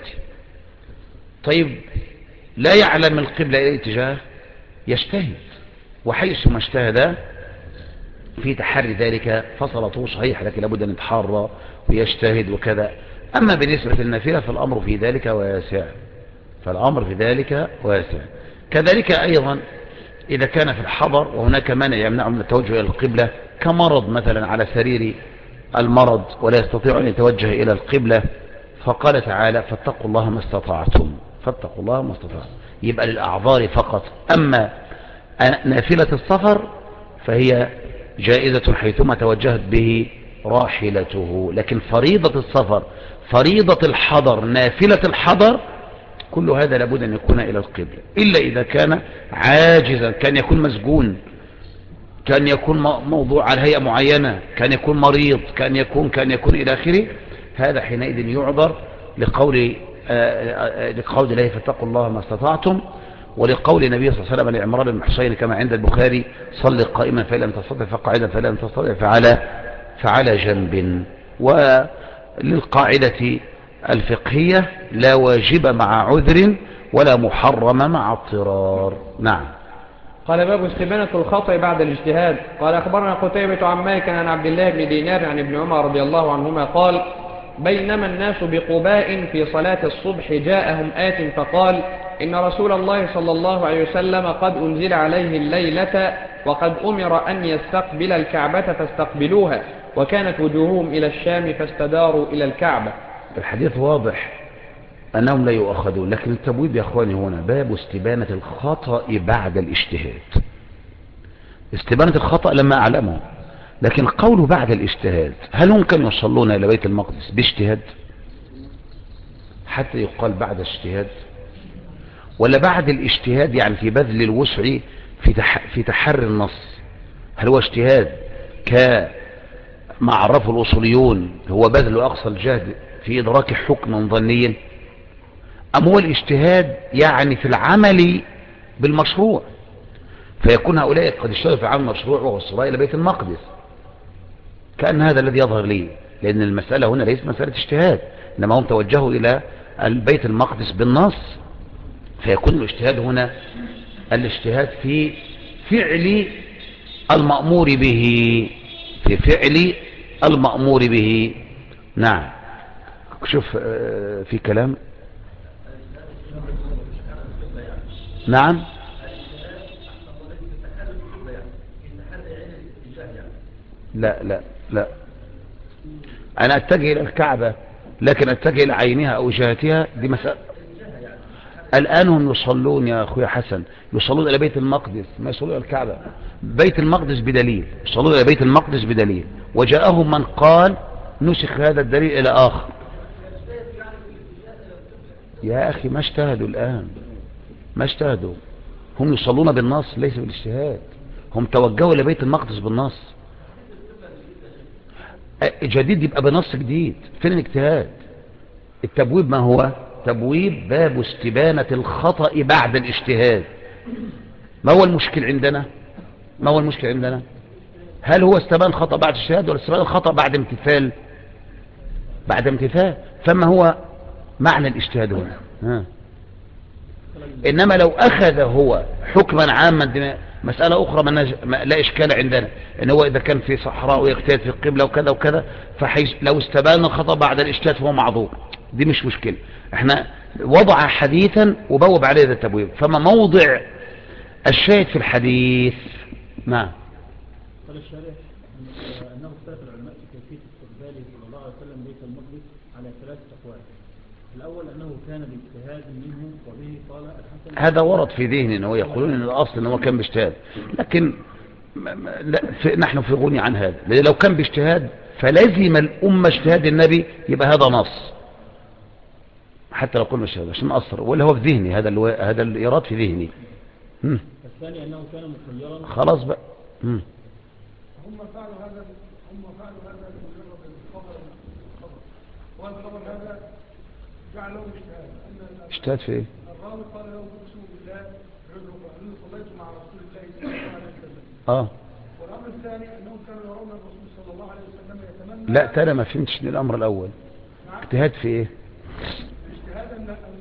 طيب لا يعلم القبلة إلى اتجاه، يجتهد، وحيث ما اجتهد في تحري ذلك فصلته صحيح، لكن لابد أن يتحرى ويجتهد وكذا. أما بالنسبة للنافلة فالأمر في ذلك واسع، فالأمر في ذلك واسع. كذلك أيضا إذا كان في الحضر وهناك مانع يمنعه من التوجه إلى القبلة، كمرض مثلا على سرير المرض ولا يستطيع أن يتوجه إلى القبلة، فقال تعالى: فاتقوا الله ما استطعتم، فاتقوا الله ما استطعتم. يبقى للأعذار فقط. أما نافلة السفر فهي جائزة حيثما توجهت به راحلته، لكن فريضة السفر، فريضة الحضر، نافلة الحضر، كل هذا لابد أن يكون إلى القبلة، إلا إذا كان عاجزا، كان يكون مسجون، كان يكون موضوع على هيئة معينة، كان يكون مريض، كان يكون إلى آخره. هذا حينئذ يعذر لقول الله: فاتقوا الله ما استطعتم، ولقول النبي صلى الله عليه وسلم لعمران بن حسين كما عند البخاري: صل قائما فإن لم تستطع فقاعدا فإن لم تستطع فعلى جنب. وللقاعدة الفقهية: لا واجب مع عذر ولا محرم مع اضطرار. نعم. قال باب استبانة الخطأ بعد الاجتهاد. قال أخبرنا قتيبة عن مالك عن عبد الله بن دينار عن ابن عمر رضي الله عنهما قال: بينما الناس بقباء في صلاة الصبح جاءهم آت فقال: إن رسول الله صلى الله عليه وسلم قد أنزل عليه الليلة وقد أمر أن يستقبل الكعبة فاستقبلوها، وكانت وجوههم إلى الشام فاستداروا إلى الكعبة. الحديث واضح أنهم لا يؤخذون. لكن التبويب يا أخواني هنا باب استبانة الخطأ بعد الاجتهاد. استبانة الخطأ لما أعلمه، لكن قوله بعد الاجتهاد، هل هم كانوا يصلون إلى بيت المقدس باجتهاد حتى يقال بعد اجتهاد، ولا بعد الاجتهاد يعني في بذل الوسع في تحري النص؟ هل هو اجتهاد كما عرفه الأصوليون هو بذل أقصى الجهد في إدراك حكم ظني، أم هو الاجتهاد يعني في العمل بالمشروع، فيكون هؤلاء قد اشتغلوا في عمل مشروع وهو الصلاة إلى بيت المقدس؟ كأن هذا الذي يظهر لي، لأن المسألة هنا ليست مسألة اجتهاد، إنما هم توجهوا إلى البيت المقدس بالنص، فيكون الاجتهاد هنا الاجتهاد في فعل المأمور به، في فعل المأمور به. نعم. شوف في كلام. نعم. لا لا لا، أنا أتجه إلى الكعبة لكن أتجه إلى عينها أو جهتها، دي مسألة. الآن هم يصلون يا أخوي حسن، يصلون إلى بيت المقدس، ما يصلون إلى الكعبة. بيت المقدس بدليل، يصلون إلى بيت المقدس بدليل، وجاءهم من قال نسخ هذا الدليل إلى آخر. يا أخي ما اجتهدوا الآن، ما اجتهدوا، هم يصلون بالنص ليس بالاجتهاد، هم توجهوا إلى بيت المقدس بالنص. جديد يبقى بنص جديد، فين الاجتهاد؟ التبويب ما هو؟ تبويب باب استبانة الخطأ بعد الاجتهاد. ما هو المشكل عندنا؟ ما هو المشكل عندنا؟ هل هو استبان الخطأ بعد اجتهاد ولا استبان الخطأ بعد امتثال؟ بعد امتثال. فما هو معنى الاجتهاد هنا؟ إنما لو أخذ هو حكما عاما، دي مسألة أخرى لا إشكال عندنا، إن هو إذا كان في صحراء ويجتهد في القبلة وكذا وكذا، لو استبان الخطأ بعد الاجتهاد فهو معذور، دي مش مشكلة. احنا وضع حديثا وبوب عليه ذا التبويب، فما موضع الشاهد في الحديث؟ نعم. قال الشارح أنه اختلف العلماء في كيفية استقباله صلى الله عليه وسلم بيت المقدس على 3 أقوال. الأول أنه كان باجتهاد منه، وبه قال الحسن. هذا ورد في ذهني أنه يقولون أن الأصل أنه كان باجتهاد، لكن نحن في غني عن هذا، لأن لو كان باجتهاد فلازم الأمة اجتهاد النبي، يبقى هذا نص حتى لو قلنا اجتهاد عشان أصر، ولا هو في ذهني، هذا الإيراد في ذهني. الثاني أنه كان مخيرا. خلاص بقى. هم فعلوا هذا بمجرد الخبر، والخبر هذا جعلهم اجتهاد في ايه؟ الراوي قال له بسم الله اني صليت مع رسول الله صلى الله عليه وسلم. والامر الثاني انهم كانوا يرون الرسول صلى الله عليه وسلم يتمنى. لا ترى ما فهمتش الامر الاول. اجتهاد في ايه؟ اجتهاد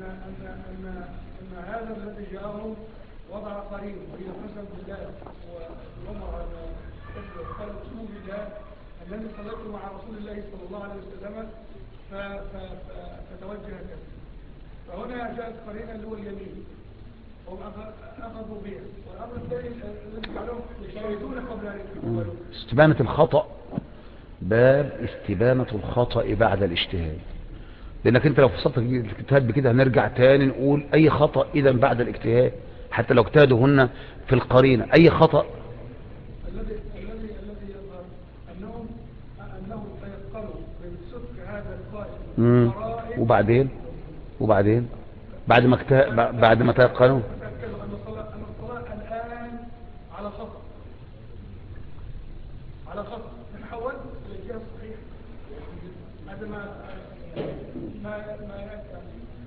ان هذا الذي جاءهم وضع قرين وهي قسم بالله وعمر قال بسم الله انني صليت مع رسول الله صلى الله عليه وسلم فتوجه كذا، فهنا جاءت قرينه اللي هو اليمين، هم اخذوا بها. والامر الثاني الذي جعلهم يشاهدون قبل ان يقولوا استبانة الخطأ، باب استبانة الخطأ بعد الاجتهاد. لانك انت لو فصلت الاجتهاد بكده هنرجع تاني نقول اي خطأ اذا بعد الاجتهاد، حتى لو اجتهدوا هن في القرينة اي خطأ. الذي يظهر انهم تيقنوا من صدق هذا القائل. وبعدين بعد ما تيقنوا تأكدوا ان الصلاة الان على خطأ، تحول الى الجهة الصحيحة. هذا ما يأتي.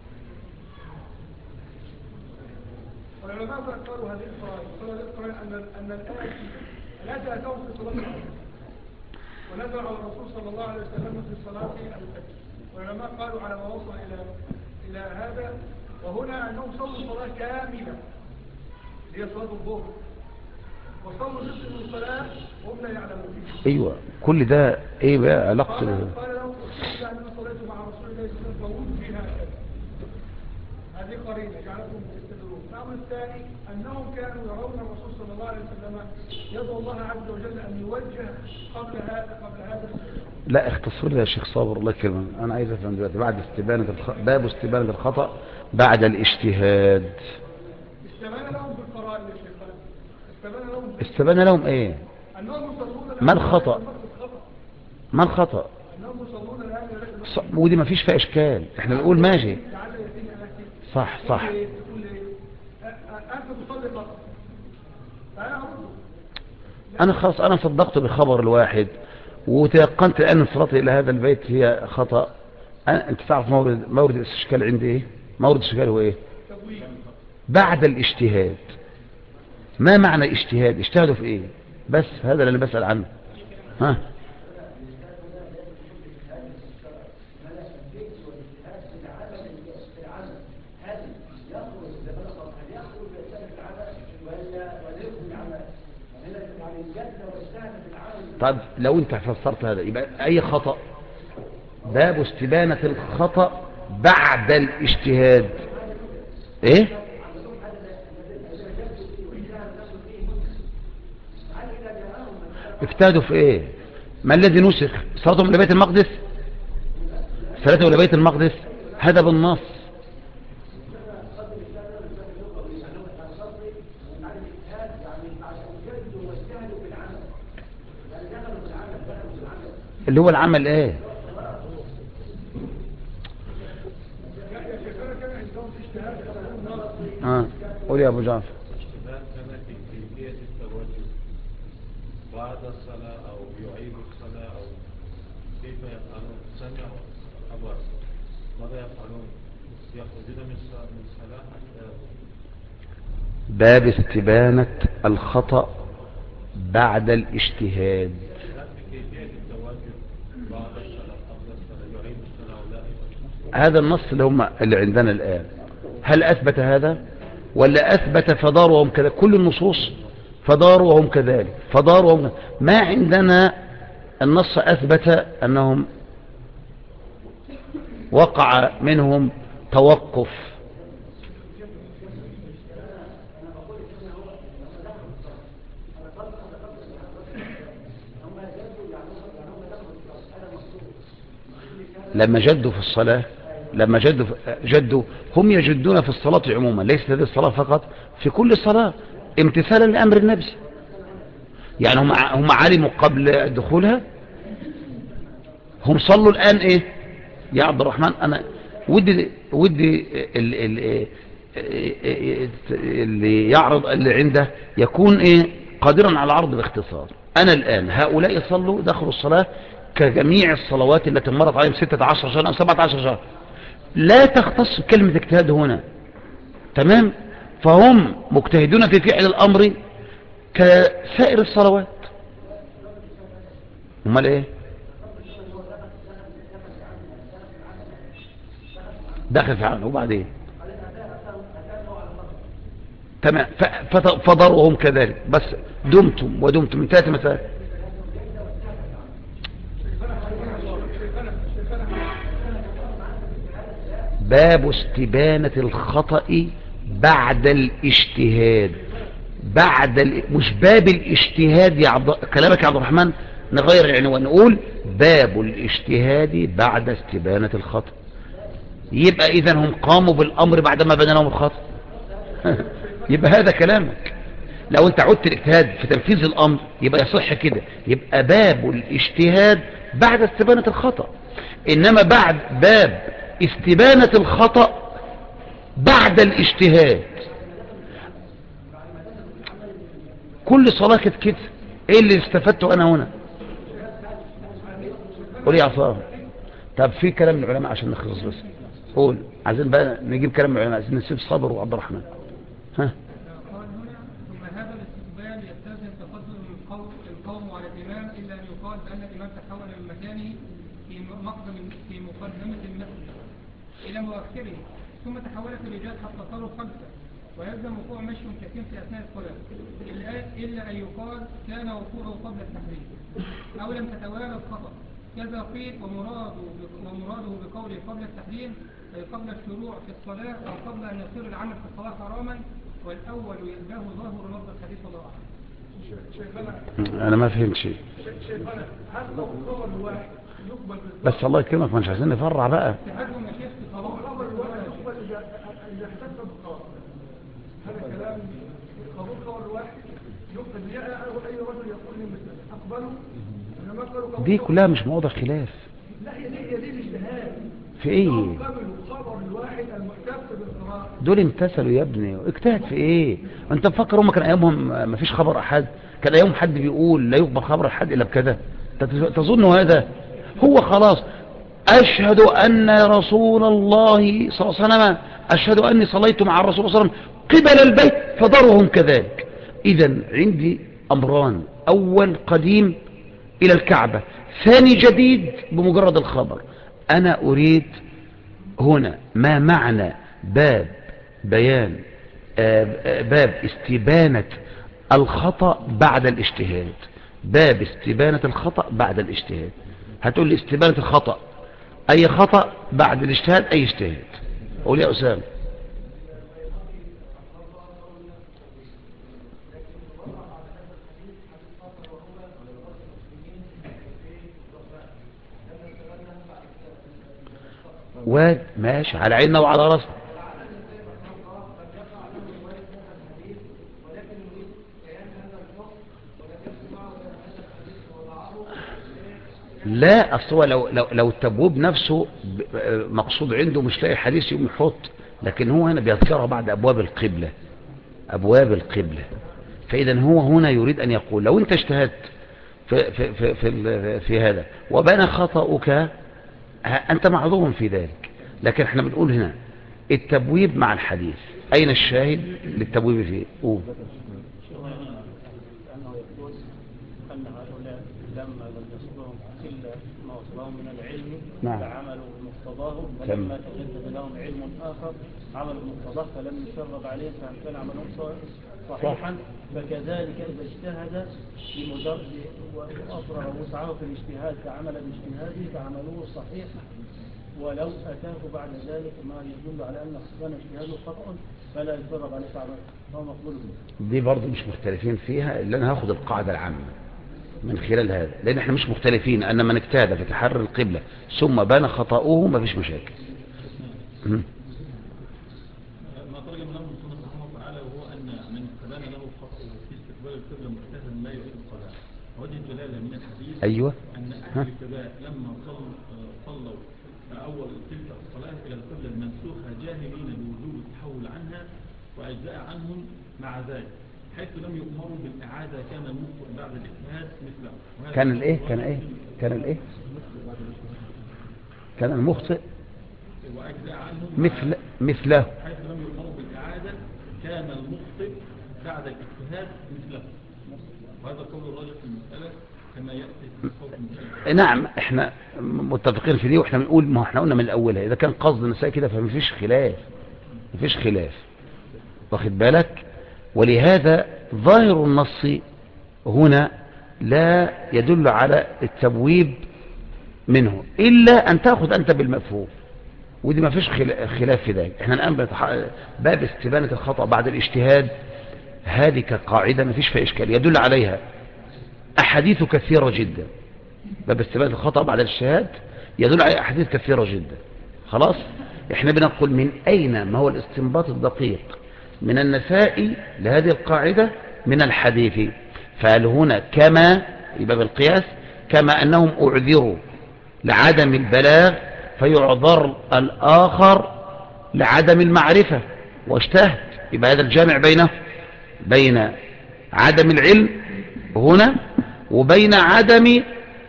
والعلماء قالوا هذه القرائن ان الآية أتوا في صلاة العصر ونزل على الرسول صلى الله عليه وسلم في صلاة الفجر. والعلماء قالوا على ما وصل إلى هذا، وهنا أنهم صلوا صلاة كاملة هي صلاة الظهر، وصلوا جزء من الصلاة وهم لا يعلمون. أيوة، كل ده إيه بقى علاقته؟ قال لهم أنا صليت مع رسول الله صلى الله عليه وسلم فوجد فيها هذه قرينة جعلتهم يستدلون. الأمر الثاني أنهم كانوا يرون الرسول صلى الله عليه وسلم يدعو الله عز وجل أن يوجه قبل هذا لا اختصر لي يا شيخ صابر الله يكرمك، انا عايز افهم دلوقتي بعد باب استبانة الخطأ بعد الاجتهاد. استبان لهم بالقرائن يا شيخ. استبان لهم ايه؟ انهم يصلون ما الخطأ؟ ما الخطأ؟ انهم يصلون الان ودي ما فيش فيها اشكال، احنا بنقول ماشي. تعالى يا سيدي صح صح. تقول ايه؟ انت تصلي فقط. فانا ارد. انا خلاص انا صدقت بخبر الواحد وتيقنت ان صلاتي الى هذا البيت هي خطأ. انت تعرف مورد الاستشكال عندي ايه؟ مورد الاستشكال هو ايه؟ بعد الاجتهاد. ما معنى اجتهاد؟ اجتهدوا في ايه؟ بس هذا اللي انا بسأل عنه. ها؟ طب لو انت فسرت هذا يبقى اي خطأ؟ باب استبانة الخطأ بعد الاجتهاد. ايه؟ اجتهدوا في ايه؟ ما الذي نسخ؟ صلاتهم الى بيت المقدس؟ صلاتهم الى بيت المقدس هذا بالنص. اللي هو العمل ايه؟ قول يا ابو جعفر. بعد الصلاة أو يعيد الصلاة أو كيف يفعلون؟ سمعوا خبر ماذا يفعلون؟ يخرجون من الصلاة حتى. باب استبانة الخطأ بعد الاجتهاد. كيفية التواجد بعد الصلاة قبل الصلاة يعيد الصلاة أو لا؟ هذا النص اللي عندنا الآن هل أثبت هذا ولا أثبت فدار وهم كذلك؟ كل النصوص فدار وهم كذلك فدار وهم كذلك. ما عندنا النص أثبت أنهم وقع منهم توقف. لما جدوا في الصلاة، لما جدوا هم يجدون في الصلاة عموما، ليست هذه الصلاة فقط، في كل صلاة امتثالا لأمر النبي. يعني هم علموا قبل دخولها. هم صلوا الآن ايه يا عبد الرحمن؟ انا ودي اللي يعرض اللي عنده يكون ايه قادرا على العرض باختصار. انا الآن هؤلاء صلوا دخلوا الصلاة كجميع الصلوات التي مرت عليهم 16 شهرا أو 17 شهرا، لا تختص كلمة اجتهاد هنا. تمام؟ فهم مجتهدون في فعل الأمر كسائر الصلوات. امال ايه؟ داخل في عنه وبعدين تمام. فضرهم كذلك. بس دمتم ودمتم من 3 مسائل. باب استبانة الخطأ بعد الاجتهاد. مش باب الاجتهاد يا كلامك يا عبد الرحمن. نغير العنوان نقول باب الاجتهاد بعد استبانة الخطأ. يبقى اذا هم قاموا بالامر بعدما بنى لهم الخطأ. يبقى هذا كلامك. لو انت عدت الاجتهاد في تنفيذ الامر يبقى يصح كده، يبقى باب الاجتهاد بعد استبانة الخطأ. انما بعد باب استبانة الخطأ بعد الاجتهاد. كل صلاة كده كده. ايه اللي استفدته انا هنا؟ قول يا عصام. طب في كلام من العلماء عشان نخلص بس. قول. عايزين بقى نجيب كلام من العلماء، عايزين نسيب صابر وعبد الرحمن. ها؟ قال هنا ثم هذا الاستقبال يستلزم تقدم القوم على الإمام إلا أن يقال بأن الإمام تحول من مكانه في مقدمة المسجد إلى مؤخره، ثم تحولت الرجال حتى صاروا 5، ويلزم وقوع مشي كثير في أثناء الصلاة إلا أن يقال كان وقوعه قبل التحريم أو لم تتوالى الخطأ. كذا قيل ومراده بقوله قبل التحريم أي قبل الشروع في الصلاة أو قبل أن يصير العمل في الصلاة حراما، والأول يلباه ظاهر لفظ الحديث. الله أعلم. انا ما فهمت شيء. شيخنا هل لو خبر الواحد يقبل بس الله يكرمك، مش عايزين نفرع بقى. خبر الواحد يقبل إذا احتج بالقول؟ هذا كلام قبول خبر الواحد يقبل أي رجل يقول لي مثلا أقبله. أنا ما قالوا دي كلها مش موضع خلاف. لا هي دي الاجتهاد. في ايه؟ قبلوا خبر الواحد المحتج بالقراءة. دول امتثلوا يا ابني، اجتهد في ايه؟ انت مفكر هم كان ايامهم ما فيش خبر احد؟ كان ايامهم حد بيقول لا يقبل خبر احد الا بكذا؟ تظن هذا؟ هو خلاص اشهد ان رسول الله صلى الله عليه وسلم، اشهد اني صليت مع الرسول صلى الله عليه وسلم قبل البيت فضرهم كذلك. اذا عندي امران: اول قديم الى الكعبة، ثاني جديد بمجرد الخبر. انا اريد هنا ما معنى باب بيان باب استبانة الخطأ بعد الاجتهاد. باب استبانة الخطأ بعد الاجتهاد. هتقول لي استبانة الخطأ اي خطأ، بعد الاجتهاد اي اجتهاد. قول يا أسامة. وماشي على عيننا وعلى راسنا. لا اصل هو لو التبويب نفسه مقصود عنده مش لاقي حديث يقوم يحط، لكن هو هنا بيذكرها بعد ابواب القبلة، ابواب القبلة. فاذا هو هنا يريد ان يقول لو انت اجتهدت في هذا وبان خطأك انت معذور في ذلك. لكن احنا بنقول هنا التبويب مع الحديث، اين الشاهد للتبويب فيه؟ قول. أنه يقول أن هؤلاء لما لم يصلهم إلا ما وصلهم من العلم نعم. فعملوا بمقتضاه، ولما تجدد لهم علم آخر عملوا بمقتضاه فلم يشرب عليهم فكان عملهم صحيحا. فكذلك إذا اجتهد بمجرد وأفرغ وسعه في الاجتهاد فعمل باجتهاده فعملوه صحيح، ولو أتاه بعد ذلك ما يدل على أن كان اجتهاده خطأ فلا يشرب عليه فعمله فهو مقبول به. دي برضه مش مختلفين فيها، اللي انا هاخد القاعدة العامة من خلال هذا، لان احنا مش مختلفين ان من اجتهد في تحرر القبلة ثم بان خطأه ما فيش مشاكل. ما ترجم له من سنة الله تعالى وهو أن من استبان له خطأ في استقبال القبلة مجتهدا لا يعيد الصلاة. وجه الدلالة من الحديث ايوه أن أهل الكبائر لما صلوا أول تلك الصلاة إلى القبلة المنسوخة جاهلين بوجوب التحول عنها وأجزاء عنهم مع ذلك، حيث لم يؤمروا بالإعادة كان المخطئ بعد الاجتهاد مثله. كان الايه كان المخطئ وأجزاء عنهم مثله، حيث لم يؤمروا بالإعادة كان المخطئ بعد الاجتهاد مثله. وهذا قول الراجح في المسألة كما يأتي في الحكم. نعم احنا متفقين في دي، واحنا بنقول ما احنا قلنا من الاولها اذا كان قصد النساء كده فمفيش خلاف، واخد بالك. ولهذا ظاهر النص هنا لا يدل على التبويب منه الا ان تاخذ انت بالمفهوم، ودي ما فيش خلاف في ذلك. احنا الان باب استبانة الخطأ بعد الاجتهاد، هذه كقاعدة ما فيش فيها اشكال، يدل عليها احاديث كثيرة جدا. باب استبانة الخطأ بعد الاجتهاد يدل على احاديث كثيرة جدا. خلاص احنا بنقول من اين ما هو الاستنباط الدقيق من النساء لهذه القاعدة من الحديث. فهل هنا كما يبقى بالقياس كما انهم اعذروا لعدم البلاغ فيعذر الاخر لعدم المعرفة واجتهد، يبقى هذا الجامع بين عدم العلم هنا وبين عدم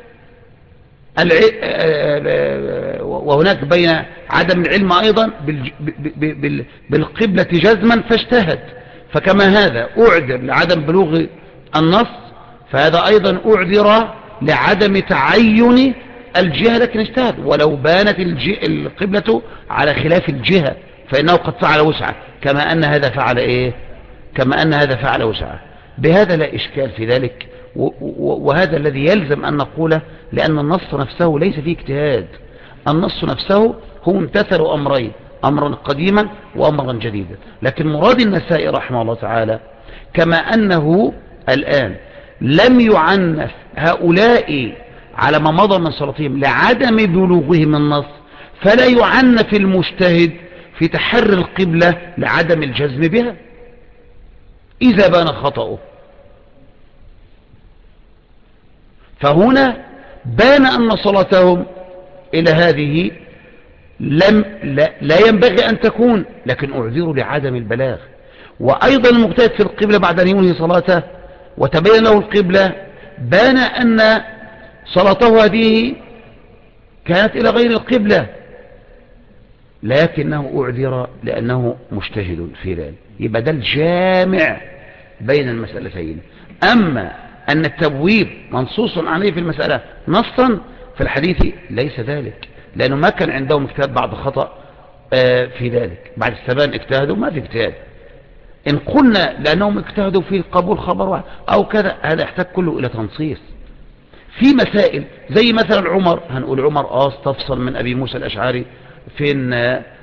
وهناك بين عدم العلم أيضا بالقبلة جزما فاجتهد. فكما هذا أعذر لعدم بلوغ النص فهذا أيضا أعذر لعدم تعين الجهة لكن اجتهد، ولو بانت القبلة على خلاف الجهة فإنه قد فعل وسعة، كما أن هذا فعل وسعة. بهذا لا إشكال في ذلك، وهذا الذي يلزم أن نقوله، لأن النص نفسه ليس فيه اجتهاد. النص نفسه هو امتثل أمرين، أمرا قديما وأمرا جديدا. لكن مراد النسائي رحمه الله تعالى كما أنه الآن لم يعنف هؤلاء على ما مضى من صلاتهم لعدم بلوغهم النص، فلا يعنف المجتهد في تحري القبلة لعدم الجزم بها إذا بان خطأه. فهنا بان أن صلاتهم إلى هذه لا ينبغي أن تكون، لكن أعذروا لعدم البلاغ. وأيضا المجتهد في القبلة بعد أن ينهي صلاته وتبين له القبلة بان أن صلاته هذه كانت إلى غير القبلة، لكنه أعذر لأنه مجتهد في ذلك. يبقى ده الجامع بين المسألتين. أما أن التبويب منصوص عليه في المسألة نصا في الحديث ليس ذلك، لأنه ما كان عندهم اجتهاد بعد خطأ في ذلك. بعد السبان اجتهدوا ما في اجتهاد. إن قلنا لأنهم اجتهدوا في قبول خبر واحد أو كذا، هذا يحتاج كله إلى تنصيص. في مسائل زي مثلا عمر، هنقول عمر استفصل من أبي موسى الأشعري فين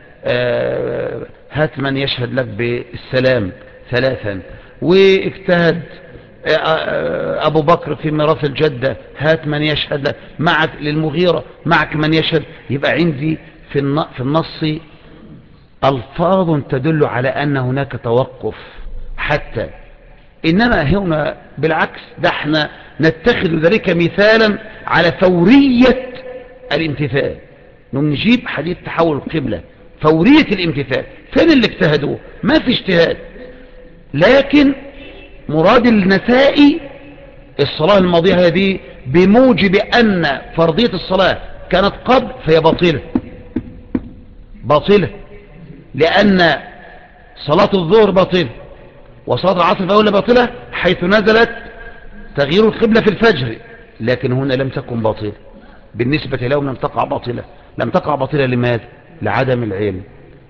هات من يشهد لك بالسلام 3، واجتهد أبو بكر في ميراث الجدة هات من يشهد لك، معك للمغيرة معك من يشهد. يبقى عندي في النص ألفاظ تدل على أن هناك توقف حتى، إنما هنا بالعكس، ده احنا نتخذ ذلك مثالا على فورية الامتثال. نجيب حديث تحول القبلة فورية الامتثال، فين اللي اجتهدوه؟ ما في اجتهاد. لكن مراد النسائي الصلاة الماضية هذه بموجب أن فرضية الصلاة كانت قبل فهي باطلة، لأن صلاة الظهر باطلة وصلاة العصر فأولى باطلة حيث نزلت تغيير القبلة في الفجر، لكن هنا لم تكن باطلة بالنسبة لهم، لم تقع باطلة. لم تقع باطلة لماذا؟ لعدم العلم.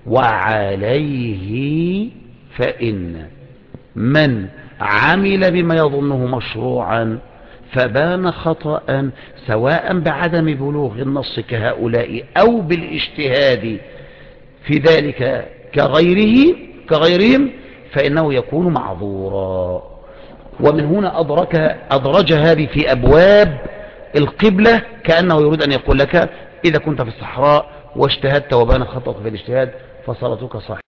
وعليه فإن من عمل بما يظنه مشروعا فبان خطأ سواء بعدم بلوغ النص كهؤلاء أو بالاجتهاد في ذلك كغيرهم فإنه يكون معذورا. ومن هنا أدرج هذه في أبواب القبلة، كأنه يريد أن يقول لك إذا كنت في الصحراء واجتهدت وبان خطأك في الاجتهاد فصلاتك صحيحة.